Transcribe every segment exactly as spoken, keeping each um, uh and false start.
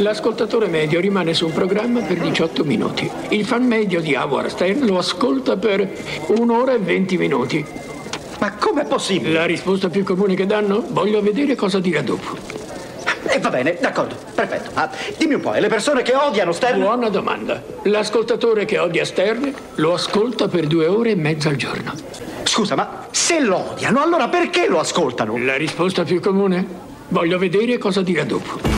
L'ascoltatore medio rimane su un programma per diciotto minuti. Il fan medio di Howard Stern lo ascolta per un'ora e venti minuti. Ma com'è possibile? La risposta più comune che danno? Voglio vedere cosa dirà dopo. E eh, va bene, d'accordo, perfetto. Ah, dimmi un po', e le persone che odiano Stern? Buona domanda. L'ascoltatore che odia Stern lo ascolta per due ore e mezza al giorno. Scusa, ma se lo odiano, allora perché lo ascoltano? La risposta più comune? Voglio vedere cosa dirà dopo.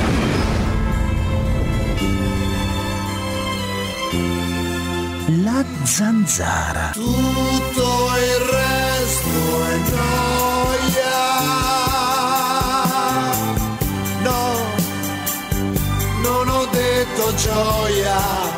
La zanzara. Tutto il resto è noia. No, non ho detto gioia.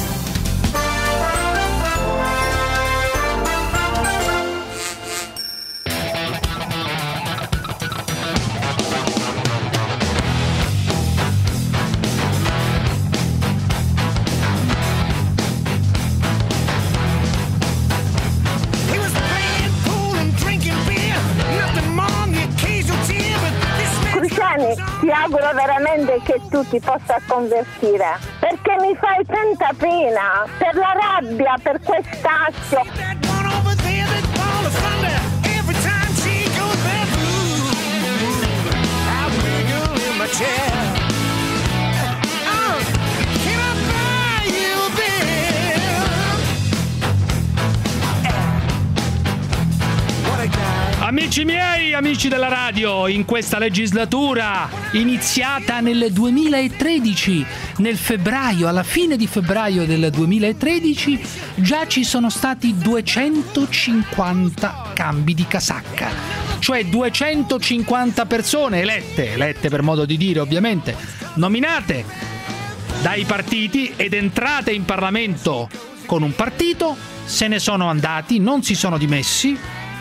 Cruciani, ti auguro veramente che tu ti possa convertire, perché mi fai tanta pena per la rabbia, per quest'azio. Amici miei, amici della radio, in questa legislatura iniziata nel duemilatredici, nel febbraio, alla fine di febbraio del duemilatredici, già ci sono stati duecentocinquanta cambi di casacca, cioè duecentocinquanta persone elette, elette per modo di dire ovviamente, nominate dai partiti ed entrate in Parlamento con un partito, se ne sono andati, non si sono dimessi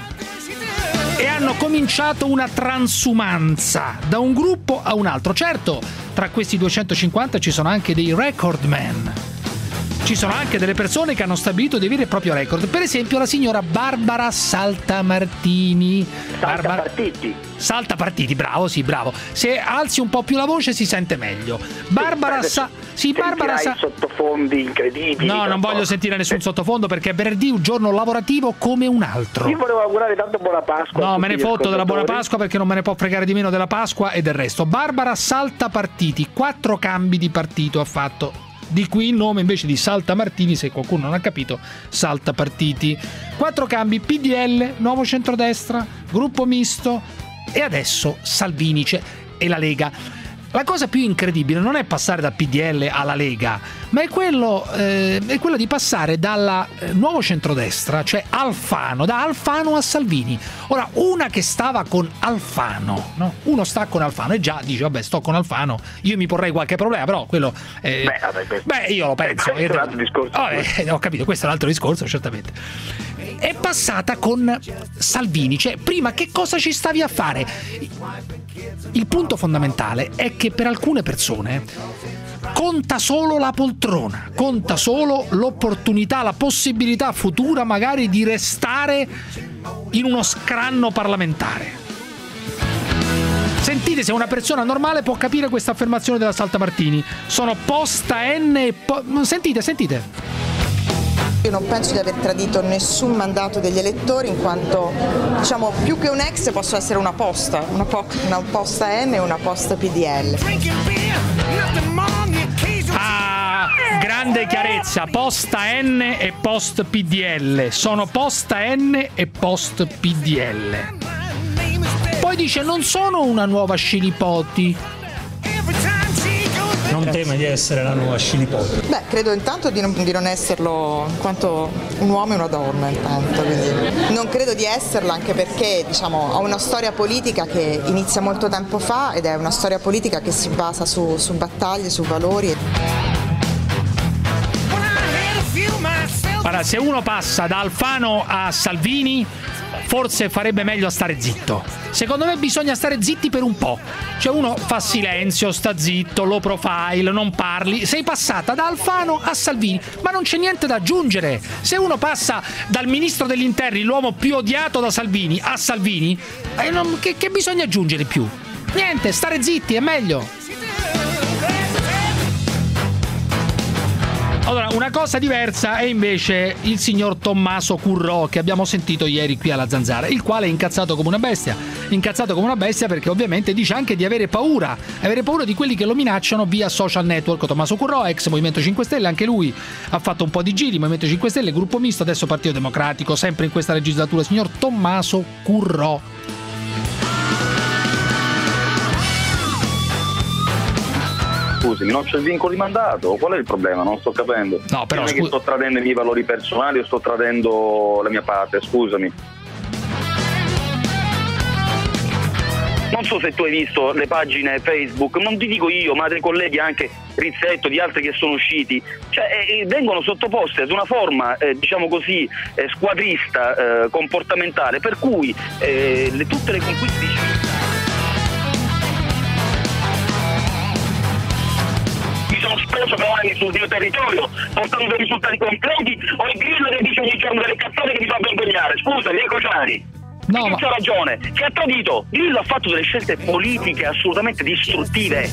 e hanno cominciato una transumanza da un gruppo a un altro. Certo, tra questi duecentocinquanta ci sono anche dei record man. Ci sono anche delle persone che hanno stabilito dei veri e propri record. Per esempio la signora Barbara Saltamartini. Saltapartiti. Saltapartiti, bravo, sì, bravo. Se alzi un po' più la voce si sente meglio. Barbara Sa... Sì, Barbara Sa... sottofondi incredibili. No, non voglio sentire nessun sottofondo perché è venerdì un giorno lavorativo come un altro. Io volevo augurare tanto buona Pasqua. No, me ne fotto della buona Pasqua perché non me ne può fregare di meno della Pasqua e del resto. Barbara Saltapartiti, quattro cambi di partito ha fatto. Di qui il nome invece di Saltamartini, se qualcuno non ha capito, Saltapartiti. Quattro cambi: P D L, Nuovo Centrodestra, Gruppo Misto e adesso Salvini e la Lega. La cosa più incredibile non è passare da P D L alla Lega, ma è quello, eh, è quello di passare dalla eh, Nuovo Centrodestra, cioè Alfano, da Alfano a Salvini. Ora, una che stava con Alfano, no? Uno sta con Alfano e già dice, vabbè, sto con Alfano, io mi porrei qualche problema, però quello... Eh, beh, vabbè, beh, beh, io lo penso. Questo è un altro discorso. Oh, eh, ho capito, questo è un altro discorso, certamente. È passata con Salvini, cioè prima che cosa ci stavi a fare? Il punto fondamentale è che per alcune persone conta solo la poltrona, conta solo l'opportunità, la possibilità futura magari di restare in uno scranno parlamentare. Sentite se una persona normale può capire questa affermazione della Saltamartini. Sono posta N e po- sentite, sentite. Io non penso di aver tradito nessun mandato degli elettori, in quanto, diciamo, più che un ex posso essere una posta, una, po- una posta N e una posta P D L. Ah, grande chiarezza, posta N e post P D L. Sono posta N e post P D L. Poi dice, non sono una nuova Scilipoti. Non teme di essere la nuova Scilipoti? Beh, credo intanto di non, di non esserlo in quanto un uomo e una donna, intanto, quindi non credo di esserla, anche perché, diciamo, ho una storia politica che inizia molto tempo fa ed è una storia politica che si basa su, su battaglie, su valori. Guarda, se uno passa da Alfano a Salvini, forse farebbe meglio a stare zitto. Secondo me bisogna stare zitti per un po'. Cioè uno fa silenzio, sta zitto, low profile, non parli. Sei passata da Alfano a Salvini, ma non c'è niente da aggiungere. Se uno passa dal ministro degli interni, l'uomo più odiato da Salvini, a Salvini, eh, non, che, che bisogna aggiungere più? Niente, stare zitti è meglio. Allora, una cosa diversa è invece il signor Tommaso Currò, che abbiamo sentito ieri qui alla Zanzara, il quale è incazzato come una bestia. Incazzato come una bestia perché ovviamente dice anche di avere paura, avere paura di quelli che lo minacciano via social network. Tommaso Currò, ex Movimento cinque Stelle, anche lui ha fatto un po' di giri, Movimento cinque Stelle, gruppo misto, adesso Partito Democratico, sempre in questa legislatura, signor Tommaso Currò. Scusami, non c'è il vincolo di mandato? Qual è il problema? Non sto capendo. No, però non è scu- che sto tradendo i miei valori personali o sto tradendo la mia parte, scusami. Non so se tu hai visto le pagine Facebook, non ti dico io, ma dei colleghi anche Rizzetto, di altri che sono usciti, cioè eh, vengono sottoposte ad una forma, eh, diciamo così, eh, squadrista, eh, comportamentale, per cui eh, le, tutte le conquiste di civiltà sono spesso per anni sul mio territorio portando dei risultati completi, o il Grillo che dice ogni giorno delle cazzate che mi fa vergognare. Scusami, ecco Ciari. No, ma... c'ha ragione, ci ha tradito. Grillo ha fatto delle scelte politiche assolutamente distruttive.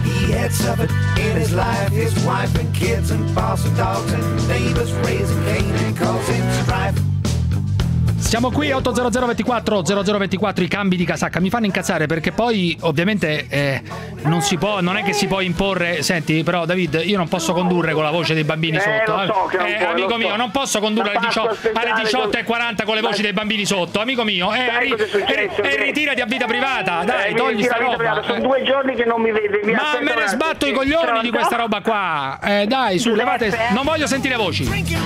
Siamo qui otto zero zero ventiquattro zero zero ventiquattro, i cambi di casacca mi fanno incazzare perché poi ovviamente eh, non si può, non è che si può imporre. Senti, però David, io non posso condurre con la voce dei bambini eh, sotto. Lo so che non eh, puoi, amico lo mio, so. non posso condurre alle diciotto e quaranta con le voci Dai. dei bambini sotto, amico mio. Eh, Sai ri- cosa è successo? eh, ritirati a vita privata, dai, Eh, togli sta la vita roba. privata. Sono Eh. due giorni che non mi vedi. Mi Ma aspetta me un ne attimo. sbatto i coglioni di questa roba qua. Eh, dai, su, levate. Non voglio sentire voci.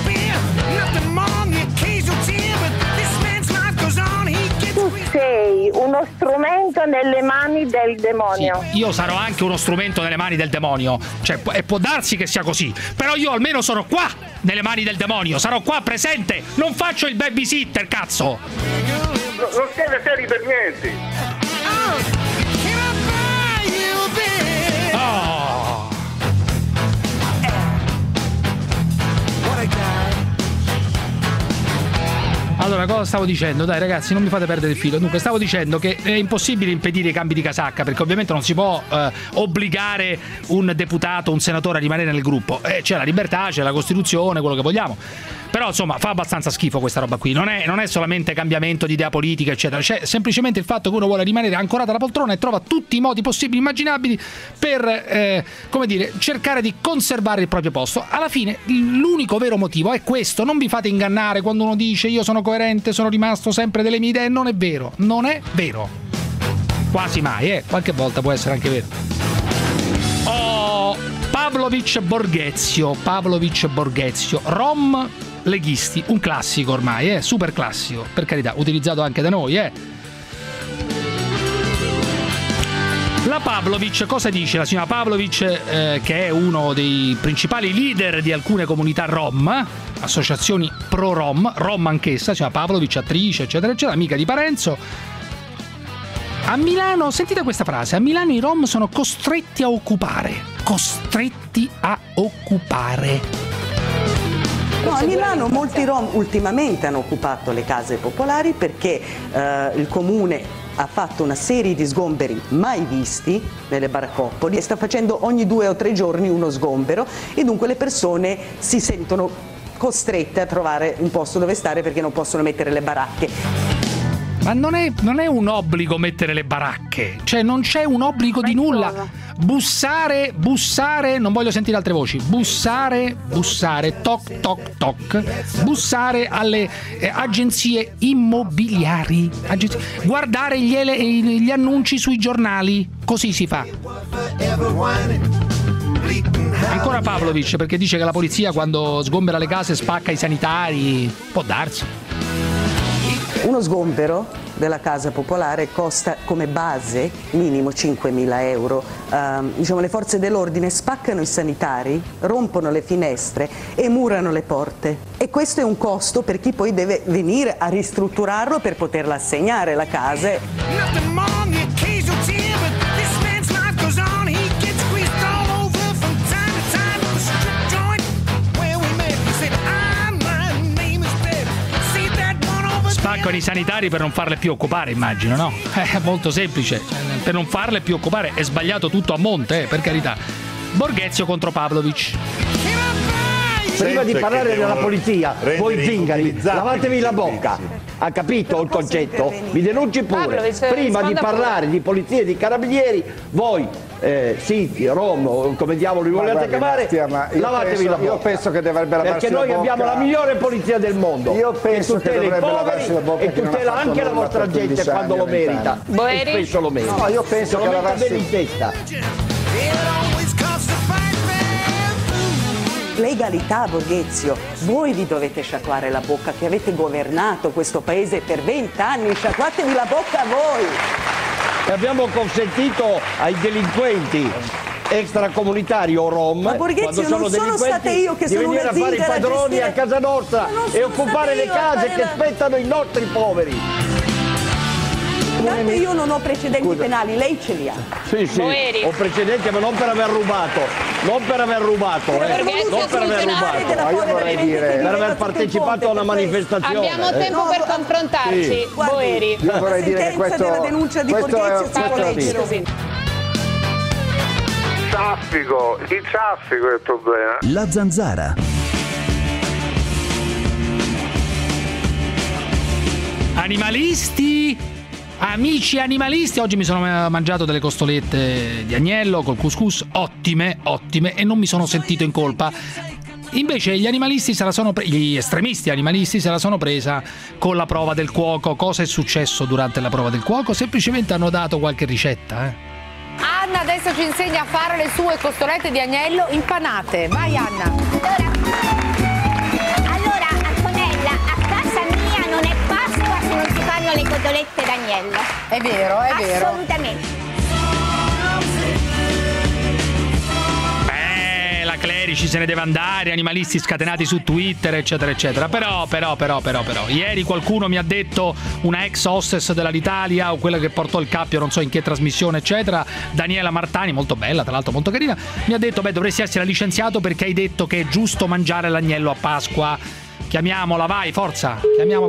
Tu sei uno strumento nelle mani del demonio. Sì, io sarò anche uno strumento nelle mani del demonio, cioè, e può darsi che sia così, però io almeno sono qua nelle mani del demonio, sarò qua presente, non faccio il babysitter, cazzo. Non siete seri per niente. Oh. Allora, cosa stavo dicendo? Dai ragazzi, non mi fate perdere il filo. Dunque, stavo dicendo che è impossibile impedire i cambi di casacca, perché ovviamente non si può eh, obbligare un deputato, un senatore a rimanere nel gruppo. Eh, c'è la libertà, c'è la Costituzione, quello che vogliamo. Però insomma fa abbastanza schifo questa roba qui, non è, non è solamente cambiamento di idea politica eccetera, c'è semplicemente il fatto che uno vuole rimanere ancorato alla poltrona e trova tutti i modi possibili e immaginabili per eh, come dire, cercare di conservare il proprio posto. Alla fine l'unico vero motivo è questo, non vi fate ingannare quando uno dice io sono coerente, sono rimasto sempre delle mie idee, non è vero, non è vero, quasi mai, eh, qualche volta può essere anche vero. Oh, Pavlovic Borghezio, Pavlovic Borghezio, Rom leghisti, un classico ormai, eh, super classico, per carità, utilizzato anche da noi, eh. La Pavlovic, cosa dice la signora Pavlovic, eh, che è uno dei principali leader di alcune comunità rom, associazioni pro-rom, rom anch'essa, la signora Pavlovic, attrice, eccetera, eccetera, amica di Parenzo. A Milano, sentite questa frase, a Milano i rom sono costretti a occupare, costretti a occupare. No, a Milano molti rom ultimamente hanno occupato le case popolari perché eh, il comune ha fatto una serie di sgomberi mai visti nelle baraccopoli e sta facendo ogni due o tre giorni uno sgombero e dunque le persone si sentono costrette a trovare un posto dove stare perché non possono mettere le baracche. Ma non è, non è un obbligo mettere le baracche, cioè non c'è un obbligo di nulla. Bussare, bussare, non voglio sentire altre voci, bussare, bussare, toc toc toc, bussare alle eh, agenzie immobiliari, agenzie, guardare gli, ele, gli annunci sui giornali, così si fa. Ancora Pavlovic, perché dice che la polizia quando sgombera le case spacca i sanitari, può darsi. Uno sgombero della casa popolare costa come base minimo cinquemila euro. Uh, diciamo, le forze dell'ordine spaccano i sanitari, rompono le finestre e murano le porte. E questo è un costo per chi poi deve venire a ristrutturarlo per poterla assegnare la casa. Spaccano i sanitari per non farle più occupare, immagino, no? È molto semplice, per non farle più occupare. È sbagliato tutto a monte, eh, per carità. Borghezio contro Pavlovic. prima di parlare della polizia, voi zingari, lavatevi la bocca. Ha capito il concetto? Mi denunci pure. Prima di parlare di polizia e di carabinieri, voi eh, Siti, Rom, come diavolo li volete chiamare, lavatevi la bocca. Io penso che dovrebbe lavarsi la bocca. Perché noi abbiamo la migliore polizia del mondo. Io penso che dovrebbe lavarsi la bocca e tutela anche la vostra gente quando lo merita. E spesso lo merita. No, io penso che la bene in testa. Legalità, Borghezio, voi vi dovete sciacquare la bocca, che avete governato questo paese per vent'anni, sciacquatevi la bocca voi. E abbiamo consentito ai delinquenti extracomunitari o rom, ma Borghezio, non sono state io che sono di venire a fare i padroni a casa nostra e occupare le case che aspettano i nostri poveri. Tanto io non ho precedenti Scusa. penali, lei ce li ha. Sì, sì, Boeri. Ho precedenti ma non per aver rubato, non per aver rubato, eh. non per aver rubato, ma io vorrei dire, per aver partecipato a una manifestazione. Abbiamo tempo eh. per confrontarci, sì. Boeri. Io vorrei dire che questo, della denuncia di questo Borghezio è, questo è leggere. Sì. Il traffico, il traffico è il problema. La Zanzara. Animalisti, amici animalisti, oggi mi sono mangiato delle costolette di agnello col couscous, ottime, ottime, e non mi sono sentito in colpa. Invece gli animalisti se la sono pre- gli estremisti animalisti se la sono presa con la prova del cuoco. Cosa è successo durante la prova del cuoco? Semplicemente hanno dato qualche ricetta, eh. Anna adesso ci insegna a fare le sue costolette di agnello impanate. Vai Anna. Allora, Antonella, a casa mia non è Pasqua se non si fanno le cotolette d'agnello. È vero, è vero. Assolutamente. Eh, la Clerici se ne deve andare, animalisti scatenati su Twitter, eccetera, eccetera. Però, però, però, però, però. Ieri qualcuno mi ha detto, una ex hostess dell'Alitalia o quella che portò il cappio, non so in che trasmissione, eccetera, Daniela Martani, molto bella, tra l'altro molto carina, mi ha detto, beh, dovresti essere licenziato perché hai detto che è giusto mangiare l'agnello a Pasqua. Chiamiamola, vai, forza, chiamiamo...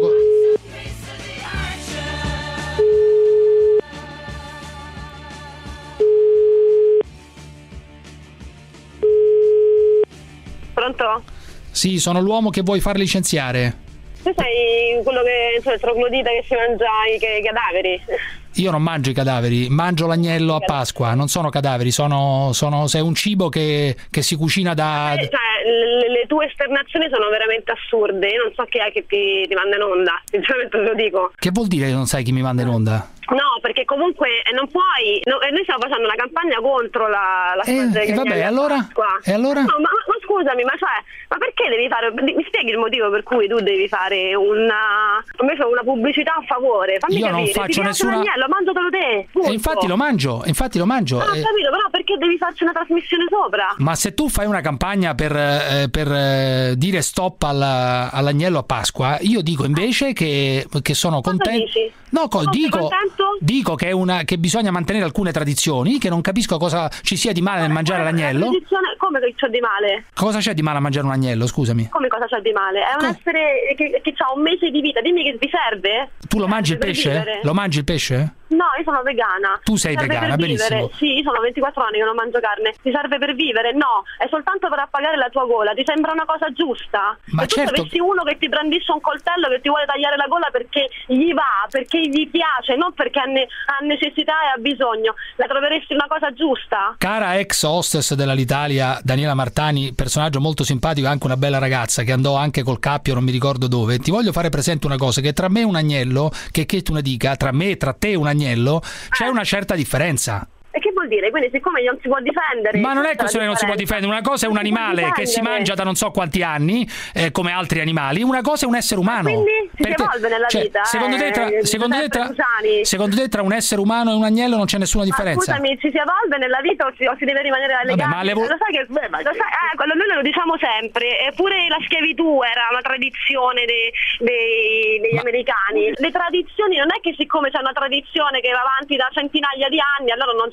Pronto? Sì, sono l'uomo che vuoi far licenziare. Tu sei quello che, insomma, il troglodita che si mangia i, i cadaveri? Io non mangio i cadaveri, mangio l'agnello a Pasqua, non sono cadaveri, sono, sono se è un cibo che, che si cucina da... Eh, cioè, le, le tue esternazioni sono veramente assurde, io non so chi è che ti, ti manda in onda, sinceramente te lo dico. Che vuol dire che non sai chi mi manda in onda? No, perché comunque non puoi, no, noi stiamo facendo una campagna contro la, la eh, e vabbè, allora? E allora? No, ma, ma scusami, ma cioè, ma perché devi fare, mi spieghi il motivo per cui tu devi fare una, invece una pubblicità a favore? Fammi Io capire, non faccio ti nessuna... l'agnello, mangiatelo te, punto. E infatti lo mangio, infatti lo mangio. No, ho eh... capito, però perché devi farci una trasmissione sopra? Ma se tu fai una campagna per, eh, per eh, dire stop alla, all'agnello a Pasqua, io dico invece che, che sono contento. No, co- dico, dico che, è una, che bisogna mantenere alcune tradizioni, che non capisco cosa ci sia di male nel mangiare l'agnello. Come che c'è di male? Cosa c'è di male a mangiare un agnello, scusami? Come cosa c'è di male? È un essere che, che ha un mese di vita, dimmi che vi serve? Tu lo mangi il pesce? Vivere. Lo mangi il pesce? No, io sono vegana. Tu sei serve vegana, per vivere. benissimo. Sì, io sono ventiquattro anni che non mangio carne. Ti serve per vivere? No, è soltanto per appagare la tua gola. Ti sembra una cosa giusta? Ma se certo. tu avessi uno che ti brandisce un coltello, che ti vuole tagliare la gola perché gli va, perché gli piace, non perché ha, ne- ha necessità e ha bisogno, la troveresti una cosa giusta? Cara ex hostess dell'Alitalia, Daniela Martani, personaggio molto simpatico, anche una bella ragazza che andò anche col cappio, non mi ricordo dove. Ti voglio fare presente una cosa, che tra me e un agnello, che che tu ne dica, tra me e tra te e un agnello, c'è una certa differenza. E che vuol dire? Quindi siccome non si può difendere... Ma non è questione che non si può difendere, una cosa è un animale che si mangia da non so quanti anni, eh, come altri animali, una cosa è un essere umano. Ma quindi si Perché, evolve nella cioè, vita. Secondo, eh, te tra, secondo, te tra, secondo te tra un essere umano e un agnello non c'è nessuna differenza? Ma scusami, ci si evolve nella vita o si, o si deve rimanere legati? Vabbè, ma le vo- lo sai che, beh, ma lo sai, eh, quello noi lo diciamo sempre, eppure la schiavitù era una tradizione dei, dei, degli ma... americani. Le tradizioni non è che siccome c'è una tradizione che va avanti da centinaia di anni, allora non si, non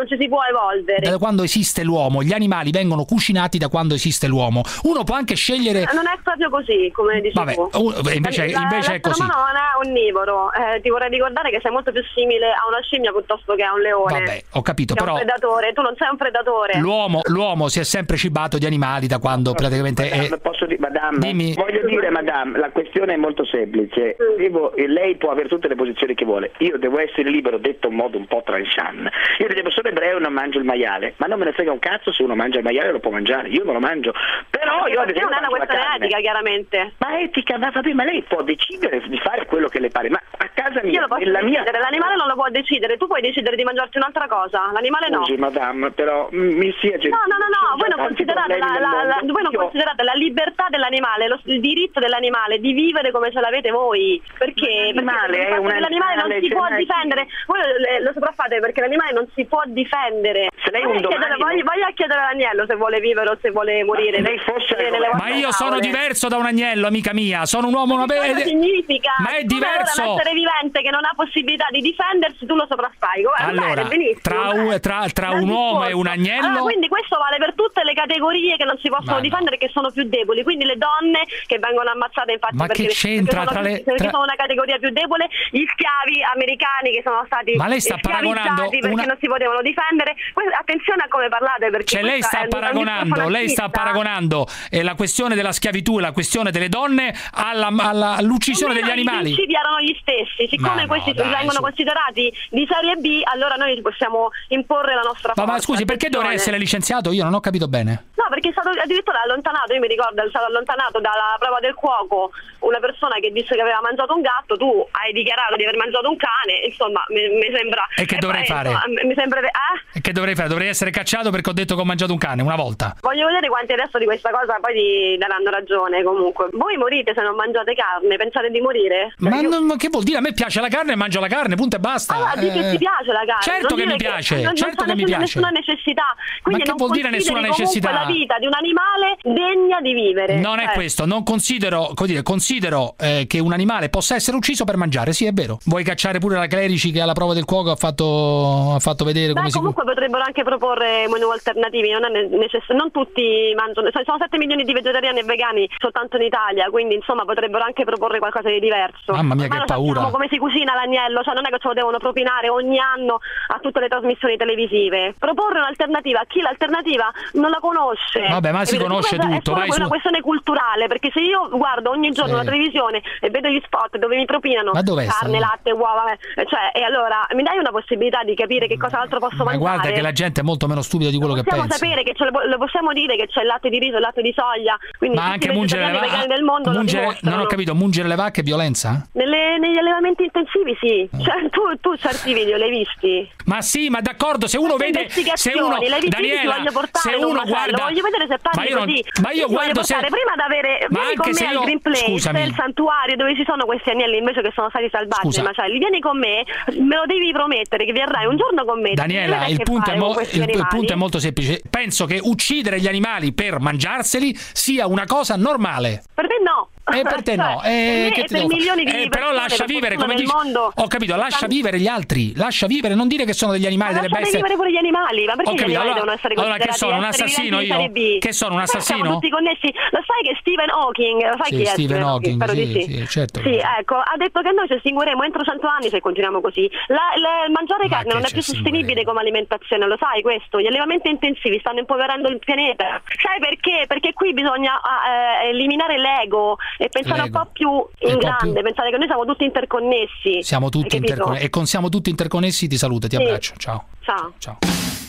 non ci si può evolvere. Da quando esiste l'uomo, gli animali vengono cucinati da quando esiste l'uomo. Uno può anche scegliere. Non è proprio così, come dici Vabbè, tu. invece, La, invece è così. L'essere umano non è onnivoro. Eh, ti vorrei ricordare che sei molto più simile a una scimmia piuttosto che a un leone. Vabbè, ho capito, che è però un predatore, tu non sei un predatore. L'uomo, l'uomo si è sempre cibato di animali da quando praticamente Madame, è... posso dire, madame, Dimmi. voglio dire, madame, la questione è molto semplice. Devo, lei può avere tutte le posizioni che vuole. Io devo essere libero, detto in modo un po' tranchant. Io dicevo, sono ebreo e non mangio il maiale, ma non me ne frega un cazzo se uno mangia il maiale, lo può mangiare. Io non lo mangio. Però io ad esempio non è una mangio la questione carne. etica, chiaramente. Ma etica, ma vabbè, ma lei può decidere di fare quello che le pare. Ma a casa mia, Io lo posso nella mia... decidere, l'animale non lo può decidere. Tu puoi decidere di mangiarti un'altra cosa, l'animale no. Scusi, madame, però mi sia gentile. No, no, no, no, voi non Tanti considerate la, problemi la, nel la, mondo. voi non Io- considerate la libertà dell'animale, lo, il diritto dell'animale di vivere come ce l'avete voi. Perché? Perché L'animale il è fatto un che l'animale non animale, si cioè, può ma è- difendere. Voi lo, lo sopraffate perché l'animale non si può difendere. Se lei Vai un a chiedere- domani vai, non- vai a chiedere all'agnello se vuole vivere o se vuole morire. se lei fosse Eh, al nelle Ma vostre io sono aule. diverso da un agnello, amica mia. Sono un uomo, una Cosa bella. significa? Ma è Tu diverso. allora un essere vivente che non ha possibilità di difendersi, tu lo sopraffai. Guarda, Allora, bene, benissimo, tra un- bene. tra- tra Bel un uomo e discorso. un agnello- Allora, quindi questo vale per tutte le categorie che non si possono Ma no. difendere e che sono più deboli. Quindi le donne che vengono ammazzate, infatti, Ma perché, che c'entra perché sono, tra più- le- perché tra- sono una categoria più debole, gli schiavi americani che sono stati Ma lei sta schiavizzati paragonando perché una- non si potevano difendere. Que- attenzione a come parlate, perché Cioè lei questo sta è un- è un paragonando, discorso lei sta nazista. paragonando eh, la questione della schiavitù e la questione delle donne alla, alla- all'uccisione degli Almeno animali. gli omicidi erano gli stessi, siccome Ma no, questi dai, vengono su. considerati di serie B, allora noi possiamo imporre la nostra Ma, forza. ma scusi, perché dovrei essere licenziato? Io non ho capito bene. No, perché è stato addirittura allontanato, io mi ricordo, è stato allontanato dalla prova del cuoco una persona che disse che aveva mangiato un gatto, tu hai dichiarato di aver mangiato un cane, insomma, mi, mi sembra... E che dovrei poi, fare? insomma, mi sembra... Eh? E che dovrei fare? Dovrei essere cacciato perché ho detto che ho mangiato un cane una volta. Voglio vedere quanti adesso di questa cosa poi ti daranno ragione comunque. Voi morite se non mangiate carne, pensate di morire? Ma, non- ma che vuol dire? A me piace la carne e mangio la carne, punto e basta. Allora, di che Eh, ti piace la carne? Certo non che mi dire piace, non, certo non che mi c'è piace. nessuna necessità. Quindi che non vuol dire nessuna consideri necessità? comunque la vita di un animale degna di vivere. Non è Cioè, questo, non considero, come dire, considero eh, che un animale possa essere ucciso per mangiare, sì è vero. Vuoi cacciare pure la Clerici che alla prova del cuoco ha fatto, ha fatto vedere come Beh, si... comunque potrebbero anche proporre menù alternativi, non, è ne- necess- non tutti mangiano, ci sono sette milioni di vegetariani e vegani soltanto in Italia, quindi insomma potrebbero anche proporre qualcosa di diverso. Mamma mia, Ma che lo paura. sappiamo come si cucina l'agnello, cioè non è che ce lo devono propinare ogni anno a tutte le trasmissioni televisive. Proporre un'alternativa a chi l'alternativa non la conosce. Vabbè, ma si Capito? conosce Questa tutto, È solo vai su. una questione culturale, perché se io guardo ogni giorno Sì. la televisione e vedo gli spot dove mi propinano Ma dov'è carne, sta- latte, uova, eh, cioè, e allora mi dai una possibilità di capire che cos'altro posso Ma mangiare? guarda che la gente è molto meno stupida di quello che Possiamo pensa. sapere che ce lo, lo possiamo dire che c'è il latte di riso, il latte di soia, quindi Ma tutti anche i mungere le vegetariani vacche. vegani del mondo lo Mungere, dimostrano. non ho capito, mungere le vacche è violenza? Nelle- negli allevamenti intensivi sì, Eh. cioè, tu, tu certi video li hai visti? Ma sì, ma d'accordo, se uno Queste vede se investigazioni, uno le visti, Daniela, ti voglio portare se con uno Marcello, guarda voglio vedere se parli ma io non- così. ma io ti voglio guardo se portare prima ad avere ma vieni con anche me se al io- Green Place, scusami. il santuario dove ci sono questi agnelli invece che sono stati salvati Scusa. nei macelli, vieni con me, me lo devi promettere che verrai un giorno con me. Daniela, ti il vedrai che punto, è fare con mo- questi il- il animali. punto è molto semplice. Penso che uccidere gli animali per mangiarseli sia una cosa normale. Per me no. E per te no, Cioè, eh, per me che e ti per devo fare? milioni di Eh, però persone, lascia per vivere, fortuna, come nel dici. mondo. Ho capito, lascia Tanti- vivere gli altri, lascia vivere, non dire che sono degli animali, Ma delle lasciate bestie. vivere pure gli animali, ma perché Ho gli capito, animali allora- devono essere allora che considerati sono, un esseri assassino viventi di io? serie B? Che sono, un Eh, assassino? Siamo tutti connessi. Lo sai che Stephen Hawking, lo sai Sì, chi è Stephen Hawking, Spero sì, di sì. sì, certo. Sì, ecco, ha detto che noi ci estingueremo entro cento anni se continuiamo così. La- la- mangiare carne non è più sostenibile come alimentazione, lo sai questo? Gli allevamenti intensivi stanno impoverendo il pianeta. Sai perché? Perché qui bisogna eh, eliminare l'ego e pensare L'ego. un po' più in Un po' grande, più. pensare che noi siamo tutti interconnessi. Siamo tutti Hai capito? interconnessi e con siamo tutti interconnessi ti saluto, ti Sì. abbraccio. Ciao. Ciao. Ciao.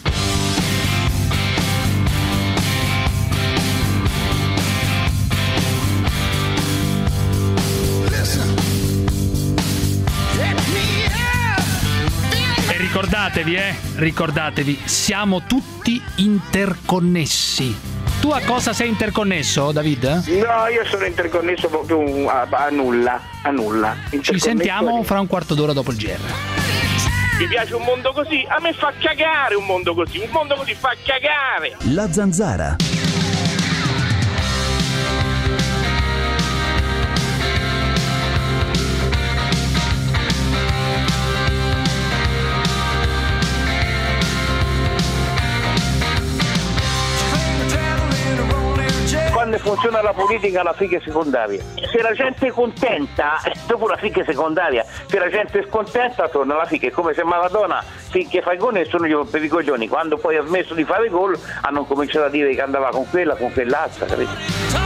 E ricordatevi, eh, ricordatevi, siamo tutti interconnessi. Tu a cosa sei interconnesso, David? No, io sono interconnesso proprio a, a nulla, a nulla. Ci sentiamo fra un quarto d'ora dopo il G R. Mi piace un mondo così? A me fa cagare un mondo così, un mondo così fa cagare. La Zanzara. funziona la politica, la figa è secondaria. Se la gente è contenta, dopo la figa è secondaria. Se la gente è scontenta, torna la figa. È come se Maradona, finché fa i gol, nessuno gli rompe i coglioni. Quando poi ha smesso di fare gol, hanno cominciato a dire che andava con quella, con quell'altra, capito?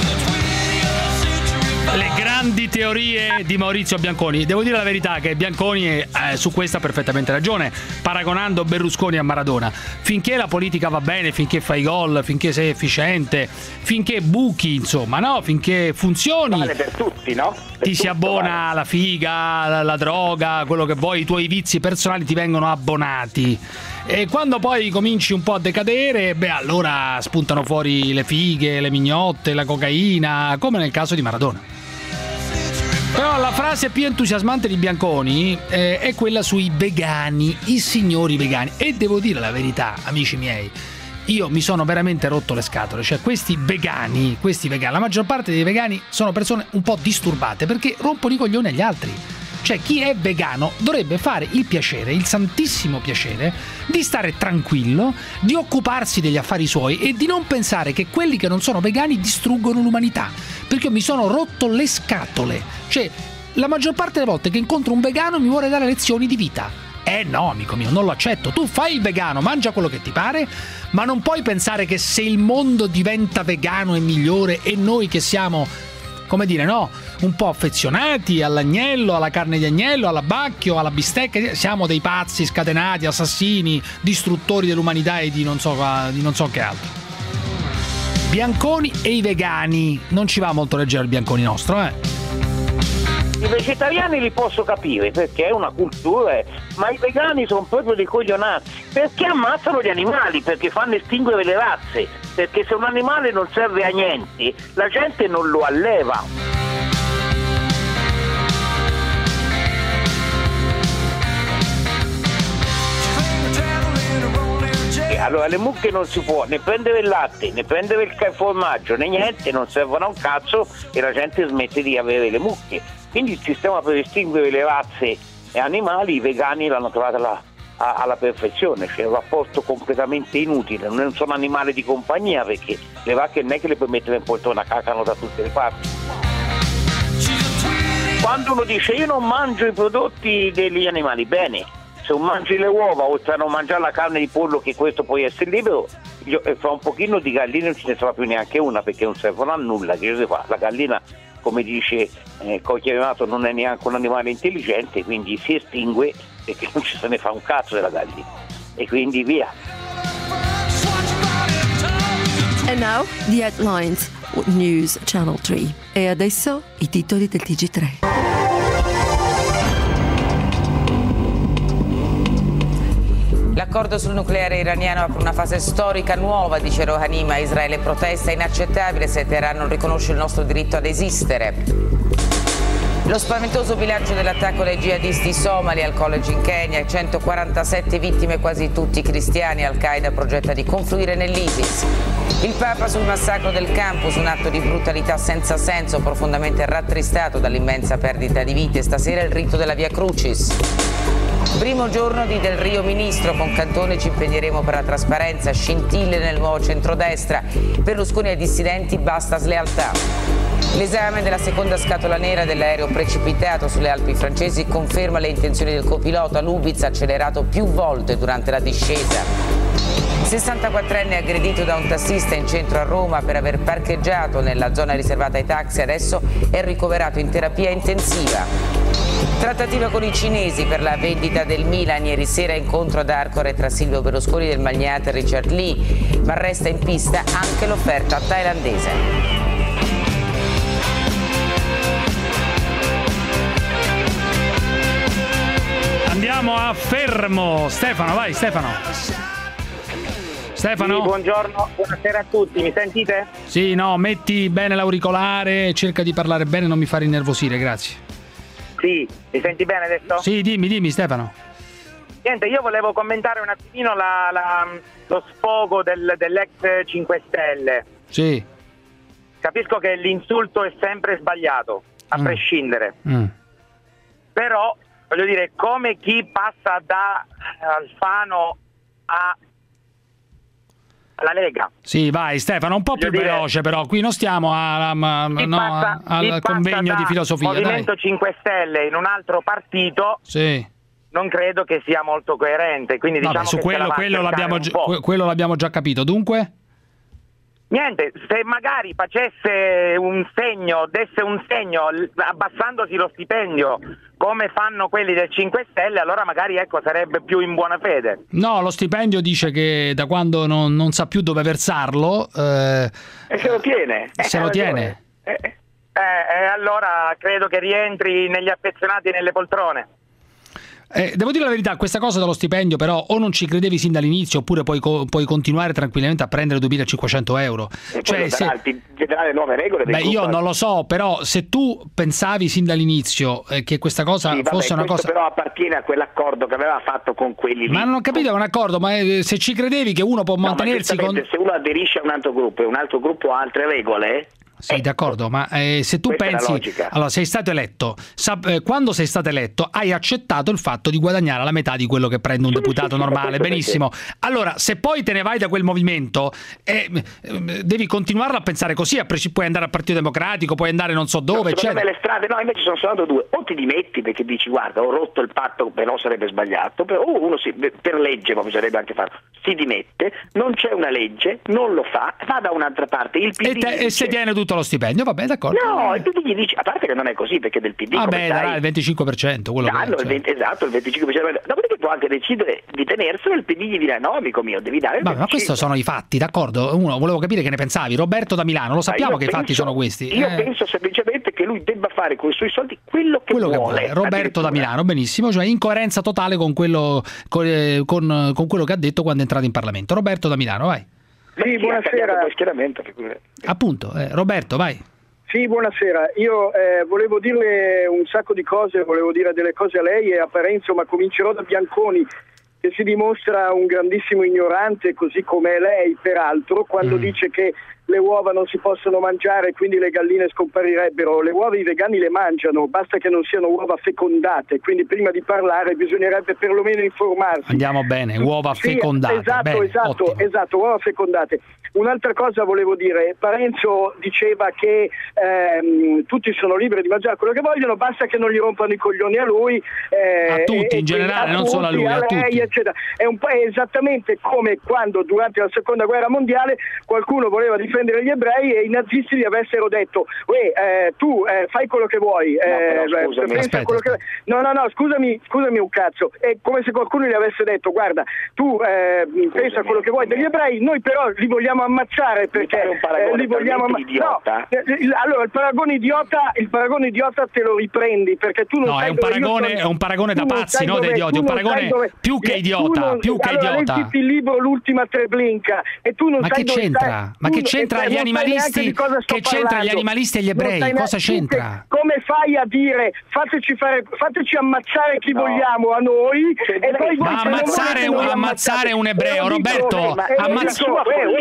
Le grandi teorie di Maurizio Bianconi. Devo dire la verità che Bianconi eh, su questo ha perfettamente ragione, paragonando Berlusconi a Maradona. Finché la politica va bene, finché fai gol, finché sei efficiente, finché buchi, insomma, no? Finché funzioni. Vale per tutti, no? Per ti si abbona vale. la figa, la, la droga, quello che vuoi, i tuoi vizi personali ti vengono abbonati. E quando poi cominci un po' a decadere, beh, allora spuntano fuori le fighe, le mignotte, la cocaina, come nel caso di Maradona. Però la frase più entusiasmante di Bianconi eh, è quella sui vegani, i signori vegani. E devo dire la verità, amici miei, io mi sono veramente rotto le scatole. Cioè questi vegani, questi vegani, la maggior parte dei vegani sono persone un po' disturbate perché rompono i coglioni agli altri. Cioè chi è vegano dovrebbe fare il piacere, il santissimo piacere, di stare tranquillo, di occuparsi degli affari suoi e di non pensare che quelli che non sono vegani distruggono l'umanità. Perché io mi sono rotto le scatole. Cioè, la maggior parte delle volte che incontro un vegano mi vuole dare lezioni di vita. Eh no, amico mio, non lo accetto. Tu fai il vegano, mangia quello che ti pare, ma non puoi pensare che se il mondo diventa vegano è migliore e noi che siamo, come dire, no, un po' affezionati all'agnello, alla carne di agnello, all'abbacchio, alla bistecca, siamo dei pazzi scatenati, assassini, distruttori dell'umanità e di non so, di non so che altro. Bianconi e i vegani, non ci va molto leggero il Bianconi nostro, eh? I vegetariani li posso capire perché è una cultura, ma i vegani sono proprio dei coglionazzi, perché ammazzano gli animali, perché fanno estinguere le razze, perché se un animale non serve a niente, la gente non lo alleva. Allora le mucche non si può né prendere il latte, né prendere il formaggio, né niente, non servono a un cazzo e la gente smette di avere le mucche. Quindi il sistema per estinguere le razze e animali, i vegani l'hanno trovata la, a, alla perfezione, c'è un rapporto completamente inutile, non sono animali di compagnia perché le vacche non è che le puoi mettere in poltrona, cacano da tutte le parti. Quando uno dice io non mangio i prodotti degli animali, bene, se non mangi le uova oltre a non mangiare la carne di pollo, che questo puoi essere libero, io, fra un pochino di galline non ce ne sarà più neanche una perché non servono a nulla. Che si fa? La gallina, come dice eh, Cocchiarato, non è neanche un animale intelligente, quindi si estingue perché non ci se ne fa un cazzo della gallina e quindi via. And now the headlines, News Channel tre. E adesso i titoli del T G tre. L'accordo sul nucleare iraniano apre una fase storica nuova, dice Rouhani, ma Israele protesta, è inaccettabile se Teheran non riconosce il nostro diritto ad esistere. Lo spaventoso bilancio dell'attacco dei jihadisti somali al college in Kenya, centoquarantasette vittime, quasi tutti cristiani. Al-Qaeda progetta di confluire nell'ISIS. Il Papa sul massacro del campus, un atto di brutalità senza senso, profondamente rattristato dall'immensa perdita di vite. Stasera il rito della Via Crucis. Primo giorno di Del Rio Ministro, con Cantone ci impegneremo per la trasparenza, scintille nel nuovo centrodestra, Berlusconi ai dissidenti basta slealtà. L'esame della seconda scatola nera dell'aereo precipitato sulle Alpi francesi conferma le intenzioni del copilota. Lubitz ha accelerato più volte durante la discesa. sessantaquattrenne aggredito da un tassista in centro a Roma per aver parcheggiato nella zona riservata ai taxi, adesso è ricoverato in terapia intensiva. Trattativa con i cinesi per la vendita del Milan, ieri sera incontro ad Arcore tra Silvio Berlusconi del magnate Richard Lee, ma resta in pista anche l'offerta thailandese. Andiamo a Fermo. Stefano, vai Stefano. Stefano? Sì, buongiorno, buonasera a tutti, mi sentite? Sì, no, metti bene l'auricolare, cerca di parlare bene, non mi fare innervosire, grazie. Sì, mi senti bene adesso? Sì, dimmi, dimmi Stefano. Niente, io volevo commentare un attimino la, la, lo sfogo del, dell'ex cinque Stelle. Sì. Capisco che l'insulto è sempre sbagliato, a mm. prescindere. Mm. Però, voglio dire, come chi passa da Alfano a la Lega. Sì, vai Stefano, un po' più dire, veloce però, qui non stiamo a, a, a, no, passa, al convegno di filosofia. Movimento dai. cinque Stelle in un altro partito, sì. non credo che sia molto coerente, quindi Vabbè, diciamo su che quello, quello, l'abbiamo già, quello l'abbiamo già capito, dunque? Niente, se magari facesse un segno, desse un segno abbassandosi lo stipendio come fanno quelli del cinque Stelle, allora magari ecco sarebbe più in buona fede. No, lo stipendio dice che da quando non, non sa più dove versarlo eh, e se lo tiene. Se lo tiene. Eh, eh, allora credo che rientri negli affezionati nelle poltrone. Eh, devo dire la verità, questa cosa dello stipendio però o non ci credevi sin dall'inizio oppure puoi, co- puoi continuare tranquillamente a prendere duemilacinquecento euro. E cioè, se... vedrà le nuove regole del Beh, io gruppo. non lo so, però se tu pensavi sin dall'inizio eh, che questa cosa sì, vabbè, fosse una cosa... però appartiene a quell'accordo che aveva fatto con quelli lì. Ma non ho capito, è un accordo, ma eh, se ci credevi che uno può no, mantenersi con... se uno aderisce a un altro gruppo e un altro gruppo ha altre regole... Sì, d'accordo, ma eh, se tu Questa pensi, allora sei stato eletto, sap- eh, quando sei stato eletto hai accettato il fatto di guadagnare la metà di quello che prende un sì, deputato sì, normale, benissimo. Perché... Allora, se poi te ne vai da quel movimento, eh, eh, devi continuarlo a pensare così, a pre- puoi andare al Partito Democratico, puoi andare non so dove, no, eccetera. Me le strade, no, invece sono soltanto due, o ti dimetti perché dici guarda, ho rotto il patto, però sarebbe sbagliato, però uno si, per legge, ma bisognerebbe anche farlo, si dimette, non c'è una legge, non lo fa, va da un'altra parte, il P D e, te, dice... e se tiene tutto lo stipendio, va bene. D'accordo. No, il P D gli dice, a parte che non è così perché del P D vabbè, darà il venticinque per cento quello danno, che il venti, esatto, il venticinque per cento. Dopodiché può anche decidere di tenerselo, il P D gli dirà no amico mio, devi dare il ma, ma questi sono i fatti, d'accordo? Uno, volevo capire che ne pensavi. Roberto da Milano, lo sappiamo che penso, i fatti sono questi. Io eh. penso semplicemente che lui debba fare con i suoi soldi quello che quello vuole. Che vuole. Roberto da Milano, benissimo, cioè in coerenza totale con quello con, eh, con, con quello che ha detto quando è entrato in Parlamento. Roberto da Milano, vai. Sì, buonasera. Appunto, eh, Roberto, vai. Sì, buonasera. Io eh, volevo dirle un sacco di cose, volevo dire delle cose a lei e a Parenzo, ma comincerò da Bianconi, che si dimostra un grandissimo ignorante, così come è lei, peraltro, quando mm. dice che le uova non si possono mangiare, quindi le galline scomparirebbero. Le uova i vegani le mangiano, basta che non siano uova fecondate, quindi prima di parlare bisognerebbe perlomeno informarsi. Andiamo bene, uova sì, fecondate. Esatto, bene, esatto, ottimo. esatto, uova fecondate. Un'altra cosa volevo dire, Parenzo diceva che ehm, tutti sono liberi di mangiare quello che vogliono, basta che non gli rompano i coglioni a lui. Eh, a tutti e, in generale, non tutti, solo a lui, a, a lei, tutti. Eccetera. È, un po', è esattamente come quando durante la seconda guerra mondiale qualcuno voleva difendere gli ebrei e i nazisti gli avessero detto eh, tu eh, fai quello che vuoi. Eh, no, scusami, pensa quello che... no, no, no, scusami, scusami un cazzo. È come se qualcuno gli avesse detto guarda, tu eh, pensa quello che vuoi degli ebrei, noi però li vogliamo ammazzare perché un paragone eh, li vogliamo amma- idiota. No, allora il paragone idiota, il paragone idiota te lo riprendi perché tu non no, sai è un dove paragone, io sono, è un paragone da pazzi, no, dove, dei idioti, un paragone dove, più che idiota, non, più che allora, idiota. Leggiti il libro L'ultima Treblinka e tu non ma sai che dove c'entra? stai, Ma tu, che c'entra e, gli animalisti? Che c'entra gli animalisti e gli ebrei? Cosa c'entra? Come fai a dire fateci fare, fateci ammazzare chi no. vogliamo a noi cioè, e poi ma ammazzare un, ammazzare un ebreo, Roberto, ammazzare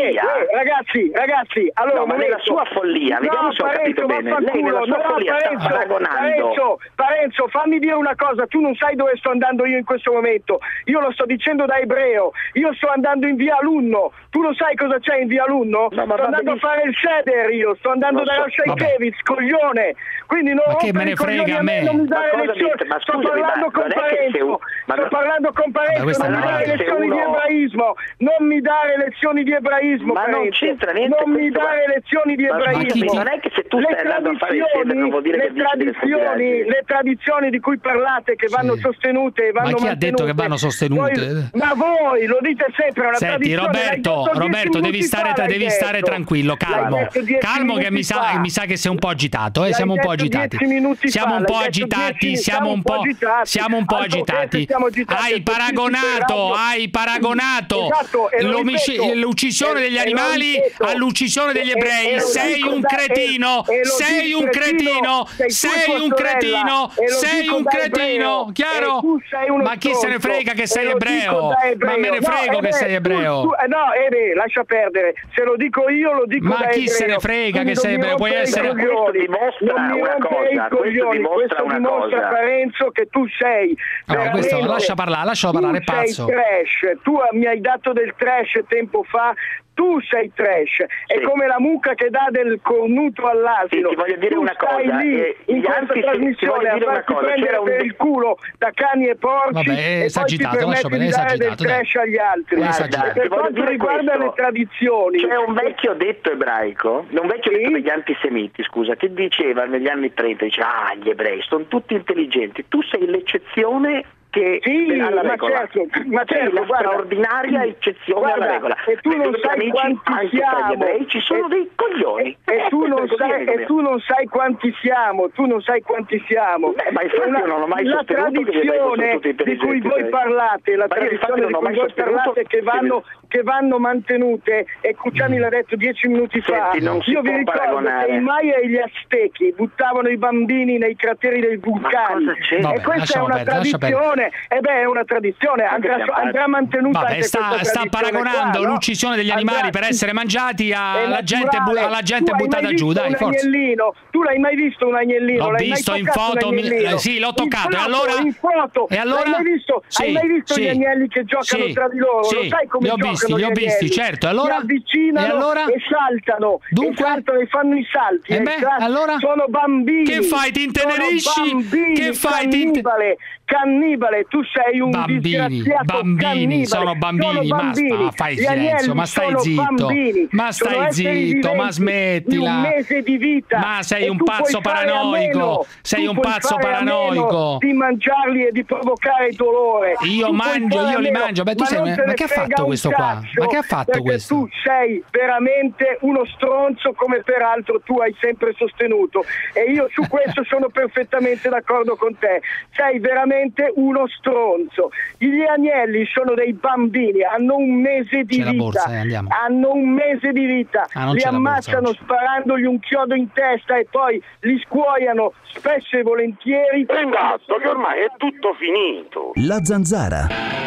ragazzi, ragazzi, allora no, ma nella sua follia, vediamo se ho capito bene. Lei nella sua follia sta paragonando. Parenzo, Parenzo, fammi dire una cosa, tu non sai dove sto andando io in questo momento. Io lo sto dicendo da ebreo. Io sto andando in via Alunno. Tu lo sai cosa c'è in via Alunno? No, sto andando a fare il seder io, sto andando da Shaykevitz, coglione. Quindi non ma che me ne frega a me? Non mi dare ma lezioni. ma sto parlando con Parenzo. Sto parlando con Parenzo, non mi dare lezioni di ebraismo. Non mi dare lezioni di ebraismo. Ma non c'entra niente. Non mi dare lezioni di ebraismo. Non è che se tu stai andando a fare il seder non vuol dire che le tradizioni, le tradizioni di cui parlate che vanno sostenute e vanno ma chi mantenute. ha detto che vanno sostenute? Voi, ma voi lo dite sempre, una senti Roberto, Roberto devi stare, fa, devi stare tranquillo, calmo, calmo che mi sa, mi sa che sei un po' agitato, eh? siamo un po' agitati, siamo un po' agitati, siamo un po', siamo un po' agitati. Hai paragonato, hai paragonato l'uccisione degli animali all'uccisione degli ebrei. Sei un cretino, sei un cretino, sei un cretino, sei un cretino, chiaro? Ma chi se ne frega che sei ebreo? Ma me ne frego che sei ebreo. No, Ebe, lascia perdere. Se lo dico io, lo dico da ebreo. Ma chi se ne frega che sei ebreo? Puoi essere... Questo dimostra una cosa, questo dimostra una cosa. Parenzo, che tu sei no, questo, lascia parlare, lascialo parlare, tu pazzo. Sei trash. Tu mi hai dato del trash tempo fa tu sei trash, è come la mucca che dà del cornuto all'asino. Sì, ti voglio dire tu una stai cosa, lì eh, in gli questa altri- trasmissione a ti voglio dire una farti cosa, prendere c'era un per de- il culo da cani e porci Vabbè, è e poi ti esagitato, lascia permetti bene, di è dare del esagitato, dai. trash agli altri. È esagitato. E per Ti voglio quanto dire riguarda questo. le tradizioni, C'è un vecchio detto ebraico, un vecchio detto degli antisemiti, scusa, che diceva negli anni trenta, diceva, ah, gli ebrei sono tutti intelligenti, tu sei l'eccezione che Sì, alla ma regola. certo, ma Sei certo, la guarda, straordinaria eccezione guarda, alla regola. e tu non Perché sai amici, quanti anche tra siamo. gli ebrei ci sono E- dei coglioni. E, e, tu Eh, non questo sai, così è e come- tu non sai quanti siamo, tu non sai quanti siamo. Eh, ma infatti È una- io non ho mai la sostenuto che gli ebrei fossero tradizione tutti di cui intelligenti, voi sai. parlate, la Ma io infatti tradizione non di ho cui mai voi sostenuto parlate che vanno, che vanno mantenute, e Cruciani l'ha detto dieci minuti fa. Senti, non si Io vi può ricordo paragonare. che i Maya e gli Aztechi buttavano i bambini nei crateri dei vulcani. cosa c'è? E Vabbè, questa è lasciamo una perdere, lascia tradizione, e beh, è una tradizione, andrà, siamo andrà mantenuta Vabbè, anche sta, questa sta tradizione paragonando qua, no? l'uccisione degli animali Andrà- per essere mangiati è alla gente, bu- naturale. alla gente Tu hai buttata mai giù, visto dai, un forza. agnellino? Tu l'hai mai visto un agnellino? L'ho L'hai mai visto in toccato foto, un mi- agnellino? eh, sì, l'ho In toccato, e foto, allora? in foto. E allora? L'hai mai visto? Sì, Hai mai visto sì. gli agnelli che giocano Sì, tra di loro? sì, Lo sai come li ho giocano visti, gli li ho visti, agnelli? certo, e allora? Si avvicinano E allora? e saltano. Dunque? E saltano e fanno i salti. E eh, beh, sa- allora? Sono bambini. Che fai, ti intenerisci? Sono bambini, Che fai, ti inte- cannibale. Cannibale, tu sei un Bambini, disgraziato bambini, cannibale. sono bambini, ma- bambini. ma fai Gli silenzio, agnelli ma stai sono zitto, bambini. ma Sono stai esseri zitto, ma viventi smettila. di un mese di vita. Ma sei E un tu puoi pazzo fare a paranoico, meno. sei Tu un puoi pazzo fare a meno paranoico. di mangiarli e di provocare dolore. Io Tu puoi mangio, fare io a li meno, mangio. Beh, tu ma sei- non te ma ne che ha frega fatto un questo qua? cazzo, Ma che ha fatto perché questo? tu sei veramente uno stronzo, come peraltro tu hai sempre sostenuto, e io su questo sono perfettamente d'accordo con te. Sei veramente uno stronzo. Gli agnelli sono dei bambini, hanno un mese di C'è la vita. borsa, eh, andiamo. Hanno un mese di vita. Ah, non li c'è la borsa ammazzano oggi. sparandogli un chiodo in testa e poi li scuoiano spesso e volentieri. Prenda atto che ormai è tutto finito. La zanzara.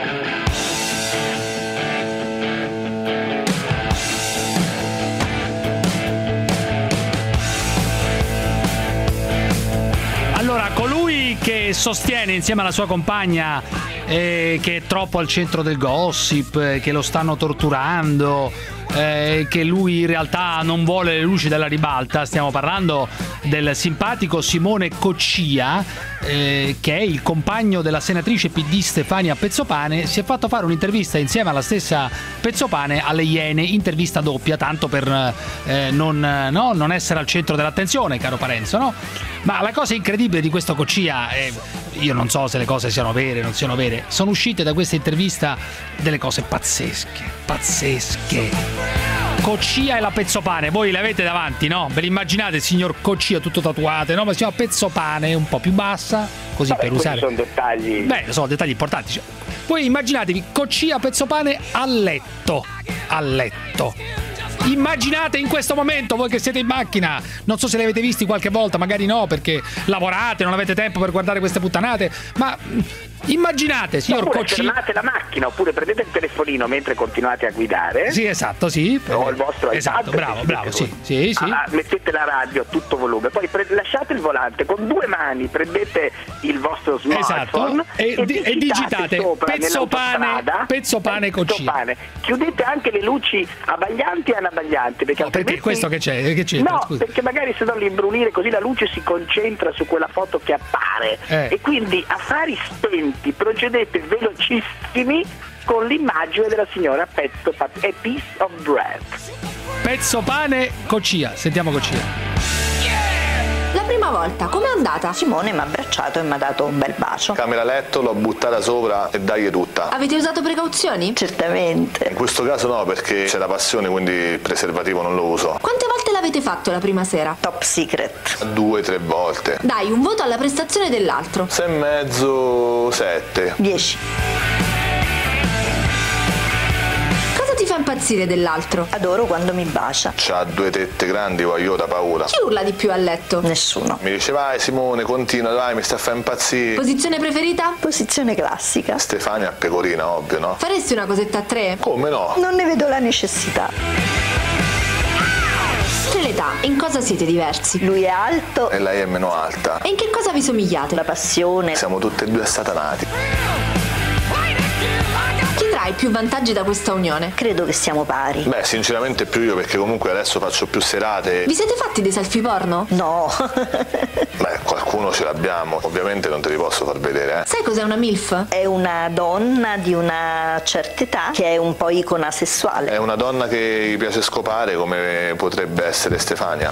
Allora, colui che sostiene insieme alla sua compagna eh, che è troppo al centro del gossip, eh, che lo stanno torturando, eh, che lui in realtà non vuole le luci della ribalta, stiamo parlando del simpatico Simone Coccia, eh, che è il compagno della senatrice P D Stefania Pezzopane. Si è fatto fare un'intervista insieme alla stessa Pezzopane alle Iene, intervista doppia, tanto per eh, non, no, non essere al centro dell'attenzione, caro Parenzo, no? Ma la cosa incredibile di questo Coccia, eh, io non so se le cose siano vere o non siano vere, sono uscite da questa intervista delle cose pazzesche, pazzesche. Coccia e la Pezzopane, voi le avete davanti, no? Ve l'immaginate il signor Coccia tutto tatuate, no? Ma si chiama Pezzopane, un po' più bassa, così Vabbè, per questi usare. sono dettagli. Beh, sono dettagli importanti. Cioè, voi immaginatevi Coccia Pezzopane a letto, a letto. Immaginate in questo momento, voi che siete in macchina, non so se li avete visti qualche volta, magari no, perché lavorate, non avete tempo per guardare queste puttanate, ma immaginate, signor Oppure Coccia. fermate la macchina, oppure prendete il telefonino mentre continuate a guidare. Sì, esatto, sì. O il vostro Esatto, iPad, bravo, bravo, sì, sì, sì. Ah, mettete la radio a tutto volume, poi pre- lasciate il volante con due mani, prendete il vostro smartphone Esatto, e, di- e digitate sopra Pezzopane, nell'autostrada, Pezzopane Coccia. Pezzopane. Chiudete anche le luci abbaglianti e anabaglianti, perché No, perché altrimenti- questo che c'è? Che c'entra? No, Scusa. perché magari se non l'imbrunire così la luce si concentra su quella foto che appare, Eh. e quindi affari spenti procedete velocissimi con l'immagine della signora Pezzopane, a piece of bread. Pezzopane Coccia, sentiamo Coccia. La prima volta, com'è andata? Simone mi ha abbracciato e mi ha dato un bel bacio. Camera letto, l'ho buttata sopra e dagli tutta. Avete usato precauzioni? Certamente. In questo caso no, perché c'è la passione, quindi il preservativo non lo uso. Quante volte l'avete fatto la prima sera? Top secret. Due, tre volte. Dai, un voto alla prestazione dell'altro. Sei e mezzo, sette. Dieci. Cosa ti fa impazzire dell'altro? Adoro quando mi bacia. C'ha due tette grandi, voglio da paura. Chi urla di più a letto? Nessuno. Mi dice vai Simone, continua, vai, mi sta a fare impazzire. Posizione preferita? Posizione classica. Stefania pecorina, ovvio, no? Faresti una cosetta a tre? Come no? Non ne vedo la necessità. Oltre l'età, in cosa siete diversi? Lui è alto E lei è meno alta. E in che cosa vi somigliate? La passione. Siamo tutte e due satanati. Chi tra hai più vantaggi da questa unione? Credo che siamo pari. Beh, sinceramente più io, perché comunque adesso faccio più serate. Vi siete fatti dei selfie porno? No. Beh, qualcuno ce l'abbiamo. Ovviamente non te li posso far vedere, eh. Sai cos'è una MILF? È una donna di una certa età che è un po' icona sessuale. È una donna che gli piace scopare, come potrebbe essere Stefania.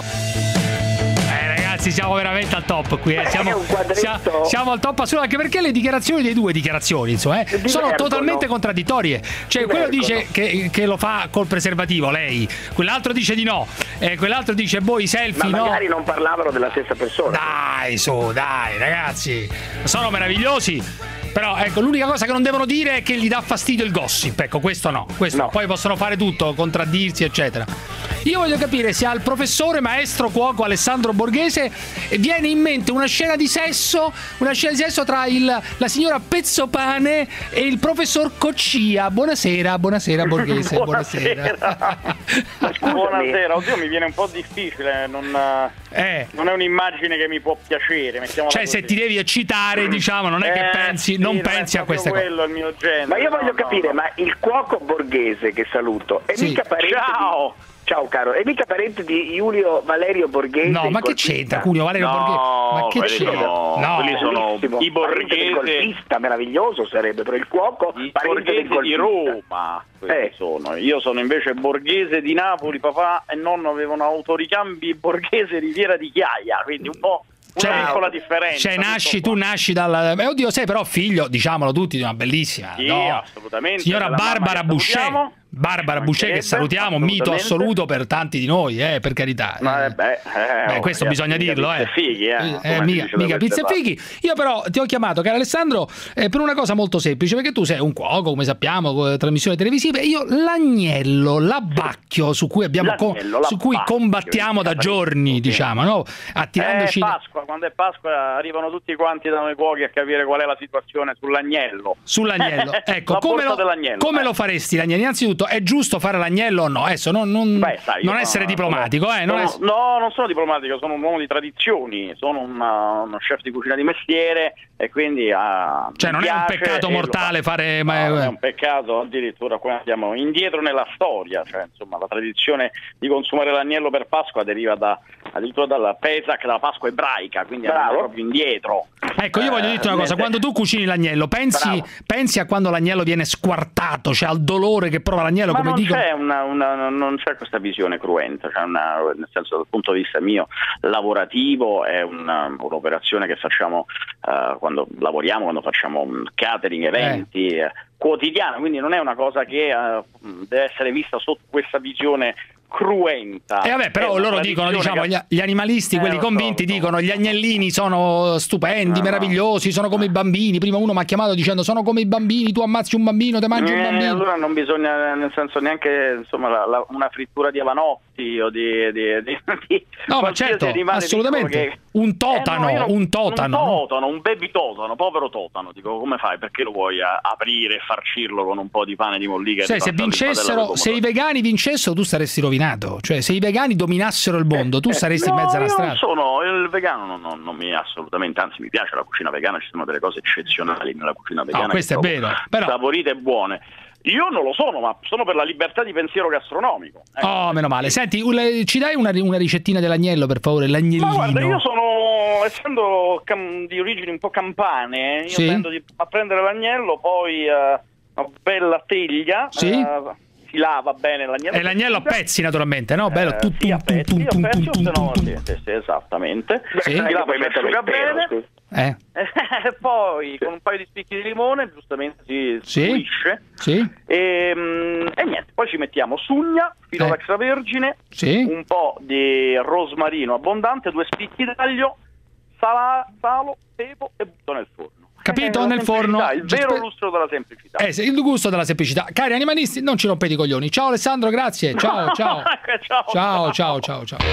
Ragazzi, siamo veramente al top qui, eh. siamo, siamo, siamo al top assoluto, anche perché le dichiarazioni dei due dichiarazioni insomma, eh, sono totalmente contraddittorie. Cioè, quello dice che, che lo fa col preservativo, lei, quell'altro dice di no, eh, quell'altro dice boh, i selfie ma no. magari non parlavano della stessa persona. Dai, su, dai, ragazzi, sono meravigliosi. Però ecco, l'unica cosa che non devono dire è che gli dà fastidio il gossip. Ecco, questo no, questo no. Poi possono fare tutto, contraddirsi, eccetera. Io voglio capire se al professore maestro cuoco Alessandro Borghese viene in mente una scena di sesso, una scena di sesso tra il, la signora Pezzopane e il professor Coccia. Buonasera, buonasera Borghese, buonasera. Buonasera. Buonasera, oddio, mi viene un po' difficile, non, eh. non è un'immagine che mi può piacere. Cioè, così. Se ti devi eccitare, diciamo, non è che eh, pensi, sì, non non pensi a queste cose. Quello è il mio genere. Ma io no, voglio no, capire, no. ma il cuoco Borghese, che saluto, è sì. mica parente Ciao! Di... Ciao caro, è mica parente di Giulio Valerio Borghese? No, ma che c'entra Giulio Valerio no, Borghese? Ma che c'entra? Sono, no, quelli sono i Borghese. Golfista, meraviglioso sarebbe, però il cuoco I parente del Borghese di golfista. Roma. Eh. Sono. Io sono invece Borghese di Napoli, papà e nonno avevano autoricambi Borghese Riviera di Chiaia, quindi un po'. Una cioè, piccola differenza. Cioè, nasci, tu nasci dal. Eh, oddio, sei però figlio, diciamolo tutti, di una bellissima. Sì, no? assolutamente. Signora Barbara Boucher. Barbara Boucher, che salutiamo, mito assoluto per tanti di noi, eh, per carità. Ma, eh, beh, eh, eh, questo oh, bisogna mica dirlo, eh. Fighi, eh. eh mica mica pizza e fighi. Io però ti ho chiamato, caro Alessandro, eh, per una cosa molto semplice, perché tu sei un cuoco, come sappiamo, con trasmissioni televisive. Io l'agnello, l'abbacchio su cui abbiamo co- su cui combattiamo da giorni, diciamo, no? Attirandoci. È Pasqua, quando è Pasqua arrivano tutti quanti da noi cuochi a capire qual è la situazione sull'agnello. Sull'agnello, ecco, come, lo, come eh. lo faresti l'agnello? Innanzitutto, è giusto fare l'agnello o no? Adesso non, non, Beh, sai, non sono, essere diplomatico, sono, eh? Non sono, è... No, non sono diplomatico, sono un uomo di tradizioni, sono una, uno chef di cucina di mestiere e quindi uh, cioè non è un peccato mortale fare. No, ma... non è un peccato, addirittura qua andiamo indietro nella storia, cioè insomma la tradizione di consumare l'agnello per Pasqua deriva da, addirittura dalla Pesach, dalla Pasqua ebraica, quindi andiamo proprio indietro. Ecco, io voglio dirti una cosa, quando tu cucini l'agnello, pensi, pensi a quando l'agnello viene squartato, cioè al dolore che prova l'agnello, ma come non dico? C'è una, una, non c'è questa visione cruenta, cioè una, nel senso dal punto di vista mio lavorativo è una, un'operazione che facciamo uh, quando lavoriamo, quando facciamo catering, eventi, eh. quotidiana, quindi non è una cosa che uh, deve essere vista sotto questa visione cruenta. E eh vabbè, però loro dicono, diciamo, che... gli animalisti, eh, quelli convinti, so, dicono gli agnellini sono stupendi, no, meravigliosi, sono come i bambini. Prima uno mi ha chiamato dicendo sono come i bambini, tu ammazzi un bambino, te mangi eh, un bambino. Allora non bisogna, nel senso, neanche insomma la, la, una frittura di avanotti o di, di, di, di no, ma certo, assolutamente che... un totano, eh, no, un totano, un totano, un baby totano, povero totano, dico, come fai? Perché lo vuoi a, aprire e farcirlo con un po' di pane di mollica? Sai, se vincessero, se i vegani vincessero, tu saresti rovinato. Cioè, se i vegani dominassero il mondo, tu saresti eh, no, in mezzo alla io strada. Non sono il vegano, non, non, non mi assolutamente, anzi mi piace la cucina vegana, ci sono delle cose eccezionali nella cucina vegana. No, questo è vero, però saporite e buone. Io non lo sono, ma sono per la libertà di pensiero gastronomico. Ecco. Oh, meno male. Senti, ci dai una, una ricettina dell'agnello, per favore? L'agnellino. Ma guarda, io sono, essendo cam, di origini un po' campane, io sì? tendo di, a prendere l'agnello, poi uh, una bella teglia. Sì? Uh, si lava bene l'agnello. E l'agnello a pezzi, naturalmente, no? Bello. Eh, tu, sì, tu, a pezzi, tu, tu, a pezzi, tu, tu, o se no, tu, sì, sì, sì, esattamente. Sì? Si lava, puoi metterlo asciuga intero, bene. Eh. E poi con un paio di spicchi di limone, giustamente si sì? pulisce. Sì? E, e niente, poi ci mettiamo sugna, filo eh. extravergine, sì? un po' di rosmarino abbondante, due spicchi d'aglio, sala, salo, pepe e butto nel forno. Capito? Eh, nel forno. Il vero lustro della semplicità. Eh, il gusto della semplicità. Cari animalisti, non ci rompete i coglioni. Ciao Alessandro, grazie. Ciao, ciao. ciao, ciao, ciao, ciao, ciao.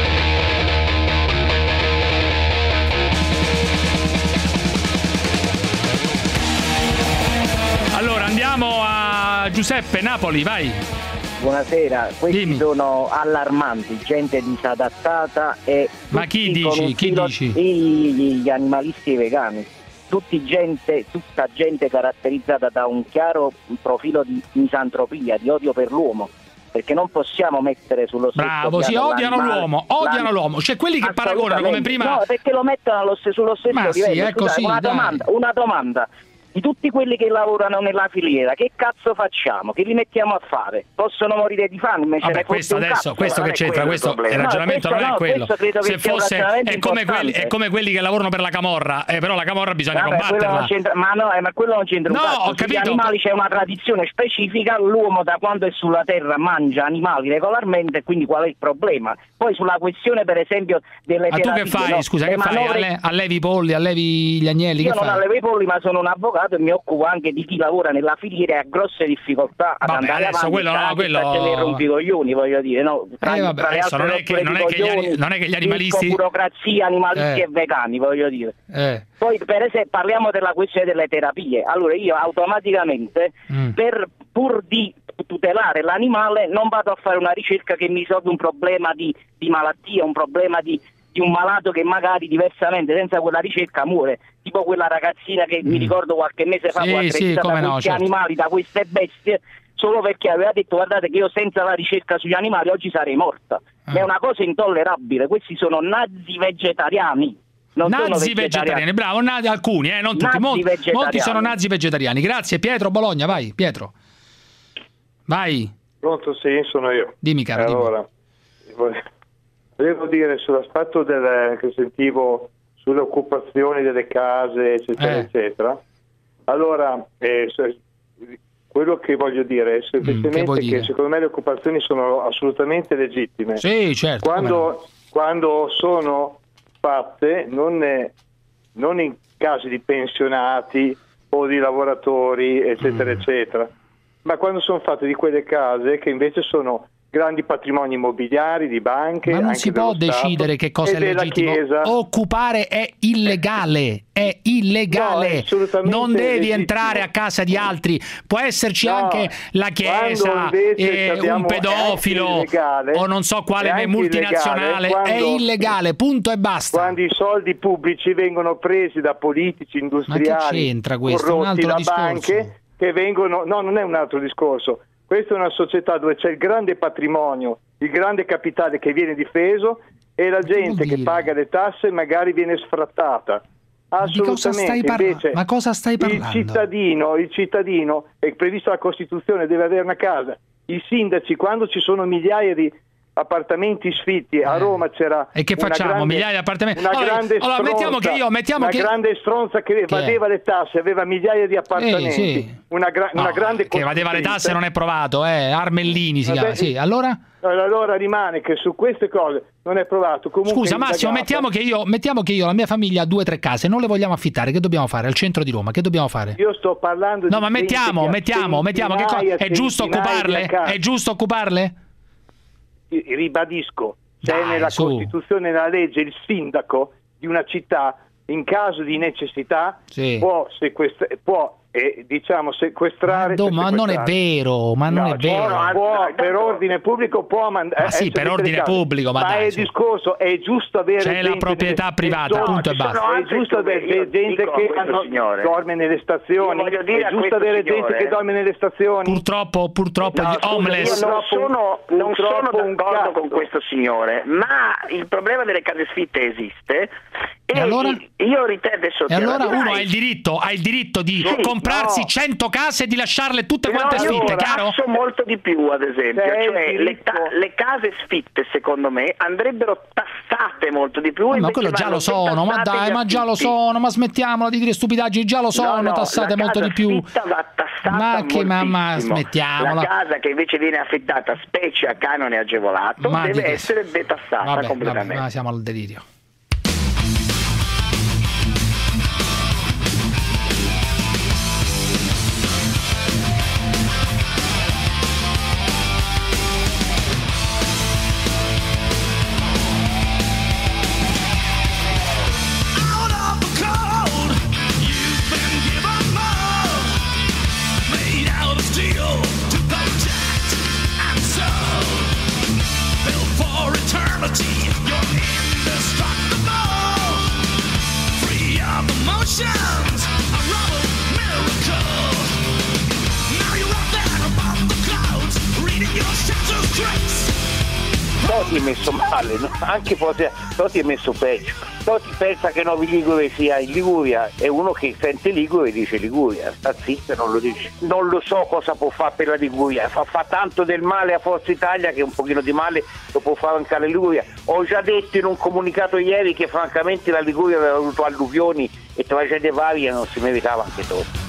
Allora andiamo a Giuseppe, Napoli, vai. Buonasera, questi Dimmi. sono allarmanti, gente disadattata e ma chi dici? Chi dici? Gli, gli animalisti vegani. tutti gente, tutta gente caratterizzata da un chiaro profilo di misantropia, di odio per l'uomo, perché non possiamo mettere sullo stesso Bravo, piano si odiano l'animale, l'uomo, odiano l'an- l'uomo, cioè quelli che paragonano come prima. No, perché lo mettono allo stesso, sullo stesso Ma sì, livello. è Scusate, così, una dai. domanda, una domanda. Di tutti quelli che lavorano nella filiera, che cazzo facciamo? Che li mettiamo a fare? Possono morire di fame? Me ce Vabbè, ne fosse questo un adesso, cazzo, questo non che è c'entra, quello questo il problema. ragionamento No, non è questo quello. no, questo credo Se che sia un fosse ragionamento è come, quelli, importante. è come quelli che lavorano per la Camorra, eh, però la Camorra bisogna Vabbè, quello combatterla. non c'entra- ma no, eh, ma quello non c'entra un No, cazzo. ho Sugli capito. animali c'è una tradizione specifica, l'uomo da quando è sulla terra mangia animali regolarmente, quindi qual è il problema? Poi sulla questione per esempio delle Ma tu terapie, che fai? no? Scusa, Le che fai? manovre- Alle- allevi i polli, allevi gli agnelli? Io Che non fai? allevo i polli, ma sono un avvocato e mi occupo anche di chi lavora nella filiera e ha grosse difficoltà ad Vabbè, andare adesso avanti, quello no, anche quello- perché ne rompi i coglioni, voglio dire, no? Tra, Eh, vabbè, tra le adesso altre non è che- rotture non di è che gli ani- coglioni, non è che gli animalisti- fisco, burocrazia, animalisti Eh. e vegani, voglio dire. Eh. Poi per esempio parliamo della questione delle terapie. Allora io automaticamente Mm. per pur di tutelare l'animale non vado a fare una ricerca che mi risolve un problema di, di malattia, un problema di, di un malato che magari diversamente senza quella ricerca muore, tipo quella ragazzina che mi ricordo qualche mese fa Sì, fu sì, aggredita come da no, questi certo. animali, da queste bestie, solo perché aveva detto guardate che io senza la ricerca sugli animali oggi sarei morta. Ma è una cosa intollerabile, questi sono nazi vegetariani. Non sono Nazi vegetariani, bravo, nazi, alcuni, eh, non tutti, Nazi molti, vegetariani. molti sono nazi vegetariani. Grazie Pietro Bologna, vai Pietro. Vai. Pronto, sì, sono io. Dimmi caro, dimmi. Allora, vole- volevo dire sull'aspetto del, che sentivo sulle occupazioni delle case, eccetera, Eh. eccetera. Allora, eh, se- quello che voglio dire è semplicemente vuoi che dire? secondo me le occupazioni sono assolutamente legittime. Sì, certo. come no. Quando, quando sono fatte, non, è- non in casi di pensionati o di lavoratori, eccetera, Mm. eccetera, ma quando sono fatte di quelle case che invece sono grandi patrimoni immobiliari di banche. Ma non anche si può dello Stato decidere che cosa e è della legittimo. Chiesa. Occupare è illegale, è illegale. No, è assolutamente non devi legittimo. entrare a casa di altri. Può esserci No, anche la Chiesa, quando invece eh, abbiamo- un pedofilo è anche illegale, o non so è quale anche multinazionale. illegale È quando- illegale, punto e basta. Quando i soldi pubblici vengono presi da politici industriali c'entra questo? È un corrotti altro da discorso. banche che vengono. No, non è un altro discorso. Questa è una società dove c'è il grande patrimonio, il grande capitale che viene difeso e la gente che paga le tasse magari viene sfrattata. Ma di cosa Assolutamente. stai parla- Invece ma cosa stai il parlando? cittadino, il cittadino è previsto dalla Costituzione, deve avere una casa. I sindaci, quando ci sono migliaia di appartamenti sfitti, a Roma c'era E che una facciamo? grande- Migliaia di appartamenti? una Allora, grande allora, stronza, mettiamo che io- mettiamo una che- grande stronza che evadeva le tasse, aveva migliaia di appartamenti, Eh, sì. una, gra- No, una grande che evadeva le tasse costruttrice. non è provato, eh. Armellini si Vabbè, chiama. Sì, allora? Allora rimane che su queste cose non è provato. Comunque Scusa è Massimo, indagato. mettiamo che io mettiamo che io la mia famiglia ha due o tre case, non le vogliamo affittare, che dobbiamo fare? Al centro di Roma, che dobbiamo fare? Io sto parlando di No, ma gente mettiamo, che ha mettiamo, mettiamo che co- centinaia, è giusto centinaia di occuparle? case. È giusto occuparle? Ribadisco, c'è Dai, nella su. Costituzione e nella legge il sindaco di una città in caso di necessità Sì. può, sequestra- può eh, diciamo sequestrare. Do- ma non è sequestrare. vero, ma non No, è vero. può, può, per ordine pubblico può mandare. Ma sì, per ordine pubblico, ma dai, il su. discorso è giusto avere C'è la gente proprietà nelle- privata, no, punto e ci sono basta. È altri giusto avere strumenti. Io gente dico a che questo hanno- signore- dorme nelle stazioni, Io voglio dire è a giusto questo avere signore- gente che dorme nelle stazioni. Purtroppo, purtroppo No, gli scusa, homeless. io non sono, non sono purtroppo un d'accordo cazzo. con questo signore, ma il problema delle case sfitte esiste e, E allora? io ritengo adesso E allora capirai- uno ha il diritto, ha il diritto di Sì, comprarsi no. cento case e di lasciarle tutte No, quante io sfitte, chiaro? passo molto di più, ad esempio, C'è il cioè le, diritto- ta- le case sfitte secondo me andrebbero tassate molto di più. Ma invece quello già vanno lo sono, ma detassati dai, gli ma già lo affitti. sono, ma smettiamola di dire stupidaggini, già lo sono, No, no, tassate la molto casa di più. affitta va tassata Ma che mamma, moltissimo. smettiamola. La casa che invece viene affittata specie a canone agevolato Ma di deve che- essere detassata Vabbè, completamente. vabbè, ma siamo al delirio. Out of the cold, you've been given love, made out of steel to protect and serve. Built for eternity, you're indestructible. Toti è messo male, no? Anche forse Toti è messo peggio. Toti pensa che Novi Ligure sia in Liguria, è uno che sente Ligure e dice Liguria, sta zitto, non lo dice. Non lo so cosa può fare per la Liguria, fa, fa tanto del male a Forza Italia che un pochino di male lo può fare anche alla Liguria. Ho già detto in un comunicato ieri che francamente la Liguria aveva avuto alluvioni e tragedie varie e non si meritava anche Toti.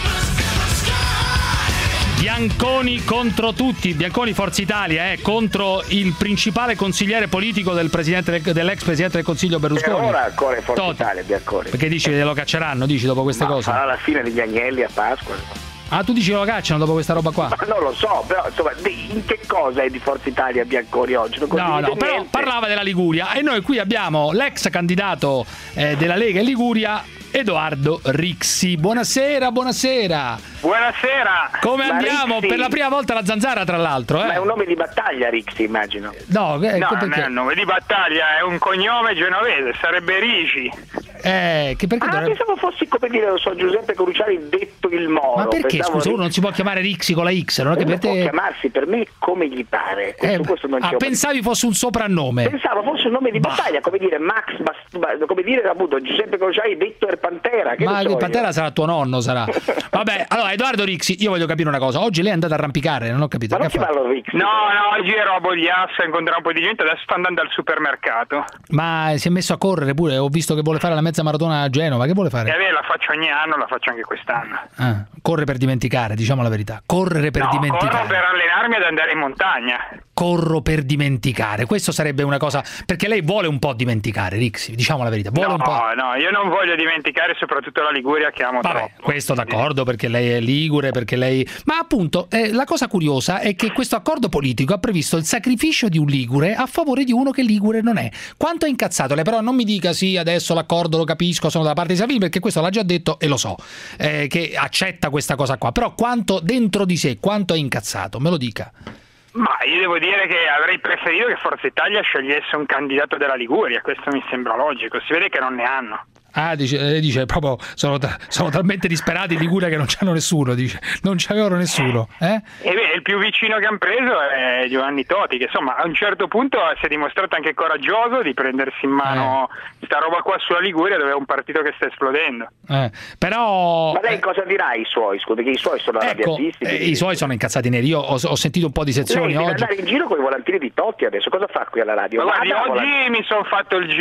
Bianconi contro tutti, Bianconi Forza Italia, eh, contro il principale consigliere politico del presidente del, dell'ex presidente del Consiglio Berlusconi. Per ora ancora è Forza Toti. Italia, Bianconi. Perché dici che lo cacceranno, dici, dopo queste Ma cose? farà la fine degli agnelli a Pasqua. Ah, tu dici che lo cacciano dopo questa roba qua? Ma non lo so, però insomma, in che cosa è di Forza Italia Bianconi oggi? Non No, no, però parlava della Liguria e noi qui abbiamo l'ex candidato eh, della Lega in Liguria, Edoardo Rixi. Buonasera, buonasera. Buonasera. Come Ma andiamo? Rixi- Per la prima volta la Zanzara, tra l'altro. Eh? Ma è un nome di battaglia, Rixi, immagino. No, eh, No, non perché? è un nome di battaglia, è un cognome genovese, sarebbe Ricci. Eh, che perché Ah, dovrebbe- pensavo fossi, come dire, non so, Giuseppe Cruciani detto il Moro. Ma perché, Pensavo scusa, uno Rixi- non si può chiamare Rixi con la X? Non è che Uno per può te... chiamarsi per me come gli pare. Questo, Eh, questo non ah, c'è pensavi fosse un soprannome. Pensavo fosse un nome di battaglia, come dire Max, Bast- come dire appunto Giuseppe Cruciani detto il Pantera. Che Ma ne so il io. Pantera sarà tuo nonno, sarà. Vabbè, allora Edoardo Rixi, io voglio capire una cosa. Oggi lei è andata a arrampicare, non ho capito. Ma non Che ha si fatto? parla Rixi. No, no, oggi ero a Bogliassa a incontrare un po' di gente, adesso sto andando al supermercato. Ma si è messo a correre pure, ho visto che vuole fare la mezza maratona a Genova, che vuole E fare? beh, la faccio ogni anno, la faccio anche quest'anno. Ah, corre per dimenticare, diciamo la verità. Correre per No, dimenticare. corro per allenarmi ad andare in montagna. Corro per dimenticare. Questo sarebbe una cosa, perché lei vuole un po' dimenticare, Rixi, diciamo la verità. Vuole No, un po'. no, io non voglio dimenticare soprattutto la Liguria che amo Vabbè, troppo. questo d'accordo, perché lei è ligure, perché lei... Ma appunto, eh, la cosa curiosa è che questo accordo politico ha previsto il sacrificio di un ligure a favore di uno che ligure non è. Quanto è incazzato? Lei però non mi dica sì, adesso l'accordo lo capisco, sono dalla parte di Salvini, perché questo l'ha già detto e lo so, eh, che accetta questa cosa qua. Però quanto dentro di sé, quanto è incazzato? Me lo dica. Ma io devo dire che avrei preferito che Forza Italia scegliesse un candidato della Liguria, questo mi sembra logico, si vede che non ne hanno. Ah, dice, lei dice proprio sono, sono talmente disperati in Liguria che non c'hanno nessuno, dice, non c'avevano nessuno, eh? E beh, il più vicino che hanno preso è Giovanni Toti, che insomma a un certo punto si è dimostrato anche coraggioso di prendersi in mano Eh. sta roba qua sulla Liguria, dove è un partito che sta esplodendo. Eh, però Ma lei cosa dirà ai suoi? Scusa, che i suoi sono ecco, arrabbiatisti. eh, i suoi sono incazzati neri. Io ho, ho sentito un po' di sezioni Lei deve oggi. andare in giro con i volantini di Totti adesso, cosa fa qui alla radio? Ma guardi, Vada, oggi volantini. mi sono fatto il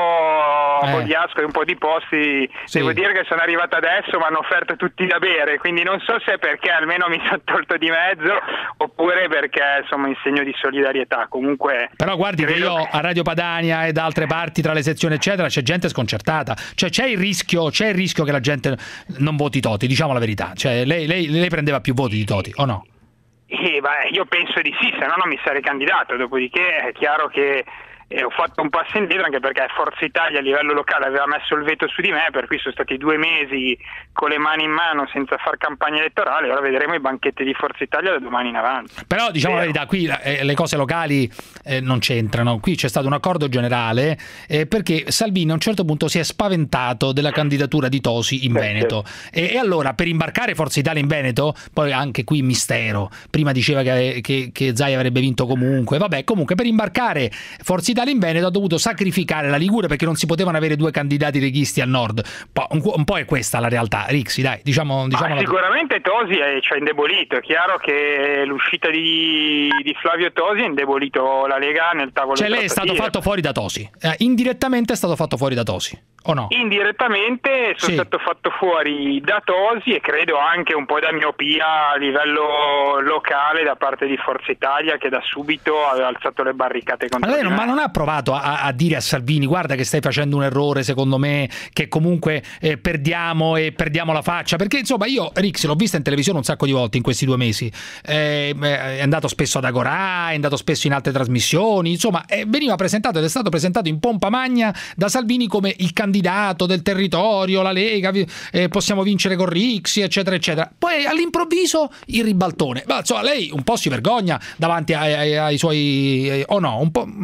giro a Eh. Bogliasco e un po' di posti, Sì. devo dire che sono arrivato adesso, mi hanno offerto tutti da bere, quindi non so se è perché almeno mi sono tolto di mezzo oppure perché insomma in segno di solidarietà. Comunque Però guardi che credo io a Radio Padania e da altre parti tra le sezioni eccetera c'è gente sconcertata, cioè c'è il rischio c'è il rischio che la gente non voti Toti, diciamo la verità, cioè lei, lei, lei prendeva più voti di Toti o no? Eh, beh, io penso di sì, se no non mi sarei candidato, dopodiché è chiaro che eh, ho fatto un passo indietro anche perché Forza Italia a livello locale aveva messo il veto su di me, per cui sono stati due mesi con le mani in mano senza far campagna elettorale, ora vedremo i banchetti di Forza Italia da domani in avanti. Però diciamo Vero. la verità, qui eh, le cose locali eh, non c'entrano, qui c'è stato un accordo generale eh, perché Salvini a un certo punto si è spaventato della candidatura di Tosi in Veneto e, e allora per imbarcare Forza Italia in Veneto, poi anche qui mistero, prima diceva che, che, che Zaia avrebbe vinto comunque, vabbè comunque per imbarcare Forza Italia in Veneto ha dovuto sacrificare la Liguria perché non si potevano avere due candidati leghisti al nord, un, un po' è questa la realtà, Rixi dai, diciamo, diciamo Ma la... sicuramente Tosi è, ci ha indebolito, è chiaro che l'uscita di, di Flavio Tosi ha indebolito la Lega nel tavolo Cioè di lei è stato trattative. fatto fuori da Tosi, eh, indirettamente è stato fatto fuori da Tosi, o no? Indirettamente sono Sì. stato fatto fuori da Tosi e credo anche un po' da miopia a livello locale da parte di Forza Italia che da subito aveva alzato le barricate contro Ma lei di non, me. ma non ha provato a, a dire a Salvini guarda che stai facendo un errore secondo me, che comunque eh, perdiamo e perdiamo la faccia, perché insomma io Rixi l'ho vista in televisione un sacco di volte in questi due mesi, eh, è andato spesso ad Agorà, è andato spesso in altre trasmissioni, insomma eh, veniva presentato ed è stato presentato in pompa magna da Salvini come il candidato del territorio, la Lega, eh, possiamo vincere con Rixi eccetera eccetera, poi all'improvviso il ribaltone, ma insomma lei un po' si vergogna davanti ai, ai, ai suoi eh, o no, un po'... Ma devo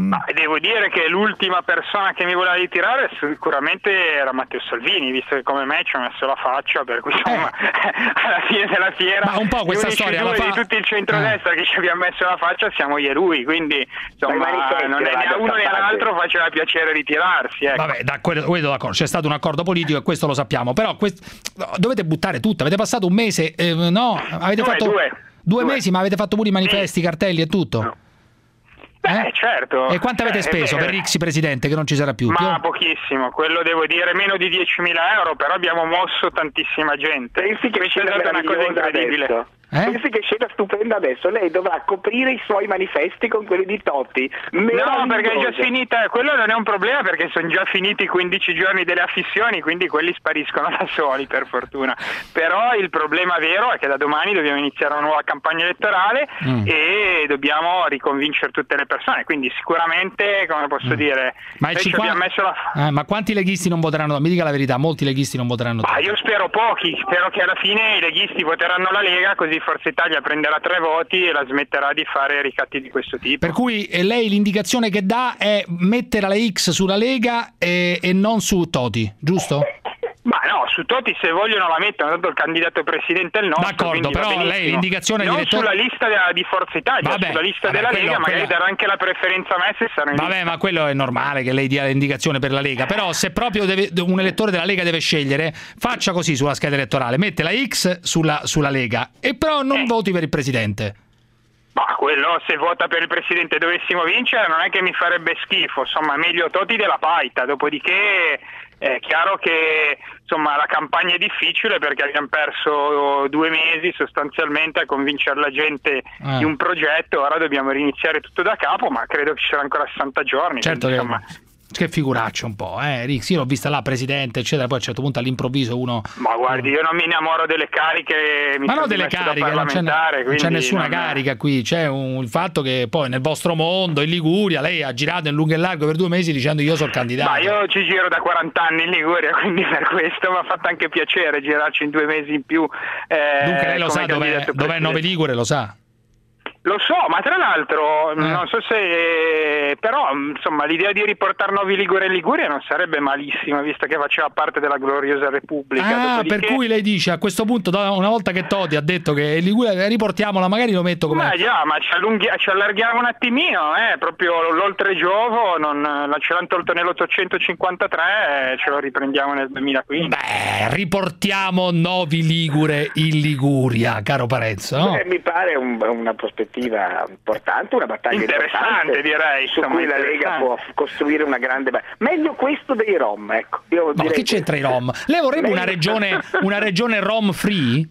devo dire che l'ultima persona che mi voleva ritirare sicuramente era Matteo Salvini, visto che come me ci ha messo la faccia, per cui insomma eh. alla fine della fiera ma un po' questa gli unici storia due la fa... di tutto il centrodestra eh. che ci abbiamo messo la faccia siamo io e lui, quindi insomma non è né a uno né all'altro faceva piacere ritirarsi, ecco. Vabbè, da quello, quello d'accordo, c'è stato un accordo politico e questo lo sappiamo, però quest... dovete buttare tutto, avete passato un mese, eh, no, avete due, fatto due, due due mesi, ma avete fatto pure i manifesti, i cartelli e tutto? No. Beh, eh? certo. E quanto avete eh, speso per Rixi presidente, che non ci sarà più? Ma più? pochissimo, quello devo dire meno di diecimila euro, però abbiamo mosso tantissima gente. Pensi che c'è stata una cosa incredibile. Adesso. Eh? Pensi che scena stupenda adesso? Lei dovrà coprire i suoi manifesti con quelli di Totti. No, perché è già finita, quello non è un problema perché sono già finiti i quindici giorni delle affissioni, quindi quelli spariscono da soli per fortuna. Però il problema vero è che da domani dobbiamo iniziare una nuova campagna elettorale mm. e dobbiamo riconvincere tutte le persone, quindi sicuramente, come posso mm. dire, ma, il cinquanta... messo la... eh, ma quanti leghisti non voteranno? Mi dica la verità, molti leghisti non voteranno. Ma io spero pochi, spero che alla fine i leghisti voteranno la Lega, così Forza Italia prenderà tre voti e la smetterà di fare ricatti di questo tipo. Per cui eh, lei l'indicazione che dà è mettere la X sulla Lega e, e non su Toti, giusto? Ma no, su Toti se vogliono la mettono, tanto il candidato presidente è il nostro. D'accordo, però lei l'indicazione non direttore... sulla lista della, di Forza Italia, vabbè, sulla lista vabbè, della quello, Lega magari quella... darà anche la preferenza a me se saranno in vabbè, lista. ma quello è normale che lei dia l'indicazione per la Lega, però se proprio deve, un elettore della Lega deve scegliere, faccia così sulla scheda elettorale, mette la X sulla, sulla Lega e però non eh. voti per il presidente. Ma quello, se vota per il presidente dovessimo vincere, non è che mi farebbe schifo, insomma meglio Toti della Paita, dopodiché è chiaro che insomma la campagna è difficile perché abbiamo perso due mesi sostanzialmente a convincere la gente ah. di un progetto, ora dobbiamo riniziare tutto da capo, ma credo che ci saranno ancora sessanta giorni. Certo quindi, che... insomma... Che figuraccio un po', eh, Rix, io l'ho vista là, presidente, eccetera, poi a un certo punto all'improvviso uno... Ma guardi, io non mi innamoro delle cariche, mi ma no, sono delle cariche, non c'è, non c'è nessuna non... carica qui, c'è un, il fatto che poi nel vostro mondo, in Liguria, lei ha girato in lungo e largo per due mesi dicendo io sono candidato. Ma io ci giro da quaranta anni in Liguria, quindi per questo mi ha fatto anche piacere girarci in due mesi in più. Eh, Dunque lei lo sa dov'è, dov'è Nove Ligure, lo sa? Lo so, ma tra l'altro, eh. non so se... però insomma l'idea di riportare Novi Ligure in Liguria non sarebbe malissima, visto che faceva parte della gloriosa Repubblica. Ah, Dopodiché... per cui lei dice a questo punto, una volta che Toti ha detto che Liguria, riportiamolo, magari lo metto come... Ma già, ma ci, allunghi... ci allarghiamo un attimino, eh, proprio l'oltre Giovo, non... ce l'hanno tolto nell'ottocentocinquantatré, ce lo riprendiamo nel duemilaquindici. Beh, riportiamo Novi Ligure in Liguria, caro Parenzo, no? Beh, mi pare un, una prospettiva importante, una battaglia interessante, direi, su cui la Lega può costruire una grande battaglia. Meglio questo dei Rom, ecco. Io no, che c'entra i Rom? Lei vorrebbe una regione, una regione Rom free?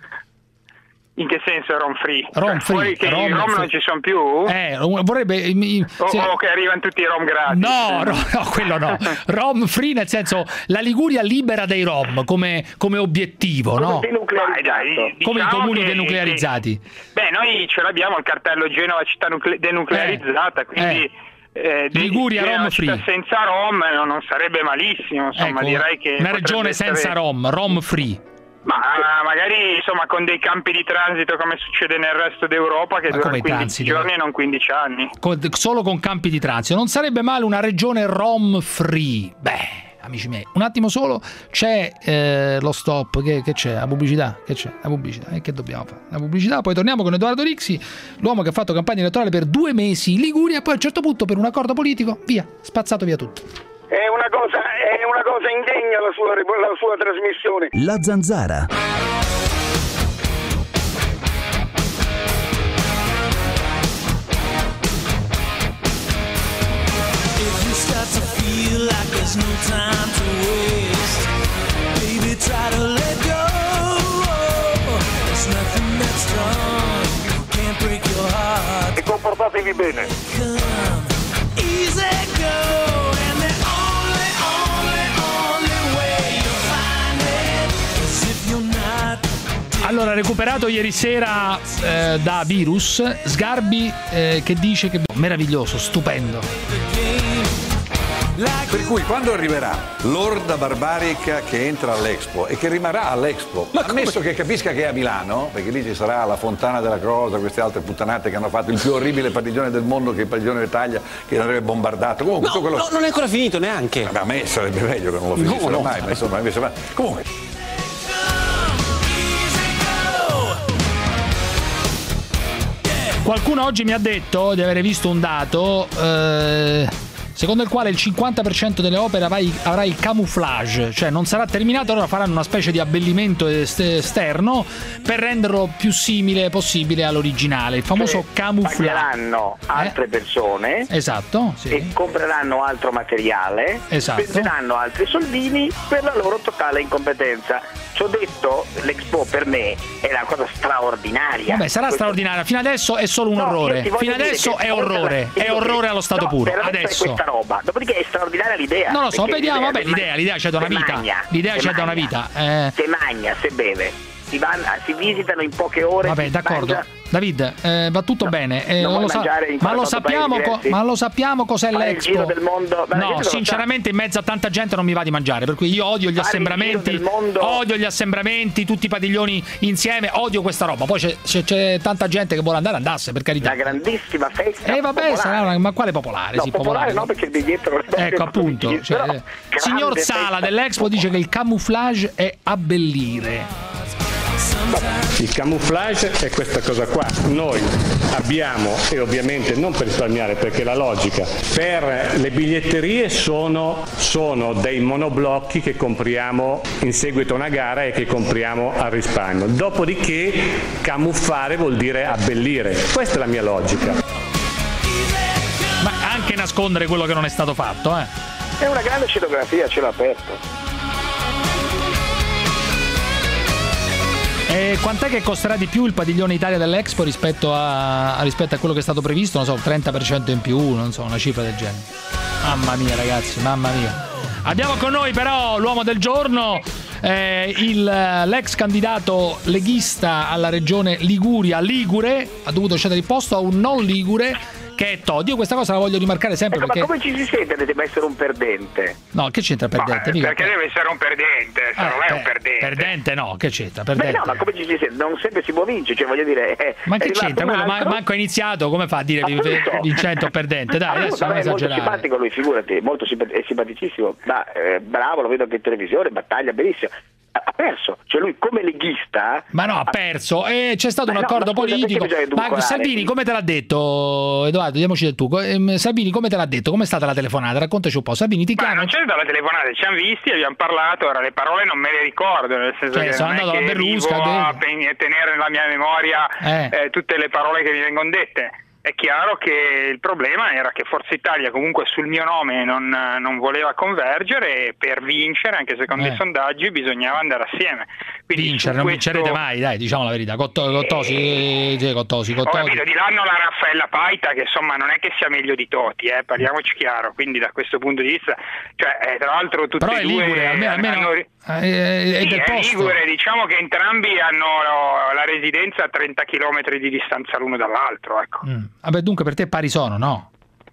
In che senso Rom free? Rom free. Fuori che Rom i Rom free. Non ci sono più? Eh, vorrebbe... Mi, o, se... o che arrivano tutti i Rom gratis? No, no, no, quello no. Rom free nel senso la Liguria libera dai Rom come, come obiettivo, come no? Dai, dai, diciamo come i comuni che, denuclearizzati. Che, beh, noi ce l'abbiamo il cartello Genova città nucle- denuclearizzata, eh, quindi... Eh. Eh, Liguria Rom free senza Rom no, non sarebbe malissimo, insomma, ecco, direi che una regione essere... senza Rom, Rom free. Ma magari insomma con dei campi di transito come succede nel resto d'Europa che ma durano quindici transito? giorni e non quindici anni. Con, solo con campi di transito. Non sarebbe male una regione Rom free. Beh, amici miei, un attimo solo, c'è eh, lo stop, che, che c'è? La pubblicità, che c'è? La pubblicità, e che dobbiamo fare? La pubblicità, poi torniamo con Edoardo Rixi, l'uomo che ha fatto campagna elettorale per due mesi in Liguria e poi a un certo punto per un accordo politico, via, spazzato via tutto. È una cosa, è una cosa indegna la sua, la sua trasmissione. La Zanzara. If you start to feel like there's no time to waste, baby, try to let go. There's nothing that's strong, can't break your heart. E comportatevi bene. Come, easy go. Allora, recuperato ieri sera eh, da Virus, Sgarbi eh, che dice che meraviglioso, stupendo. Per cui quando arriverà l'orda barbarica che entra all'Expo e che rimarrà all'Expo, ammesso che capisca che è a Milano, perché lì ci sarà la Fontana della Cosa, queste altre puttanate che hanno fatto il più orribile padiglione del mondo, che è il padiglione d'Italia, che l'avrebbe bombardato. Comunque, no, tutto quello... no, non è ancora finito neanche. Vabbè, a me sarebbe meglio che non lo finissero no, no. mai, ma insomma, invece va. Comunque. Qualcuno oggi mi ha detto di avere visto un dato eh, secondo il quale il cinquanta per cento delle opere avrà il camouflage, cioè non sarà terminato, allora faranno una specie di abbellimento esterno per renderlo più simile possibile all'originale, il famoso Cioè, camouflage. Pagheranno altre Eh? persone Esatto, sì. e compreranno altro materiale, Esatto. spenderanno altri soldini per la loro totale incompetenza. Ci ho detto, l'Expo per me è una cosa straordinaria. Vabbè, sarà Questo- straordinaria. Fino adesso è solo un No, io orrore. ti voglio Fino dire adesso che è oltre orrore. alla- È orrore allo stato No, puro. per adesso è Adesso. questa roba. Dopodiché è straordinaria l'idea. Non lo so, perché vediamo. Vabbè, se l'idea, magna- l'idea c'è da una se vita. magna, L'idea se c'è da una magna, vita. Eh. Se magna, se beve. Si, vanno, si visitano in poche ore. Vabbè, si d'accordo. mangia. David, eh, va tutto bene. Eh, non lo vuoi sa- mangiare in ma, lo quarantotto sappiamo paesi co- diversi? ma lo sappiamo cos'è Fare il l'Expo? giro del mondo. Ma la gente No, lo sa. sinceramente in mezzo a tanta gente non mi va di mangiare, per cui io odio gli Fare il assembramenti, giro del mondo. odio gli assembramenti, tutti i padiglioni insieme, odio questa roba. Poi c'è, c'è- c'è tanta gente che vuole andare, andasse, per carità. Una grandissima festa. Eh vabbè, popolare. sarà una- ma quale popolare? No, sì, popolare no, perché il biglietto non è Ecco appunto, cioè, Però, eh, signor grande Sala festa. dell'Expo dice che il camouflage è abbellire. Il camouflage è questa cosa qua. Noi abbiamo, e ovviamente non per risparmiare, perché la logica, per le biglietterie sono, sono dei monoblocchi che compriamo in seguito a una gara e che compriamo al risparmio. Dopodiché camuffare vuol dire abbellire. Questa è la mia logica. Ma anche nascondere quello che non è stato fatto, eh. È una grande scenografia, ce l'ho aperto. E quant'è che costerà di più il padiglione Italia dell'Expo rispetto a, rispetto a quello che è stato previsto? Non so, trenta per cento in più, non so, una cifra del genere. Mamma mia ragazzi, mamma mia. Abbiamo con noi però l'uomo del giorno, eh, il, l'ex candidato leghista alla regione Liguria, Ligure, ha dovuto cedere il posto a un non Ligure che è Todi. Io questa cosa la voglio rimarcare sempre Ecco, perché... ma come ci si sente? Deve essere un perdente. No, che c'entra perdente? Mica- Perché deve essere un perdente, se non è un perdente. Perdente no, che c'entra? Beh, Perdente. no, ma come ci si sente? Non sempre si può vincere, cioè voglio dire. È, Ma è che arrivato c'entra? un Quello ma- altro- manco è iniziato, come fa a dire Appunto. vincente o perdente? Dai, Ah, adesso non vabbè, è molto esagerare. simpatico lui, figurati, molto simpa- è simpaticissimo, ma eh, bravo, lo vedo anche in televisione, battaglia benissimo. Ha ha perso, cioè lui come leghista. Ma no, ha perso. E c'è stato un Ma no, accordo ma scusa, politico. perché bisogna Ma edulcorare? Salvini, come te l'ha detto, Edoardo? Diamoci del tu. Ehm, Salvini, come te l'ha detto? Com'è stata la telefonata? Raccontaci un po'. Salvini, ti Ma chiama. non c'è stata la telefonata, ci hanno visti, abbiamo parlato, ora le parole non me le ricordo, nel senso Cioè, che sono non è andato che alla Berlusca, vivo beh. a pen- tenere nella mia memoria Eh. eh, tutte le parole che mi vengono dette. È chiaro che il problema era che Forza Italia comunque sul mio nome non, non voleva convergere e per vincere, anche secondo Eh. i sondaggi, bisognava andare assieme. Quindi Vincere, su non questo- vincerete mai, dai, diciamo la verità. Cotto- Cottosi, eh, sì, Cottosi, Ho Cottosi. capito, di là hanno la Raffaella Paita che insomma non è che sia meglio di Toti, eh, parliamoci chiaro, quindi da questo punto di vista, cioè eh, tra l'altro tutte Però e è due Ligure, almeno, almeno hanno- eh, è Sì, del è posto. Ligure, diciamo che entrambi hanno la residenza a trenta chilometri di distanza l'uno dall'altro, ecco. Mm. Vabbè, dunque per te pari sono, no?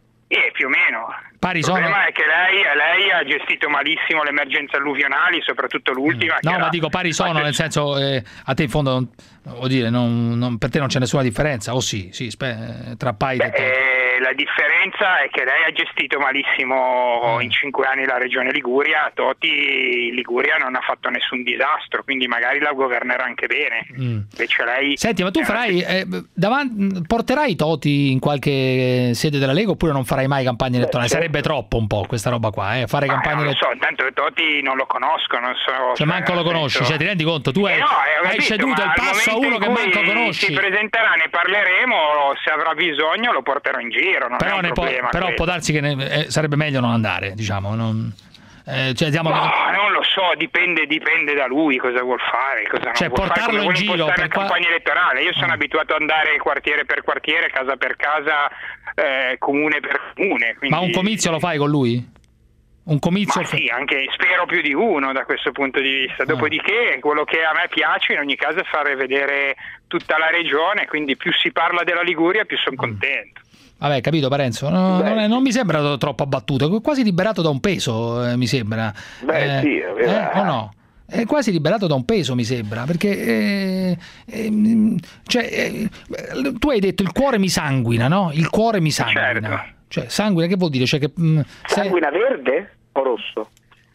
E più o meno. Pari Il sono. problema è che lei, lei ha gestito malissimo le emergenze alluvionali, soprattutto l'ultima. che No, era- ma dico pari sono, nel senso, eh, a te in fondo, non, vuol dire, non, non- per te non c'è nessuna differenza, o sì, sì, spe- tra Paita e te. Eh, la differenza è che lei ha gestito malissimo in cinque anni la regione Liguria, Toti Liguria non ha fatto nessun disastro, quindi magari la governerà anche bene. Mm. Invece lei... Senti, ma tu farai, eh, davan- porterai Toti in qualche sede della Lega oppure non farai mai campagna elettorale? Sarebbe troppo un po' questa roba qua, eh, fare Ma campagna non lo elettorale. so, intanto Toti non lo conosco, non so... Cioè manco lo nel conosci, senso- cioè ti rendi conto? Tu hai, Eh no, eh, ho hai capito, ceduto ma il al passo a momento uno in che cui manco conosci. si presenterà, ne parleremo, se avrà bisogno lo porterò in giro, non è Però, un ne può, problema. però questo. può darsi che ne- eh, sarebbe meglio non andare, diciamo. Non, eh, cioè, diamo, No, non lo so, dipende, dipende da lui cosa vuol fare, cosa non Cioè, vuol fare, portarlo come in vuole giro impostare per la qua- campagna elettorale. Io sono abituato ad andare quartiere per quartiere, casa per casa, eh, comune per comune. Quindi... Ma un comizio lo fai con lui? Un comizio. Ma sì, anche spero più di uno da questo punto di vista. Dopodiché quello che a me piace in ogni caso è fare vedere tutta la regione, quindi più si parla della Liguria più sono contento. Vabbè, capito Parenzo, no, non, è, non mi sembra troppo abbattuto, è quasi liberato da un peso, eh, mi sembra. Beh, eh, sì, è vero. eh, o no? È quasi liberato da un peso, mi sembra, perché eh, eh, cioè, eh, tu hai detto il cuore mi sanguina, no? Il cuore mi sanguina. Certo. Cioè, sanguina che vuol dire? Cioè che, mh, sanguina sei... verde o rosso?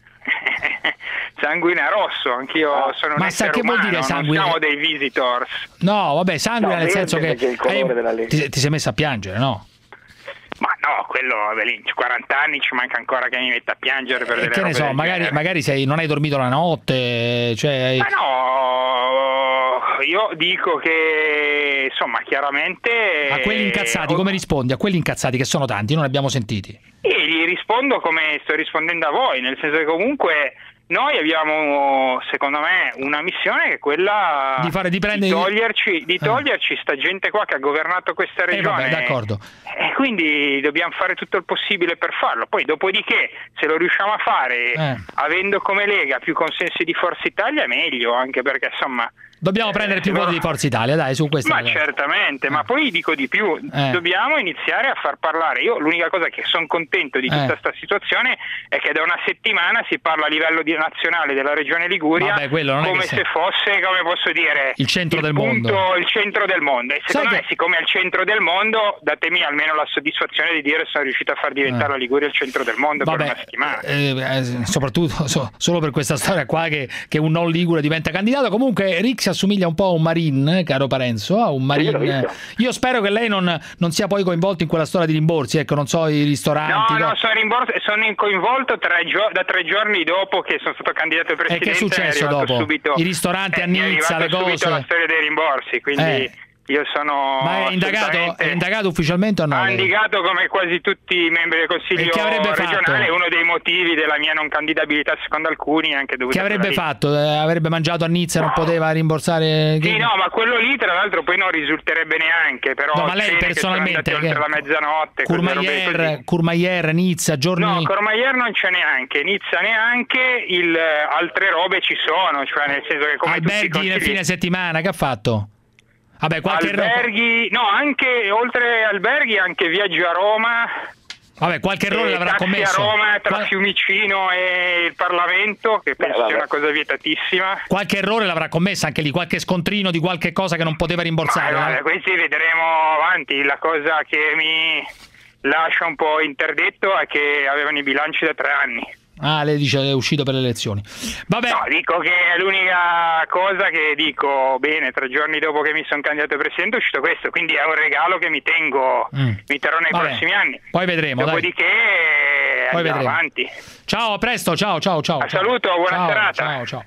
Sanguina rosso, anch'io ah, sono un ma essere sa che umano, vuol dire sanguina? Non siamo dei visitors. No, vabbè, sanguina no, nel senso che hai, ti, ti sei messa a piangere, no? Ma no, quello quaranta anni ci manca ancora che mi metta a piangere per eh, delle che ne so, magari, magari sei, non hai dormito la notte, cioè hai... Ma no, io dico che insomma chiaramente a quelli incazzati come rispondi? A quelli incazzati che sono tanti, non li abbiamo sentiti. E gli rispondo come sto rispondendo a voi, nel senso che comunque noi abbiamo, secondo me, una missione che è quella di, fare, di, prendere... di toglierci, di toglierci sta gente qua che ha governato questa regione. Eh, vabbè, d'accordo. E quindi dobbiamo fare tutto il possibile per farlo. Poi, dopodiché, se lo riusciamo a fare eh. avendo come Lega più consensi di Forza Italia, meglio, anche perché insomma. Dobbiamo prendere più voti no. di Forza Italia, dai, su questa. Ma certamente, ma poi dico di più, eh. dobbiamo iniziare a far parlare. Io l'unica cosa che sono contento di tutta questa eh. situazione è che da una settimana si parla a livello di nazionale della regione Liguria. Vabbè, quello non come è che se fosse, come posso dire, il centro il del punto, mondo. Il centro del mondo. E secondo Sai me, che... siccome è il centro del mondo, datemi almeno la soddisfazione di dire che sono riuscito a far diventare eh. la Liguria il centro del mondo. Vabbè, per una settimana. Eh, eh, soprattutto so, solo per questa storia qua che, che un non ligure diventa candidato. Comunque Rix assomiglia un po' a un Marin, caro Parenzo, a un Marin. Io spero che lei non, non sia poi coinvolto in quella storia di rimborsi, ecco, non so, i ristoranti. No, no, no, sono, rimborsi, sono coinvolto tre gio- da tre giorni dopo che sono stato candidato a presidente. E che è successo è dopo? Subito, I ristoranti eh, a Nizza, le cose. Subito la storia dei rimborsi, quindi eh. io sono. Ma è indagato, è indagato ufficialmente o no? Ha indagato come quasi tutti i membri del Consiglio regionale, fatto? Uno dei motivi della mia non candidabilità secondo alcuni è anche dovuto. Che avrebbe fatto? Eh, avrebbe mangiato a Nizza e non poteva rimborsare? Sì, no, ma quello lì tra l'altro poi non risulterebbe neanche, però no, ma lei personalmente che... oltre la mezzanotte, Courmayeur, Courmayeur, Nizza, giorni. No, Courmayeur non c'è neanche, Nizza neanche, il, altre robe ci sono, cioè nel senso che come alberghi tutti nel fine settimana, che ha fatto? Vabbè, qualche alberghi, no, anche oltre alberghi anche viaggi a Roma. Vabbè, qualche errore l'avrà commesso. A Roma tra Qual... Fiumicino e il Parlamento, che penso Beh, sia una cosa vietatissima. Qualche errore l'avrà commesso anche lì, qualche scontrino di qualche cosa che non poteva rimborsare. Ma, vabbè, questi vedremo avanti. La cosa che mi lascia un po' interdetto è che avevano i bilanci da tre anni. Ah, lei dice è uscito per le elezioni. Vabbè. No, dico che è l'unica cosa che dico, bene, tre giorni dopo che mi sono candidato presidente è uscito questo, quindi è un regalo che mi tengo, mm. mi terrò nei Vabbè. prossimi anni. Poi vedremo, Dopodiché Poi andiamo vedremo. avanti. Ciao, a presto, ciao, ciao, ciao. A saluto, buona ciao, serata. Ciao, ciao.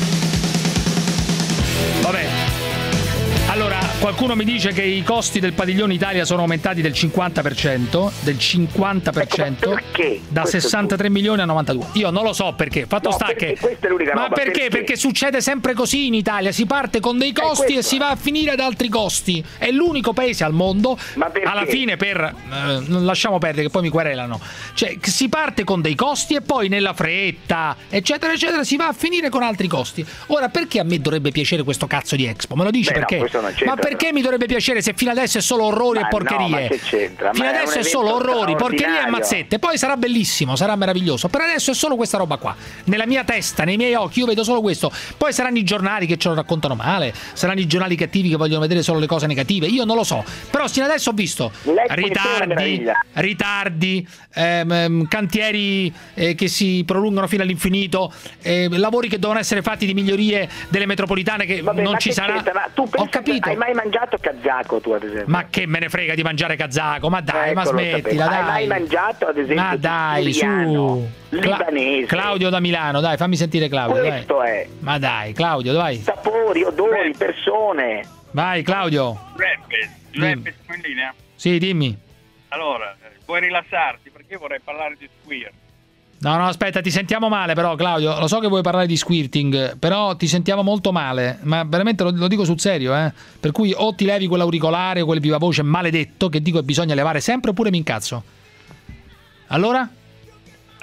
Vabbè. Allora, qualcuno mi dice che i costi del padiglione Italia sono aumentati del cinquanta per cento, del cinquanta per cento, perché? da Questo sessantatré milioni a novantadue. Io non lo so perché, fatto no, sta perché che questa è l'unica Ma roba, perché? perché? Perché succede sempre così in Italia, si parte con dei costi e si va a finire ad altri costi. È l'unico paese al mondo, Ma alla fine per eh, non lasciamo perdere che poi mi querelano. Cioè, si parte con dei costi e poi nella fretta, eccetera eccetera, si va a finire con altri costi. Ora, perché a me dovrebbe piacere questo cazzo di Expo? Me lo dici Beh, perché? no, questo non c'entra, Ma perché però. mi dovrebbe piacere se fino adesso è solo orrori ma e porcherie? No, ma che c'entra? Fino ma adesso è, è solo orrori, porcherie e straordinario. mazzette. Poi sarà bellissimo, sarà meraviglioso. Per adesso è solo questa roba qua. Nella mia testa, nei miei occhi, io vedo solo questo. Poi saranno i giornali che ce lo raccontano male, saranno i giornali cattivi che vogliono vedere solo le cose negative. Io non lo so. Però fino adesso ho visto ritardi, ritardi, ehm, cantieri eh, che si prolungano fino all'infinito, eh, lavori che devono essere fatti di migliorie delle metropolitane che Vabbè, non ma ci che sarà. c'entra? Ma tu pensi, ho capito. Hai mai mangiato kazako tu ad esempio? Ma che me ne frega di mangiare kazako? Ma dai, Ecco, ma smettila, dai. Hai mai mangiato ad esempio Ma dai, siciliano, su. libanese? Claudio da Milano, dai, fammi sentire Claudio. Questo dai. è. Ma dai, Claudio, dai. Sapori, odori, persone. Vai, Claudio. Giuseppe, Giuseppe, siamo in linea? Sì, dimmi. Allora, puoi rilassarti perché io vorrei parlare di Squirt. No, no, aspetta, ti sentiamo male però, Claudio. Lo so che vuoi parlare di squirting, però ti sentiamo molto male. Ma veramente lo, lo dico sul serio, eh. Per cui o ti levi quell'auricolare o quel viva voce maledetto che dico che bisogna levare sempre, oppure mi incazzo. Allora?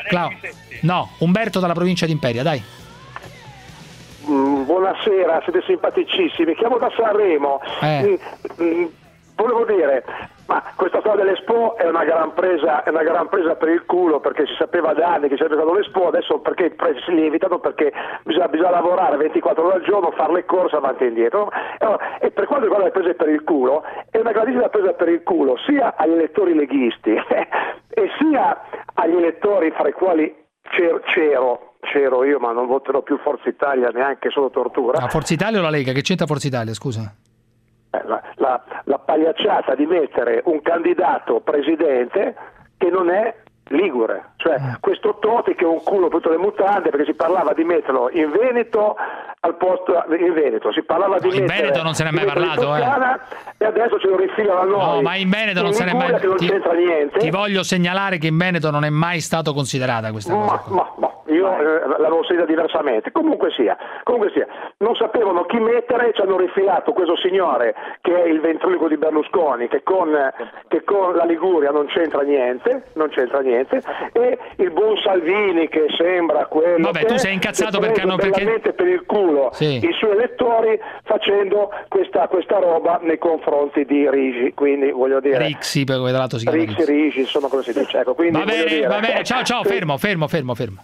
Clau. No, Umberto dalla provincia di Imperia, dai. Mm, buonasera, siete simpaticissimi. Chiamo da Sanremo. Eh. Mm, mm, volevo dire, ma questa storia dell'Expo è una gran presa, è una gran presa per il culo, perché si sapeva da anni che sarebbe stato l'Expo, adesso perché si lievitano, perché bisogna, bisogna lavorare ventiquattro ore al giorno, fare le corse avanti e indietro. E per quanto riguarda le prese per il culo, è una grandissima presa per il culo sia agli elettori leghisti e sia agli elettori fra i quali c'ero c'ero io, ma non voterò più Forza Italia neanche solo tortura. Ma Forza Italia o la Lega? Che c'entra Forza Italia, scusa? La, la, la pagliacciata di mettere un candidato presidente che non è ligure, cioè mm. questo Toti che è un culo per tutte le mutande, perché si parlava di metterlo in Veneto al posto in Veneto, si parlava di no, in Veneto non se ne è mai parlato, Toscana, eh. E adesso ce lo rifilano a noi. No, ma in Veneto non in se ne è mai che non ti, c'entra niente. Ti voglio segnalare che in Veneto non è mai stato considerata questa ma, cosa. Ma, ma io eh, l'avevo sentita diversamente. Comunque sia, comunque sia, non sapevano chi mettere, ci hanno rifilato questo signore che è il ventriloquo di Berlusconi, che con, che con la Liguria non c'entra niente, non c'entra niente, e il buon Salvini che sembra quello Vabbè, che tu sei incazzato perché hanno perché per il culo sì. i suoi elettori facendo questa, questa roba nei confronti di Rigi, quindi voglio dire Rixi, per quel lato si chiama Rixi, Rigi, insomma come si dice, ecco, quindi va bene, dire, va bene, ciao ciao, fermo, fermo, fermo, fermo.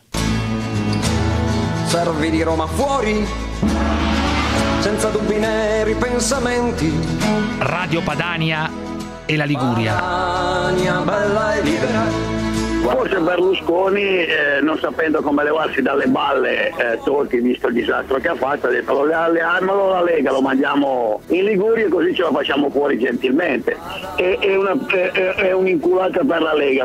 Servi di Roma fuori, senza dubbi né ripensamenti. Radio Padania e la Liguria. Padania bella e libera. Forse Berlusconi, eh, non sapendo come levarsi dalle balle eh, Toti, visto il disastro che ha fatto, ha detto allearmelo la Lega, lo mandiamo in Liguria così ce la facciamo fuori gentilmente. È, è, una, è, è un'inculata per la Lega.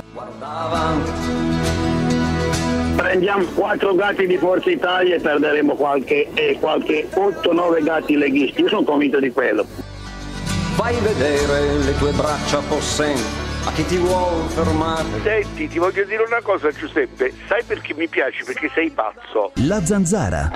Prendiamo quattro gatti di Forza Italia e perderemo qualche, eh, qualche otto nove gatti leghisti, io sono convinto di quello. Fai vedere le tue braccia possenti a chi ti vuol fermare. Senti, ti voglio dire una cosa, Giuseppe, sai perché mi piaci? Perché sei pazzo. La Zanzara.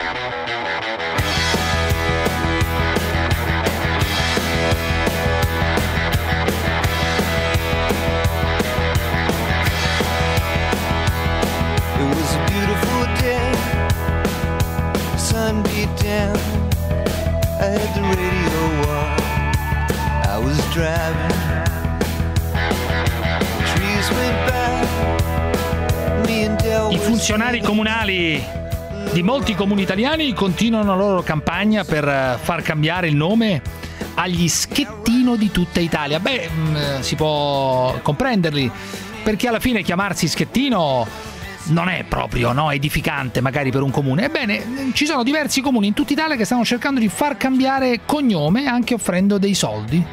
It was a beautiful day, sun beat down, I had the radio on, I was driving. I funzionari comunali di molti comuni italiani continuano la loro campagna per far cambiare il nome agli Schettino di tutta Italia. Beh, mh, si può comprenderli, perché alla fine chiamarsi Schettino non è proprio no, edificante magari per un comune. Ebbene, ci sono diversi comuni in tutta Italia che stanno cercando di far cambiare cognome anche offrendo dei soldi.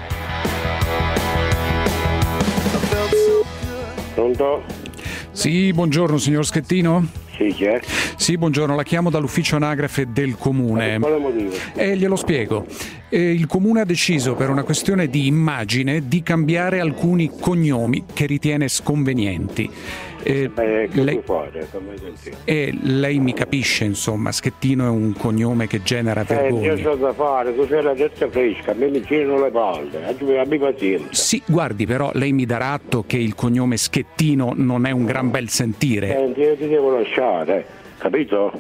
Pronto? Sì, buongiorno signor Schettino? Sì, chi è? Sì, buongiorno, la chiamo dall'ufficio anagrafe del comune. Per quale motivo? Eh, glielo spiego. Eh, il comune ha deciso per una questione di immagine di cambiare alcuni cognomi che ritiene sconvenienti. Eh, eh, che lei, fare, eh, lei mi capisce, insomma, Schettino è un cognome che genera vergogna. Eh, io so da fare, tu sei la testa fresca, a me mi girano le palle, abbi pazienza. Sì, guardi, però lei mi darà atto che il cognome Schettino non è un gran bel sentire. Senti, io ti devo lasciare, capito?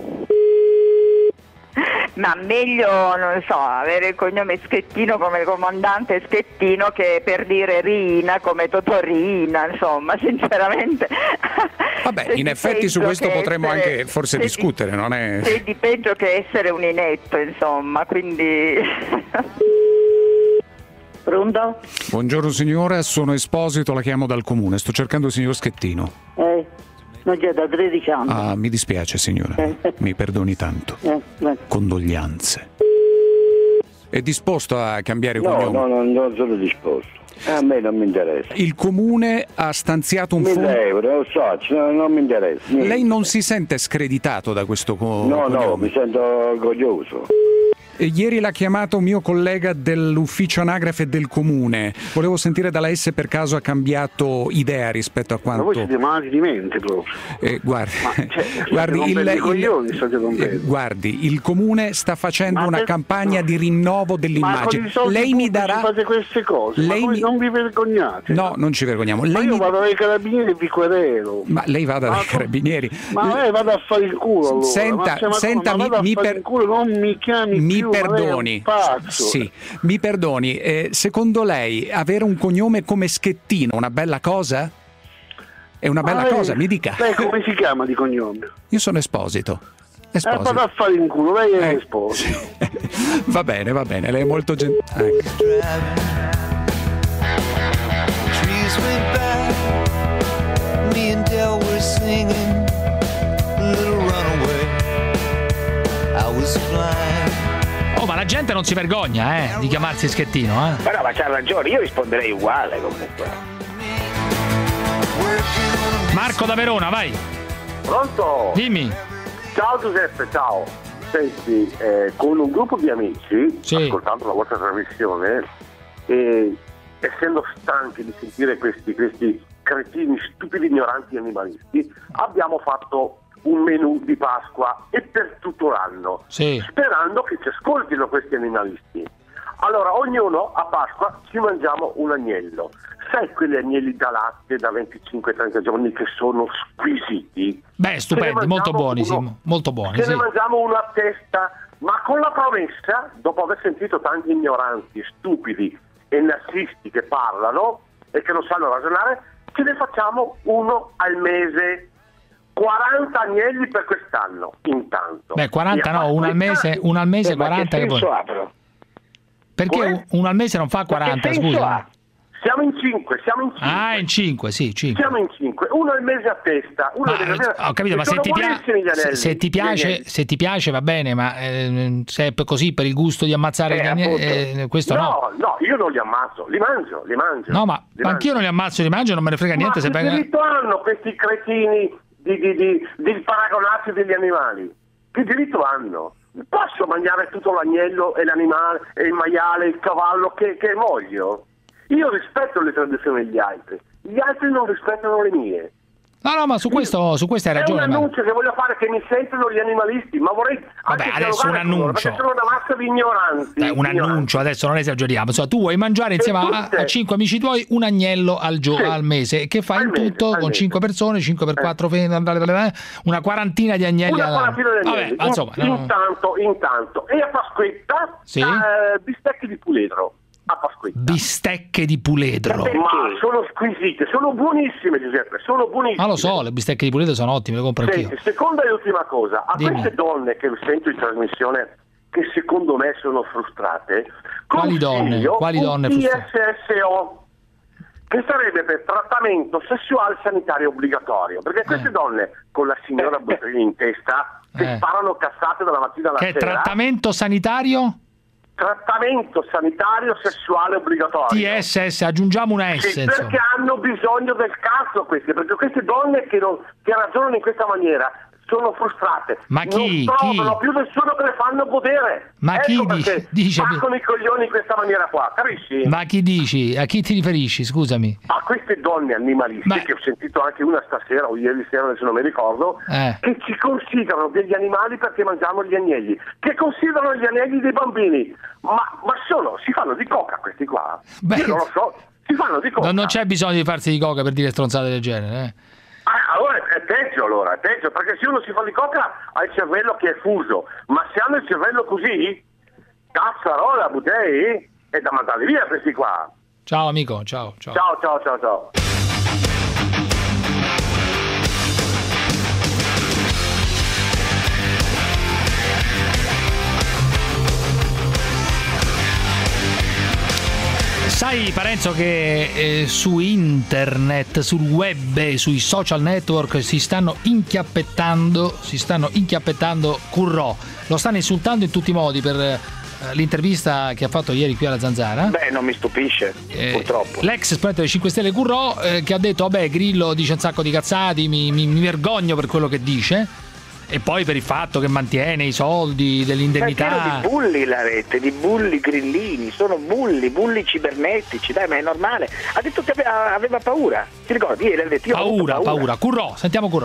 Ma meglio, non so, avere il cognome Schettino come il comandante Schettino che per dire Rina come Totorina, insomma, sinceramente. Vabbè, in effetti su questo potremmo essere, anche forse discutere, di, non è? C'è di peggio che essere un inetto, insomma, quindi... Pronto? Buongiorno signora, sono Esposito, la chiamo dal comune, sto cercando il signor Schettino. Eh, non c'è da tredici anni. Ah, mi dispiace signora, eh. mi perdoni tanto. Eh, eh. Condoglianze. È disposto a cambiare no, cognome? No, no, non sono disposto. A me non mi interessa. Il comune ha stanziato un fondo. mille euro, lo so, non mi interessa. Niente. Lei non si sente screditato da questo co- no, cognome? No, mi sento orgoglioso. Eh, ieri l'ha chiamato un mio collega dell'ufficio anagrafe del comune. Volevo sentire da lei se per caso ha cambiato idea rispetto a quanto... Ma voi siete malati di mente proprio. Eh, guardi, Ma, cioè, guardi, il, il, coglioni, il, eh, guardi, il comune sta facendo ma una per... campagna no. di rinnovo dell'immagine. Lei mi darà... fate queste cose, lei ma mi... non vi vergognate. No, non ci vergogniamo. Lei ma io mi... vado ai carabinieri e vi querelo. Ma lei vada ma dai carabinieri. Ma lei vada a fare il culo allora. Senta, ma senta ma mi, mi, per... il culo, non mi chiami mi più, perdoni. Sì, mi perdoni. Eh, secondo lei avere un cognome come Schettino una bella cosa? È una bella lei, cosa, mi dica. Lei come si chiama di cognome? Io sono Esposito. Esposito. Eh, vado a fare in culo, lei è eh. Esposito. Va bene, va bene, lei è molto gentile. Ecco. Me and Del were singing Little Runaway. I was flying. Oh, ma la gente non si vergogna, eh, di chiamarsi Schettino, eh. Però ma c'ha ragione, io risponderei uguale comunque. Marco da Verona, vai. Pronto? Dimmi. Ciao Giuseppe, ciao. Senti, eh, con un gruppo di amici, sì. ascoltando la vostra trasmissione, e essendo stanchi di sentire questi, questi cretini, stupidi, ignoranti animalisti, abbiamo fatto un menù di Pasqua e per tutto l'anno, sì. sperando che ci ascoltino questi animalisti. Allora, ognuno a Pasqua ci mangiamo un agnello. Sai quegli agnelli da latte da venticinque trenta giorni che sono squisiti? Beh, stupendi, molto buoni, uno, sì, molto buoni. Ce sì. ne mangiamo uno a testa, ma con la promessa, dopo aver sentito tanti ignoranti, stupidi e nazisti che parlano e che non sanno ragionare, ce ne facciamo uno al mese. quaranta agnelli per quest'anno, intanto. Beh, quaranta no, uno al mese, uno al mese, eh, quaranta che poi... Perché Come? uno al mese non fa quaranta, scusa? Ha? Siamo in cinque, siamo in cinque. Ah, in cinque, sì, cinque. Siamo in cinque, uno al mese a testa. Uno ma, al mese a... Ho capito, ma se ti, pia... se, se, ti piace, se ti piace va bene, ma eh, se è così per il gusto di ammazzare eh, gli agnelli, eh, questo no. No, no, io non li ammazzo, li mangio, li mangio. No, ma li anch'io mangio. non li ammazzo, li mangio, non me ne frega niente. Ma se che venga... diritto hanno questi cretini di, di, di, di paragonarsi degli animali? Che diritto hanno? Posso mangiare tutto l'agnello e l'animale, e il maiale, il cavallo che, che voglio? Io rispetto le tradizioni degli altri, gli altri non rispettano le mie. No, no, ma su questo, su questo hai ragione. È un annuncio ma... che voglio fare, che mi sentono gli animalisti, ma vorrei Vabbè, anche adesso un annuncio. Perché sono una massa di ignoranti. Beh, un ignoranti. annuncio, adesso non esageriamo. Insomma, tu vuoi mangiare insieme a, a cinque amici tuoi un agnello al, gio- sì. al mese, che fai al in mese, tutto con mese. cinque persone, cinque per quattro, eh. una quarantina di agnelli. Una alla... quarantina di agnelli. Vabbè, insomma, in, no. intanto, intanto. E a Pasquetta, sì? eh, bistecche di puledro. A Pasquetta. Bistecche di puledro. Ma sono squisite, sono buonissime, Giuseppe, sono buonissime. Ma lo so, le bistecche di puledro sono ottime, le compro Senti, anch'io. seconda e ultima cosa, a Dimmi. queste donne che sento in trasmissione, che secondo me sono frustrate, quali donne? Quali donne T frustrate? S S O, che sarebbe per trattamento sessuale sanitario obbligatorio, perché queste eh. donne con la signora Bottrini in testa che Eh. sparano cazzate dalla mattina alla Che sera. trattamento sanitario? Trattamento sanitario sessuale obbligatorio. T S S, aggiungiamo una S. Sì, insomma. perché hanno bisogno del cazzo queste, perché queste donne che, non, che ragionano in questa maniera sono frustrate. Ma chi? Non trovano Chi? più nessuno che le fanno godere. Ma ecco chi perché dice- dice- spaccano i coglioni in questa maniera qua, capisci? Ma chi dici? A chi ti riferisci? Scusami. A queste donne animaliste, Ma- che ho sentito anche una stasera o ieri sera, adesso non mi ricordo, Eh. che ci considerano degli animali perché mangiamo gli agnelli, che considerano gli agnelli dei bambini, ma, ma sono, si fanno di coca questi qua. Beh, Io non lo so, si fanno di coca. Non, non c'è bisogno di farsi di coca per dire stronzate del genere, eh? Ah, allora è peggio, allora, è peggio, perché se uno si fa di coca ha il cervello che è fuso, ma se hanno il cervello così, cazzarola, butei, è da mandarli via questi qua. Ciao amico, ciao, ciao. Ciao, ciao, ciao, ciao. Sai Parenzo che eh, su internet, sul web e sui social network si stanno inchiappettando, si stanno inchiappettando Currò, lo stanno insultando in tutti i modi per eh, l'intervista che ha fatto ieri qui alla Zanzara. Beh, non mi stupisce, Eh, purtroppo. L'ex esponente dei cinque Stelle Currò eh, che ha detto vabbè Grillo dice un sacco di cazzati, mi, mi, mi vergogno per quello che dice. E poi per il fatto che mantiene i soldi dell'indennità. Ma è pieno di bulli la rete, di bulli grillini, sono bulli, bulli cibernetici, dai, ma è normale. Ha detto che aveva, aveva paura, ti ricordi? Ieri ha detto io ho avuto Paura, paura. paura. Currò, sentiamo Currò.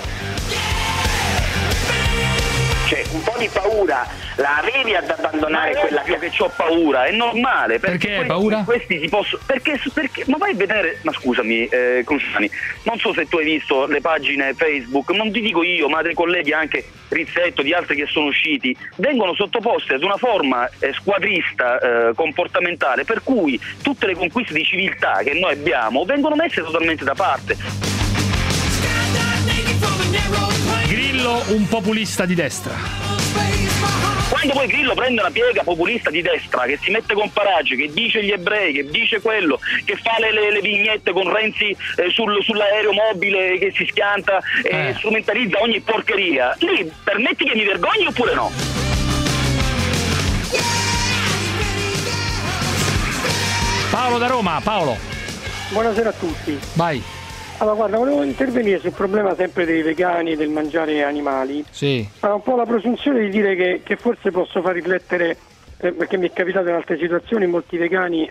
Cioè, un po' di paura la avevi ad abbandonare ma quella che ho paura, è normale. Perché, perché hai paura? Questi si possono. Perché, perché, ma vai a vedere, ma scusami, eh, Constani, non so se tu hai visto le pagine Facebook, non ti dico io, ma dei colleghi anche Rizzetto, di altri che sono usciti, vengono sottoposte ad una forma eh, squadrista eh, comportamentale, per cui tutte le conquiste di civiltà che noi abbiamo vengono messe totalmente da parte. Grillo, un populista di destra. Quando poi Grillo prende una piega populista di destra che si mette con Paraggi, che dice gli ebrei, che dice quello, che fa le, le, le vignette con Renzi eh, sul, sull'aereo mobile che si schianta e Eh. strumentalizza ogni porcheria, tu mi permetti che mi vergogni oppure no? Paolo da Roma, Paolo, Buonasera a tutti. vai. Allora, guarda, volevo intervenire sul problema sempre dei vegani e del mangiare animali. Sì. Ha un po' la presunzione di dire che, che forse posso far riflettere, eh, perché mi è capitato in altre situazioni, molti vegani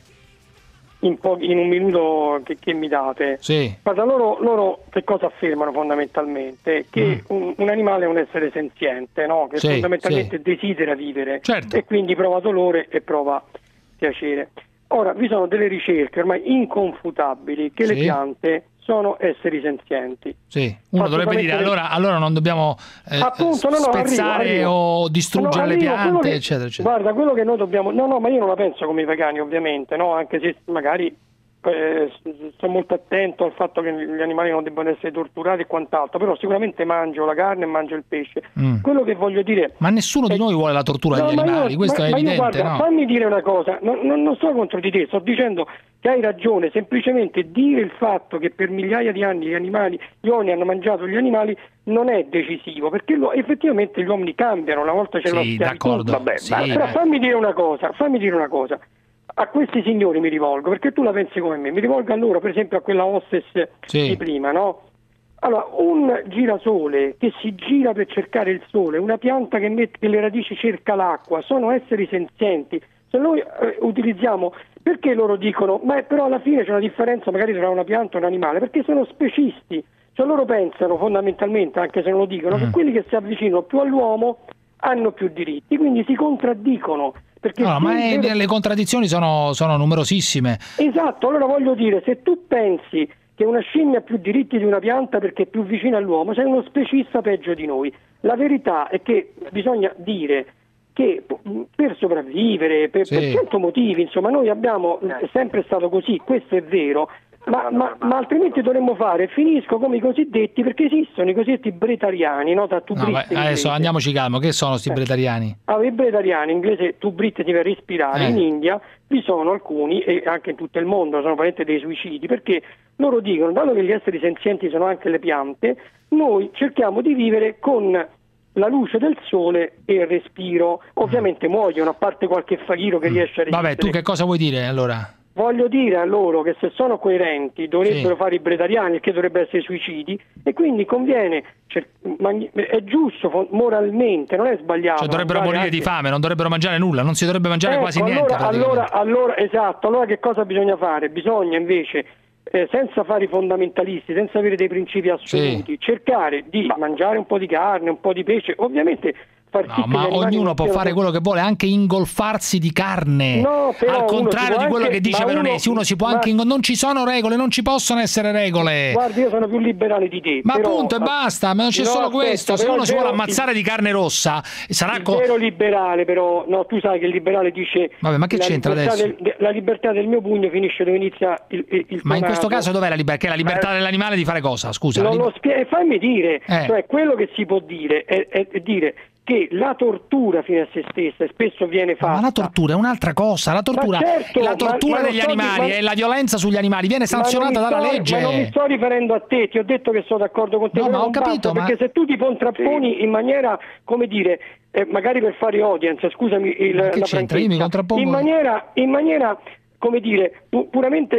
in, po- in un minuto che, che mi date. Sì. Guarda, loro, loro che cosa affermano fondamentalmente? Che Mm. un, un animale è un essere senziente, no? Che Sì, fondamentalmente sì. desidera vivere Certo. e quindi prova dolore e prova piacere. Ora, vi sono delle ricerche ormai inconfutabili che le Sì. piante sono esseri senzienti. Sì, uno Faccio dovrebbe dire solamente- allora, allora non dobbiamo eh, Appunto, no, no, spezzare arrivo, arrivo. o distruggere No, le arrivo, quello piante, che- eccetera, eccetera. Guarda, quello che noi dobbiamo... No, no, ma io non la penso come i vegani, ovviamente, no? Anche se magari eh, sto molto attento al fatto che gli animali non debbano essere torturati e quant'altro, però sicuramente mangio la carne e mangio il pesce. Mm. Quello che voglio dire... Ma nessuno di noi vuole la tortura No, degli ma io- animali, questo ma- è ma io, evidente, guarda, no? fammi dire una cosa, non, non, non sto contro di te, sto dicendo che hai ragione, semplicemente dire il fatto che per migliaia di anni gli animali, gli uomini hanno mangiato gli animali non è decisivo, perché lo- effettivamente gli uomini cambiano, una volta c'è la Sì, schiavitù. d'accordo. Vabbè, Sì, ma- però beh. fammi dire una cosa, fammi dire una cosa. A questi signori mi rivolgo, perché tu la pensi come me, mi rivolgo a loro, per esempio a quella hostess Sì. di prima, no? Allora, un girasole che si gira per cercare il sole, una pianta che mette che le radici cerca l'acqua, sono esseri senzienti. Se noi eh, utilizziamo, perché loro dicono, ma però alla fine c'è una differenza magari tra una pianta e un animale, perché sono specisti, cioè loro pensano fondamentalmente, anche se non lo dicono, Mm. che quelli che si avvicinano più all'uomo hanno più diritti, quindi si contraddicono. Perché No, se ma è è- vero- le contraddizioni sono, sono numerosissime. Esatto, allora voglio dire, se tu pensi che una scimmia ha più diritti di una pianta perché è più vicina all'uomo, sei uno specista peggio di noi. La verità è che bisogna dire che mh, per sopravvivere, per, Sì. per cento motivi, insomma, noi abbiamo, è sempre stato così, questo è vero, ma, ma- ma altrimenti dovremmo fare, finisco come i cosiddetti, perché esistono i cosiddetti bretariani, no? Tra No, tubristi ma inglesi. adesso andiamoci calmo, che sono sti Eh. bretariani? Allora, i bretariani, in inglese tu Brit ti vai a respirare, Eh. in India vi sono alcuni, e anche in tutto il mondo, sono parenti dei suicidi, perché loro dicono, dato che gli esseri senzienti sono anche le piante, noi cerchiamo di vivere con la luce del sole e il respiro. Ovviamente muoiono, a parte qualche faghiro che riesce a resistere. Vabbè, tu che cosa vuoi dire allora? Voglio dire a loro che se sono coerenti dovrebbero Sì. fare i bretariani, che dovrebbe essere suicidi, e quindi conviene, cer- magni- è giusto fo- moralmente, non è sbagliato. Cioè dovrebbero mangiare morire di anche- fame, non dovrebbero mangiare nulla, non si dovrebbe mangiare Ecco, quasi niente. allora, praticamente. allora, allora, esatto, allora che cosa bisogna fare? Bisogna invece, eh, senza fare i fondamentalisti, senza avere dei principi assoluti, cercare di mangiare un po' di carne, un po' di pesce, ovviamente far sì No, che gli ma animali ognuno non può siano- fare quello che vuole, anche ingolfarsi di carne. No, però Al uno contrario si di può quello anche- che dice ma uno- Veronesi, uno si può ma- anche ingol- non ci sono regole, non ci possono essere regole. Guarda, io sono più liberale di te. Ma però- appunto e basta, ma non c'è No, solo aspetta, questo. Se però uno il si vuole vero- ammazzare di carne rossa, sarà Il co- vero liberale, però, no, tu sai che il liberale dice Vabbè, ma che la c'entra libertà adesso? del- la libertà del mio pugno finisce dove inizia il, il, il Ma in tuo questo naso. caso dov'è la libertà? Che è la libertà Eh. dell'animale di fare cosa? Scusa. la Non lib- lo spie- fammi dire, Eh. cioè quello che si può dire è, è- è dire che la tortura fine a se stessa e spesso viene fatta. Ma la tortura è un'altra cosa. La tortura, Ma certo, la ma- tortura ma lo degli so di- animali ma- e la violenza sugli animali viene Ma non sanzionata mi dalla sto- legge. Ma non mi sto riferendo a te, ti ho detto che sono d'accordo con te. No, però ma ho non capito, basta, ma- perché se tu ti contrapponi in maniera, come dire, eh, magari per fare audience, scusami il, Ma che la c'entra? Io mi franchezza, contrappongo- in maniera, in maniera, come dire, pu- puramente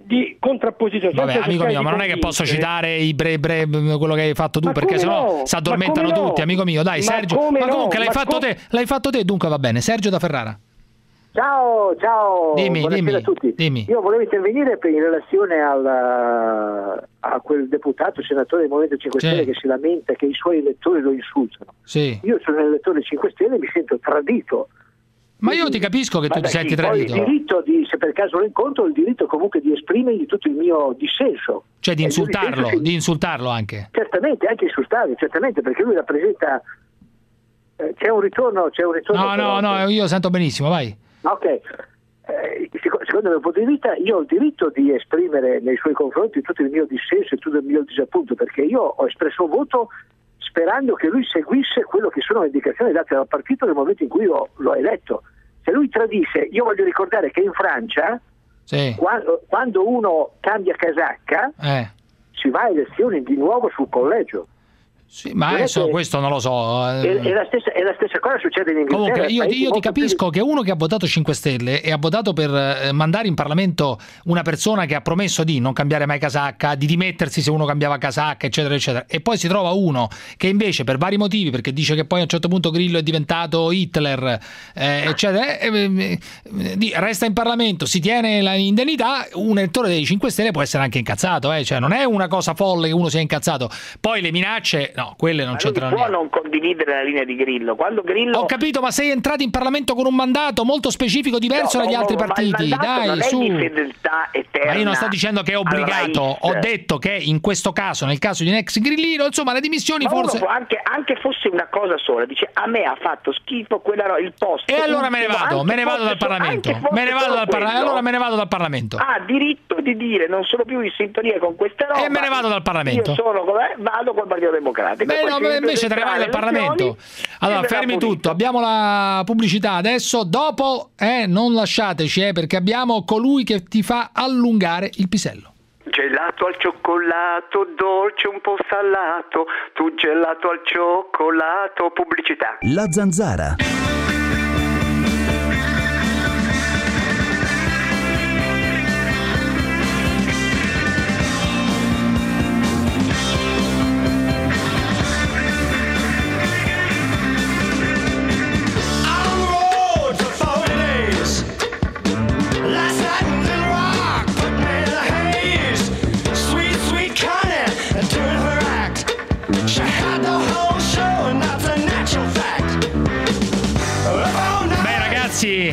di contrapposizione. Vabbè, senza amico cercare mio, di ma non è che posso convincere. citare i bre, bre, quello che hai fatto tu, Ma perché come sennò no? si addormentano Ma come no? tutti, amico mio. Dai, Ma Sergio. come Ma no? comunque l'hai Ma fatto come- te, l'hai fatto te, dunque va bene. Sergio da Ferrara. Ciao, ciao, Dimmi, buonasera dimmi, a tutti. dimmi. Io volevo intervenire per- in relazione al, a quel deputato, senatore del Movimento cinque Sì. Stelle che si lamenta che i suoi elettori lo insultano. Sì. Io sono un elettore cinque Stelle e mi sento tradito. Ma io ti capisco che tu Ma ti da senti chi? Poi tradito. il diritto di, se per caso lo incontro, il diritto comunque di esprimergli tutto il mio dissenso. Cioè di E il mio insultarlo, dissenso si- di insultarlo anche. Certamente, anche insultarlo, certamente, perché lui rappresenta... eh, c'è un ritorno, c'è un ritorno... No, no, no, io sento benissimo, vai. Ok, eh, seco- secondo il mio punto di vista io ho il diritto di esprimere nei suoi confronti tutto il mio dissenso e tutto il mio disappunto, perché io ho espresso un voto sperando che lui seguisse quello che sono le indicazioni date dal partito nel momento in cui io l'ho eletto. Se lui tradisse, io voglio ricordare che in Francia Sì. quando, quando uno cambia casacca Eh. si va a elezioni di nuovo sul collegio. Sì, ma Non è adesso che- questo non lo so. eh. E, e la stessa, e la stessa cosa succede in Inghilterra. Comunque io, paesi io ti molto più- capisco che uno che ha votato cinque Stelle e ha votato per eh, mandare in Parlamento una persona che ha promesso di non cambiare mai casacca, di dimettersi se uno cambiava casacca, eccetera, eccetera, e poi si trova uno che invece per vari motivi, perché dice che poi a un certo punto Grillo è diventato Hitler, eh, eccetera, eh, eh, eh, di- resta in Parlamento, si tiene l'indennità, un elettore dei cinque Stelle può essere anche incazzato, eh, cioè non è una cosa folle che uno sia incazzato. Poi le minacce, no, quelle non Ma c'entrano non può niente. non condividere la linea di Grillo. Quando Grillo Ho capito, ma sei entrato in Parlamento con un mandato molto specifico, diverso No, dagli no, altri no, ma il partiti. mandato Dai, non è su. di fedeltà eterna. Ma io non sto dicendo che è obbligato, alla ho raiz. detto che in questo caso, nel caso di un ex grillino, insomma, le dimissioni Ma forse. uno può anche, anche fosse una cosa sola, dice a me ha fatto schifo quella ro- il posto. E allora me ne ultimo, vado, anche me ne vado fosse dal so- Parlamento. anche fosse Me ne vado solo dal Parlamento. quello, Allora me ne vado dal Parlamento. ha diritto di dire non sono più in sintonia con queste robe. E me ne vado dal Parlamento. Io sono con- eh, vado col Partito Democratico. Beh, Poi no, si beh, invece te ne vai ripresenterà dal le Parlamento. elezioni Allora, e verrà fermi punito. tutto, abbiamo la pubblicità adesso. Dopo, eh, non lasciateci, eh, perché abbiamo colui che ti fa allungare il pisello. Gelato al cioccolato, dolce un po' salato, tu gelato al cioccolato, pubblicità. La Zanzara. Beh, ragazzi,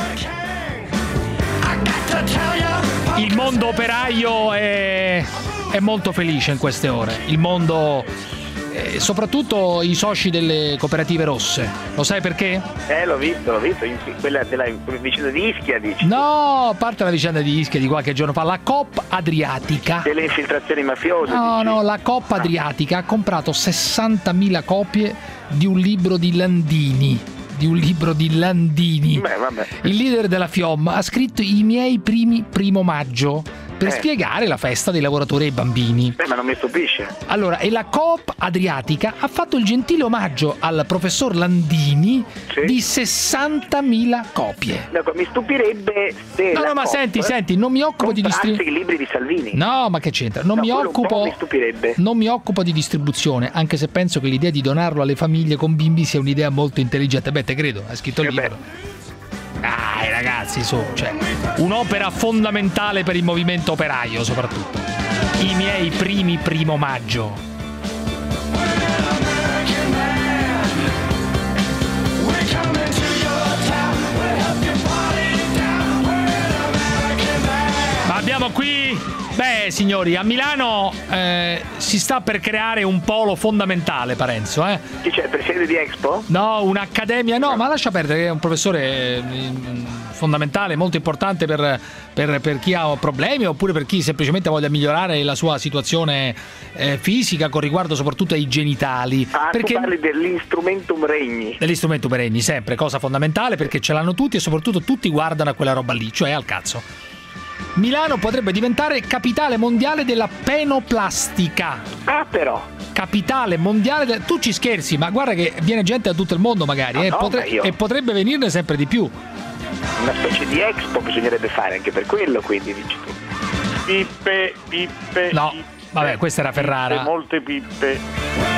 il mondo operaio è, è molto felice in queste ore. Il mondo, eh, soprattutto i soci delle cooperative rosse. Lo sai perché? Eh, l'ho visto, l'ho visto, in- quella della vicenda di Ischia, dici. No, a parte la vicenda di Ischia di qualche giorno fa, la Coop Adriatica. Delle infiltrazioni mafiose. No, dici. no, la Coop Adriatica ha comprato sessantamila copie di un libro di Landini. Di un libro di Landini. Beh, vabbè. Il leader della FIOM ha scritto i miei primi primo maggio per Eh. spiegare la festa dei lavoratori e i bambini. Beh, ma non mi stupisce. Allora, e la Coop Adriatica ha fatto il gentile omaggio al professor Landini di sessantamila copie. Ecco, mi stupirebbe se No, la no, ma Coop senti, senti, non mi occupo di comprasse distribuzione. i libri di Salvini. No, ma che c'entra? Non No, mi quello un po' occupo mi stupirebbe. Non mi occupo di distribuzione, anche se penso che l'idea di donarlo alle famiglie con bimbi sia un'idea molto intelligente. Beh, te credo, hai scritto il Eh beh. libro. Dai, ragazzi, su, cioè, un'opera fondamentale per il movimento operaio, soprattutto. I miei primi primo maggio. Ma abbiamo qui, beh signori, a Milano eh, si sta per creare un polo fondamentale, Parenzo, eh? Chi c'è, il presidente di Expo? No, un'accademia, no, ma lascia perdere, è un professore eh, fondamentale, molto importante per, per, per chi ha problemi oppure per chi semplicemente voglia migliorare la sua situazione eh, fisica con riguardo soprattutto ai genitali. Ah, perché tu parli dell'instrumentum regni. dell'istrumento perenni, sempre, cosa fondamentale perché ce l'hanno tutti e soprattutto tutti guardano a quella roba lì, cioè al cazzo. Milano potrebbe diventare capitale mondiale della penoplastica. Ah, però. Capitale mondiale de- tu ci scherzi, ma guarda che viene gente da tutto il mondo magari No, eh, no, potre- ma io- e potrebbe venirne sempre di più. Una specie di Expo bisognerebbe fare anche per quello, quindi dici tu. pippe, pippe. No, pippe, vabbè, questa era Ferrara. Pippe, molte pippe.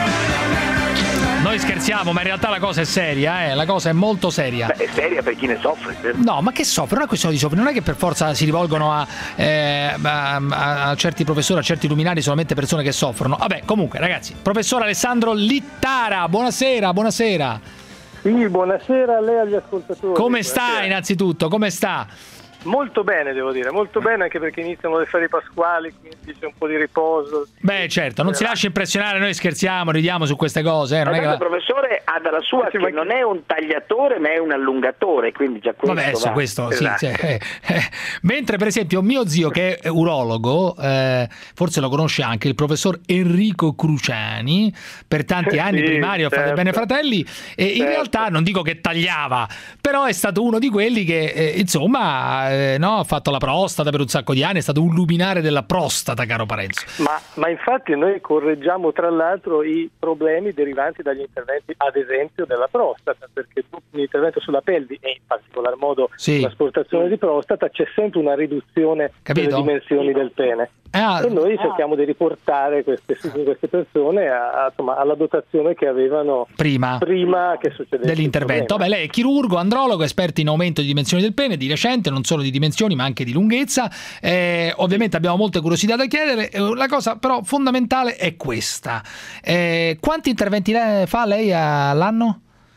Noi scherziamo, ma in realtà la cosa è seria, eh? La cosa è molto seria. Beh, è seria per chi ne soffre. Per... No, ma che soffre? Non è questione di soffrire, non è che per forza si rivolgono a, eh, a, a certi professori, a certi luminari, solamente persone che soffrono. Vabbè, comunque, ragazzi, professor Alessandro Littara, buonasera, buonasera. Sì, buonasera a lei e agli ascoltatori. Come buonasera. sta innanzitutto? Come sta? Molto bene, devo dire, molto bene, anche perché iniziano le ferie pasquali, quindi c'è un po' di riposo. Beh, certo, non si lascia impressionare, noi scherziamo, ridiamo su queste cose. Eh, non è che il la... professore ha dalla sua che non è un tagliatore, ma è un allungatore, quindi già questo Vabbè, va. questo Esatto. sì, cioè, eh, eh. Mentre per esempio mio zio che è urologo, eh, forse lo conosce anche, il professor Enrico Cruciani, per tanti anni Sì, primario, certo. Fate Bene Fratelli, e in Certo. realtà non dico che tagliava, però è stato uno di quelli che eh, insomma eh, no, ha fatto la prostata per un sacco di anni, è stato un luminare della prostata, caro Parenzo. Ma, ma infatti noi correggiamo tra l'altro i problemi derivanti dagli interventi, ad esempio, della prostata, perché dopo un intervento sulla pelvi e in particolar modo Sì. l'asportazione di prostata c'è sempre una riduzione Capito? delle dimensioni del pene. Ah, e noi cerchiamo di riportare queste, queste persone a, insomma, alla dotazione che avevano prima, prima che succedesse dell'intervento. Beh, lei è chirurgo, andrologo, esperto in aumento di dimensioni del pene, di recente, non solo di dimensioni ma anche di lunghezza. Eh, ovviamente abbiamo molte curiosità da chiedere. La cosa però fondamentale è questa: eh, quanti interventi lei fa lei all'anno?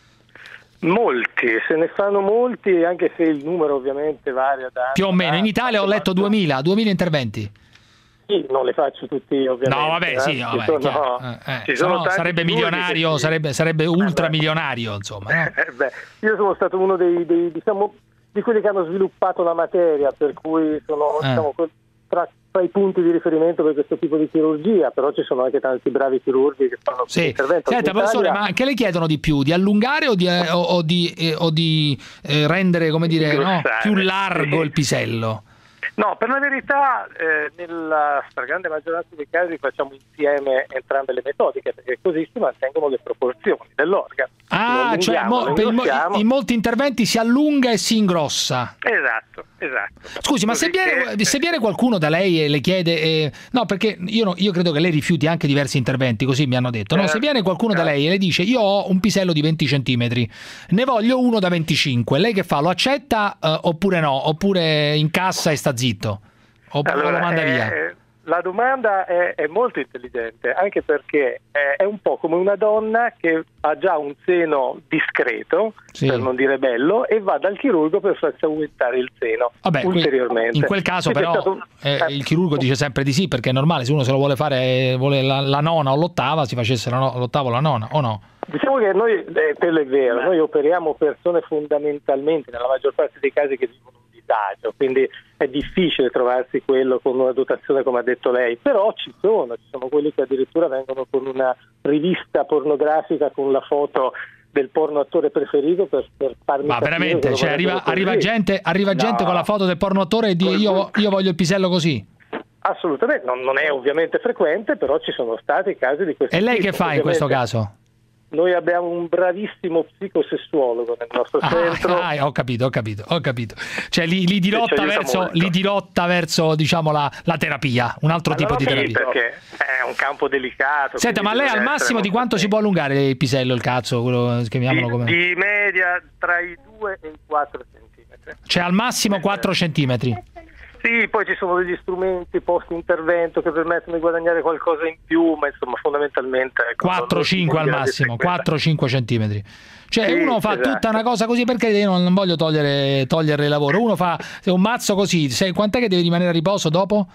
Molti, se ne fanno molti, anche se il numero ovviamente varia da Più o meno. In Italia ho letto duemila interventi. Sì, non le faccio tutti ovviamente. No, vabbè, sì, eh. vabbè, Ci sono, chiaro. Eh, eh, ci sono no, tanti sarebbe chirurghi milionario, che sì. sarebbe, sarebbe ultramilionario, insomma. No? Eh, beh, io sono stato uno dei, dei diciamo di quelli che hanno sviluppato la materia, per cui sono Eh. diciamo, tra, tra i punti di riferimento per questo tipo di chirurgia, però ci sono anche tanti bravi chirurghi che fanno questo Sì. intervento. Senta, In Italia- professore, ma che le chiedono di più? Di allungare o di, eh, o, o di, eh, o di eh, rendere, come dire, no, Ingrossare. più largo il pisello? No, per la verità eh, nella stragrande maggioranza dei casi facciamo insieme entrambe le metodiche, perché così si mantengono le proporzioni dell'organo. Ah, Lo cioè allunghiamo, mo- lo per il mo- ingrossiamo. in molti interventi si allunga e si ingrossa. Esatto, esatto. Scusi, ma se viene, se viene qualcuno da lei e le chiede... eh, no, perché io, no- io credo che lei rifiuti anche diversi interventi, così mi hanno detto. No? Se Certo, viene qualcuno da lei e le dice io ho un pisello di venti centimetri, ne voglio uno da venticinque, lei che fa? Lo accetta eh, oppure no? Oppure incassa e sta zitto? Oppure Allora, lo manda eh, via? La domanda è, è molto intelligente, anche perché è, è un po' come una donna che ha già un seno discreto, Sì. per non dire bello, e va dal chirurgo per farsi aumentare il seno Vabbè, que- ulteriormente. in quel caso Quindi è però stato- eh, il chirurgo dice sempre di sì, perché è normale, se uno se lo vuole fare, vuole la, la nona o l'ottava, si facesse la no- l'ottava o la nona, o no? Diciamo che noi, eh, quello è vero, noi operiamo persone fondamentalmente, nella maggior parte dei casi, che vivono un disagio, quindi è difficile trovarsi quello con una dotazione come ha detto lei, però ci sono, ci sono quelli che addirittura vengono con una rivista pornografica con la foto del porno attore preferito per, per farmi Ma capire veramente, che cioè, lo arriva, vogliono arriva così. gente, arriva No. gente con la foto del porno attore e dice io, io voglio il pisello così. Assolutamente, non, non è ovviamente frequente, però ci sono stati casi di questo E lei tipo. che fa in questo Ovviamente caso? Noi abbiamo un bravissimo psicosessuologo nel nostro centro. Ah, ho capito, ho capito, ho capito. Cioè li, li Che ci dirotta aiuta verso, molto. li dirotta verso diciamo la, la terapia, un altro tipo Allora, di sì, terapia. perché è un campo delicato. Senta, ma quindi lei al bisogna massimo essere di quanto si può allungare il pisello, il cazzo, quello chiamiamolo molto- come... di, di media tra i due e i quattro centimetri. Cioè al massimo quattro centimetri. Sì, poi ci sono degli strumenti post intervento che permettono di guadagnare qualcosa in più, ma insomma fondamentalmente ecco, quattro cinque al massimo, quattro cinque centimetri. Cioè Sì, uno fa esatto. tutta una cosa così, perché io non, non voglio togliere, togliere il lavoro. Uno fa un mazzo così, sai, quant'è che deve rimanere a riposo dopo?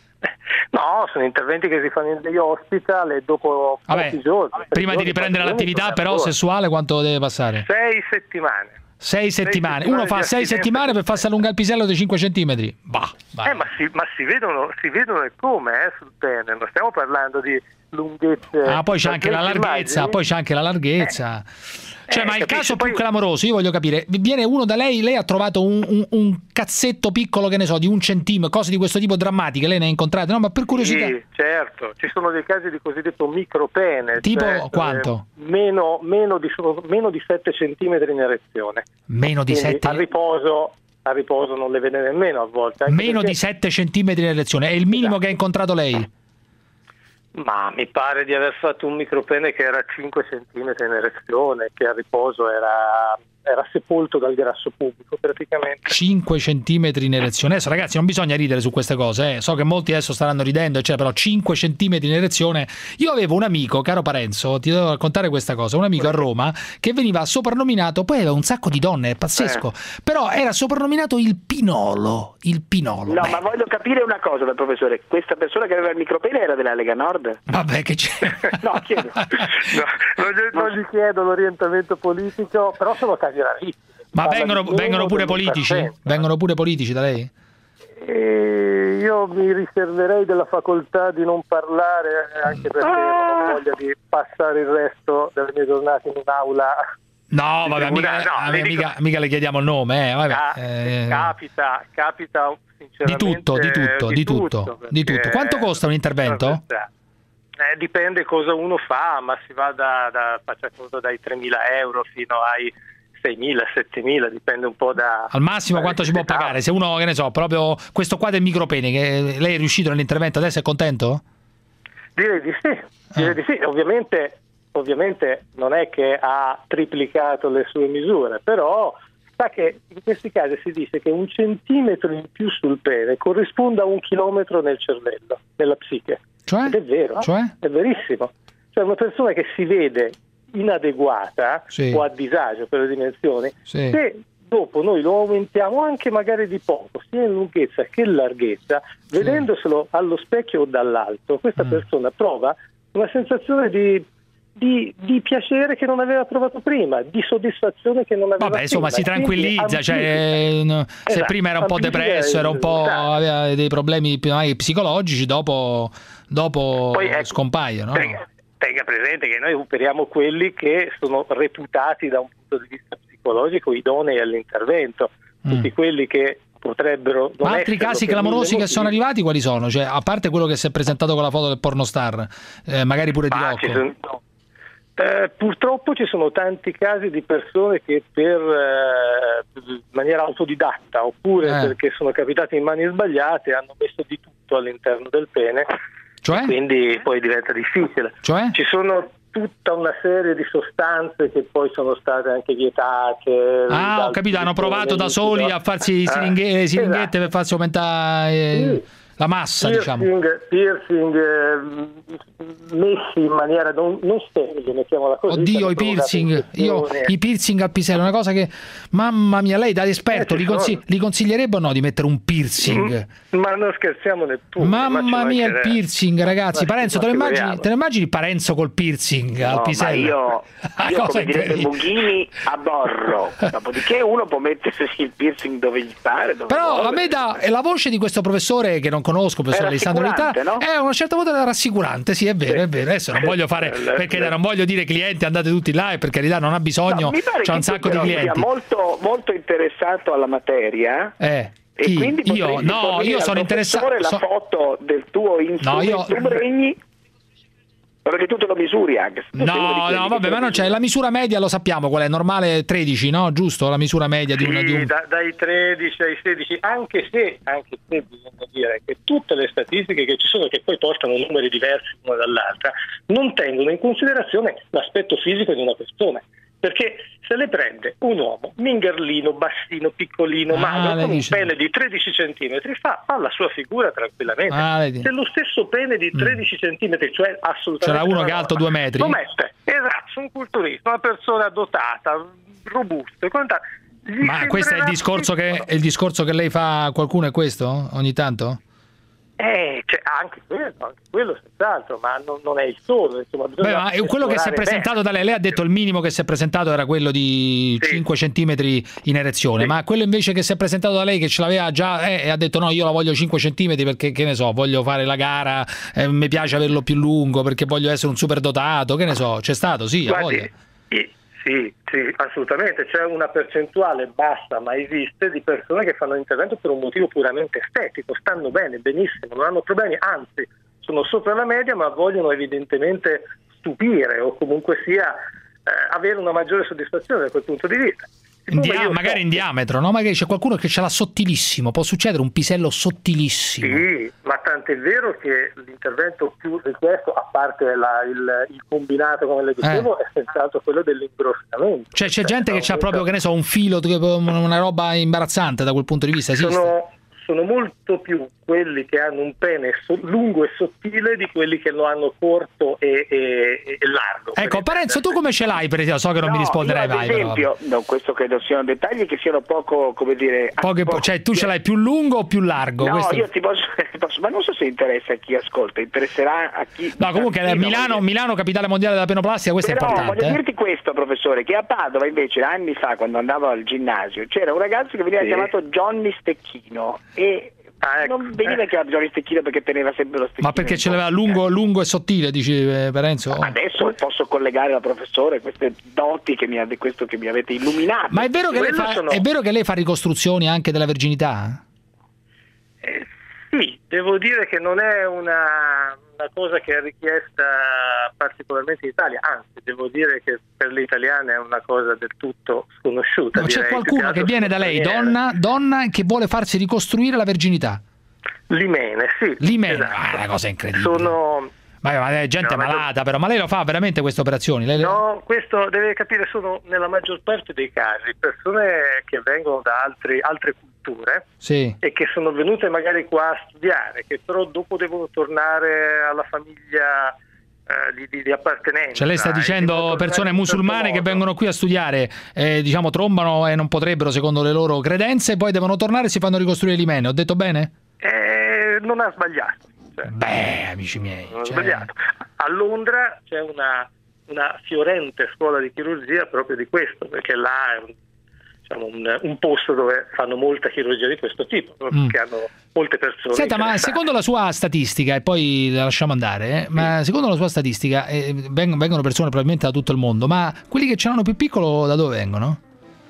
No, sono interventi che si fanno in degli hospital e dopo Vabbè, pochi giorni. prima di giorni, riprendere quattro l'attività giorni, però ancora. sessuale quanto deve passare? Sei settimane. Sei settimane. Uno settimane fa di sei astinenza. settimane per farsi allungare il pisello di cinque centimetri. Bah, Eh, ma, si, ma si vedono si vedono e come eh, sul pene, non stiamo parlando di lunghezze. Ah, poi c'è anche la Ti larghezza, immagini? poi c'è anche la larghezza. Cioè, eh, ma il capisci, caso poi- più clamoroso, io voglio capire, viene uno da lei, lei ha trovato un, un- un cazzetto piccolo, che ne so, di un centimetro, cose di questo tipo drammatiche, lei ne ha incontrate? No, ma per curiosità. Sì, certo, ci sono dei casi di cosiddetto micropene. Tipo cioè, quanto? eh, meno, meno, di, sono meno di sette centimetri in erezione. Meno di Quindi sette? a riposo a riposo non le vede nemmeno a volte. Meno perché... di sette centimetri in erezione, è il minimo esatto. che ha incontrato lei? Ma mi pare di aver fatto un micropene che era cinque centimetri in erezione, che a riposo era, era sepolto dal grasso pubblico praticamente. cinque centimetri in erezione. Adesso ragazzi non bisogna ridere su queste cose, eh. So che molti adesso staranno ridendo, eccetera, però cinque centimetri in erezione. Io avevo un amico, caro Parenzo, ti devo raccontare questa cosa, un amico a Roma che veniva soprannominato, poi aveva un sacco di donne, è pazzesco, eh. però era soprannominato il Pinolo, il Pinolo. No, Beh. ma voglio capire una cosa dal professore, questa persona che aveva il micropene era della Lega Nord? Vabbè che c'è. No, chiedo. no, non, gli, non gli chiedo l'orientamento politico, però sono casi rarissimi. Ma vengono, vengono pure politici? Vengono pure politici da lei? E io mi riserverei della facoltà di non parlare, anche perché ah. non ho voglia di passare il resto delle mie giornate in un'aula. No, vabbè, mica, no, vabbè, dico, mica, mica le chiediamo il nome, eh, vabbè. Ca- eh. Capita, capita di tutto, di tutto, di, di tutto, tutto di tutto. Quanto costa un intervento? Eh, dipende cosa uno fa, ma si va da, da faccia cosa dai tremila euro fino ai seimila, settemila, dipende un po' da... Al massimo quanto si può pagare? Se uno, che ne so, proprio questo qua del micropene, che lei è riuscito nell'intervento, adesso è contento? Direi di sì, direi eh. di sì. Ovviamente, ovviamente non è che ha triplicato le sue misure, però sa che in questi casi si dice che un centimetro in più sul pene corrisponde a un chilometro nel cervello, nella psiche. Cioè? Ed è vero, cioè? è verissimo. Cioè una persona che si vede inadeguata sì. o a disagio per le dimensioni, sì. se dopo noi lo aumentiamo anche magari di poco, sia in lunghezza che in larghezza, sì. vedendoselo allo specchio o dall'alto, questa mm. persona prova una sensazione di, di, di piacere che non aveva provato prima, di soddisfazione che non aveva Vabbè, insomma, prima. si tranquillizza, cioè, eh, se esatto, prima era un po' depresso, era un po' aveva dei problemi psicologici, dopo, dopo Poi, ecco, scompaiono. Tenga, tenga presente che noi operiamo quelli che sono reputati da un punto di vista psicologico idonei all'intervento, mm. tutti quelli che potrebbero non Ma altri casi clamorosi che sono arrivati quali sono? Cioè, a parte quello che si è presentato con la foto del pornostar, eh, magari pure di Rocco. Sono, no. eh, purtroppo ci sono tanti casi di persone che per eh, in maniera autodidatta oppure eh. perché sono capitati in mani sbagliate hanno messo di tutto all'interno del pene, cioè? quindi poi diventa difficile. Cioè? Ci sono tutta una serie di sostanze che poi sono state anche vietate. Ah, ho capito, hanno provato da soli a farsi siringhe, siringhette esatto. per farsi aumentare eh, sì. la massa, piercing, diciamo. Piercing eh, messi in maniera non, non sterile, mettiamola così. Oddio, i piercing, io i piercing al pisello, una cosa che, mamma mia, lei da esperto, eh, li, consigli, li consiglierebbe o no di mettere un piercing? Mm, ma non scherziamo neppure. Mamma mia, il piercing, ragazzi. Ma Parenzo, te lo, immagini, te lo immagini Parenzo col piercing no, al pisello? Ma io, io come direbbe Bughini, aborro. Dopodiché uno può mettersi il piercing dove gli pare. Dove Però vuole. a me dà la voce di questo professore che non conosco, professore Alessandro Vità, no? È una certa volta rassicurante, sì, è vero, sì. è vero. Adesso non voglio fare, perché non voglio dire clienti andate tutti là, e per carità non ha bisogno, no, c'è un sacco di clienti. Sia molto, molto interessato alla materia. Eh. E Chi? quindi io no, io sono interessato. La so... foto del tuo no, io... regni, perché tu te lo misuri anche. No, no, vabbè, ma non c'è la misura media, lo sappiamo qual è, normale tredici, no? Giusto? La misura media di sì, una di un... da, dai tredici ai sedici, anche se, anche se bisogna dire che tutte le statistiche che ci sono, che poi portano numeri diversi una dall'altra, non tengono in considerazione l'aspetto fisico di una persona. Perché se le prende un uomo mingerlino, bassino, piccolino, ah, magro, con un dice. pene di tredici centimetri, fa, fa la sua figura tranquillamente. Ah, se lo stesso pene di tredici mm. centimetri, cioè assolutamente... C'era uno che è alto due metri. Lo mette, esatto, un culturista, una persona dotata, robusta e quant'altro. Ma questo è il discorso che è il discorso che lei fa a qualcuno, è questo? Ogni tanto? Eh, cioè, anche quello, anche quello senz'altro, ma non, non è il solo. Insomma, beh, ma quello che si è presentato da lei, lei ha detto il minimo che si è presentato era quello di sì. cinque centimetri in erezione, sì. ma quello invece che si è presentato da lei che ce l'aveva già eh, e ha detto no, io la voglio cinque centimetri perché, che ne so, voglio fare la gara, eh, mi piace averlo più lungo perché voglio essere un superdotato, che ne so, c'è stato, sì, a voglia. Sì, sì, sì, assolutamente, c'è una percentuale bassa ma esiste di persone che fanno l'intervento per un motivo puramente estetico, stanno bene, benissimo, non hanno problemi, anzi sono sopra la media ma vogliono evidentemente stupire o comunque sia eh, avere una maggiore soddisfazione da quel punto di vista. In dia- magari in diametro, no? Magari c'è qualcuno che ce l'ha sottilissimo, può succedere un pisello sottilissimo. Sì, ma tant'è vero che l'intervento più richiesto, a parte la, il, il combinato come le dicevo, Eh. è senz'altro quello dell'ingrossamento. Cioè c'è gente che ha proprio, che ne so, un filo, una roba imbarazzante da quel punto di vista, esiste? Sono, sono molto più quelli che hanno un pene so- lungo e sottile di quelli che lo hanno corto e, e, e largo. Ecco, Parenzo, tu come ce l'hai? Per esempio? So che non No, mi risponderai io, ad mai. però. esempio, no, questo credo siano dettagli che siano poco, come dire... Poche- poco- cioè tu ce l'hai più lungo o più largo? No, Questo- io ti posso, ti posso- ma non so se interessa a chi ascolta, interesserà a chi... No, comunque a chi Milano, non- Milano capitale mondiale della penoplastica, questo Però è importante. voglio eh. dirti questo, professore, che a Padova invece anni fa, quando andavo al ginnasio, c'era un ragazzo che veniva Sì. chiamato Johnny Stecchino e Ah, ecco. non veniva chiamato Johnny Stecchino perché teneva sempre lo stecchino. Ma perché in ce bocca. l'aveva lungo, lungo e sottile, dici eh, Parenzo? Adesso posso collegare al professore queste doti che mi, ha, di questo che mi avete illuminato. Ma è vero, che lei Quello fa, sono- è vero che lei fa ricostruzioni anche della verginità? Eh, sì, devo dire che non è una, una cosa che è richiesta particolarmente in Italia, anzi devo dire che per le italiane è una cosa del tutto sconosciuta. Ma c'è direi, più qualcuno altro che viene da lei, straniera. donna, donna, che vuole farsi ricostruire la verginità? L'imene, sì. L'imene, esatto. ah, è una cosa incredibile. Sono... Ma, ma è gente No, ma- malata, però, ma lei lo fa veramente queste operazioni? Lei- No, questo deve capire, sono nella maggior parte dei casi persone che vengono da altri, altre culture Sì. e che sono venute magari qua a studiare, che però dopo devono tornare alla famiglia eh, di, di, di appartenenza. Cioè lei sta e dicendo devono tornare persone in un certo musulmane che modo. vengono qui a studiare, eh, diciamo trombano e non potrebbero secondo le loro credenze, poi devono tornare e si fanno ricostruire l'imene. Ho detto bene? Eh, non ha sbagliato. Cioè, Beh, amici miei. non ha cioè- sbagliato. A Londra c'è una, una fiorente scuola di chirurgia proprio di questo, perché là è un, diciamo, un, un posto dove fanno molta chirurgia di questo tipo, Mm. che hanno molte persone. Senta, ma interessate. secondo la sua statistica, e poi la lasciamo andare, eh, ma secondo la sua statistica eh, veng- vengono persone probabilmente da tutto il mondo, ma quelli che ce l'hanno più piccolo da dove vengono?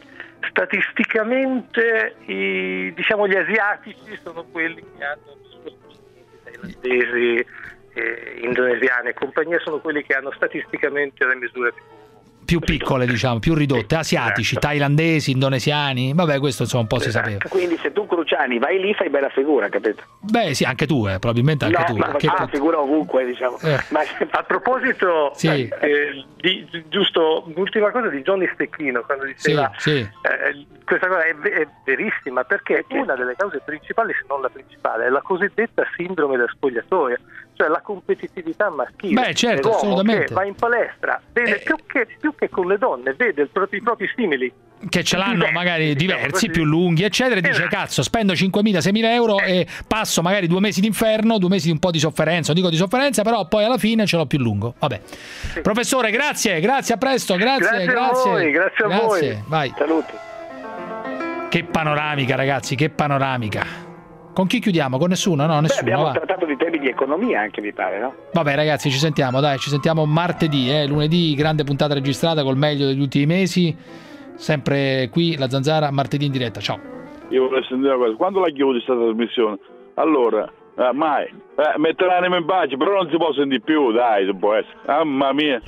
Statisticamente i, diciamo gli asiatici sono quelli che hanno thailandesi, eh, indonesiani e compagnia, sono quelli che hanno statisticamente le misure più Più piccole, diciamo, più ridotte, asiatici, thailandesi, indonesiani, vabbè, questo insomma un po' si sapeva. Quindi se tu Cruciani vai lì fai bella figura, capito? Beh, sì, anche tu, eh, probabilmente anche no, tu. ma Che- ah, figura ovunque, diciamo. Eh. Ma A proposito, Sì. eh, di, di- giusto l'ultima cosa di Johnny Stecchino, quando diceva Sì, sì. eh, questa cosa è, ve- è verissima, perché una delle cause principali, se non la principale, è la cosiddetta sindrome da spogliatoio, cioè la competitività maschile. Beh, certo, L'uomo assolutamente. che va in palestra, vede più, che, più che con le donne, vede il proprio- i propri simili. che ce l'hanno Diversi, magari diciamo diversi, così. più lunghi, eccetera, e dice Esatto. cazzo, spendo cinquemila seimila euro e passo magari due mesi d'inferno, due mesi di un po' di sofferenza, non dico di sofferenza, però poi alla fine ce l'ho più lungo. Vabbè. Professore, grazie, grazie, a presto, grazie, Grazie a grazie. voi, grazie a voi. Vai. Saluti. Che panoramica, ragazzi, che panoramica. Con chi chiudiamo? Con nessuno? No, Beh, nessuno. abbiamo va. trattato di temi di economia anche, mi pare, no? Vabbè ragazzi, ci sentiamo, dai, ci sentiamo martedì, eh, lunedì, grande puntata registrata col meglio degli ultimi mesi, sempre qui, La Zanzara, martedì in diretta, ciao. Io vorrei sentire una cosa, quando la chiudi questa trasmissione? Allora, eh, mai, eh, mettere l'anima in pace, però non si può sentire più, dai, se può essere, mamma mia.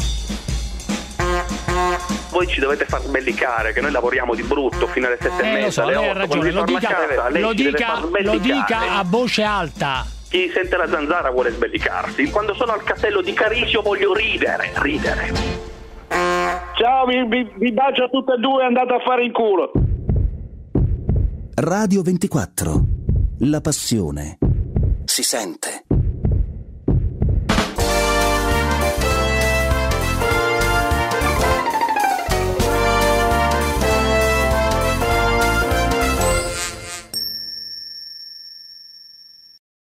Voi ci dovete far sbellicare, che noi lavoriamo di brutto fino alle sette e Eh, mezza, lo so, alle lei ha otto, ragione, quando lo si torna dica, a casa, lei lo, ci deve dica, far lo sbellicare. dica a voce alta. Chi sente la Zanzara vuole sbellicarsi. Quando sono al castello di Carisio voglio ridere, ridere. Ciao, vi, vi, vi bacio a tutte e due, andate a fare in culo. Radio ventiquattro. La passione si sente.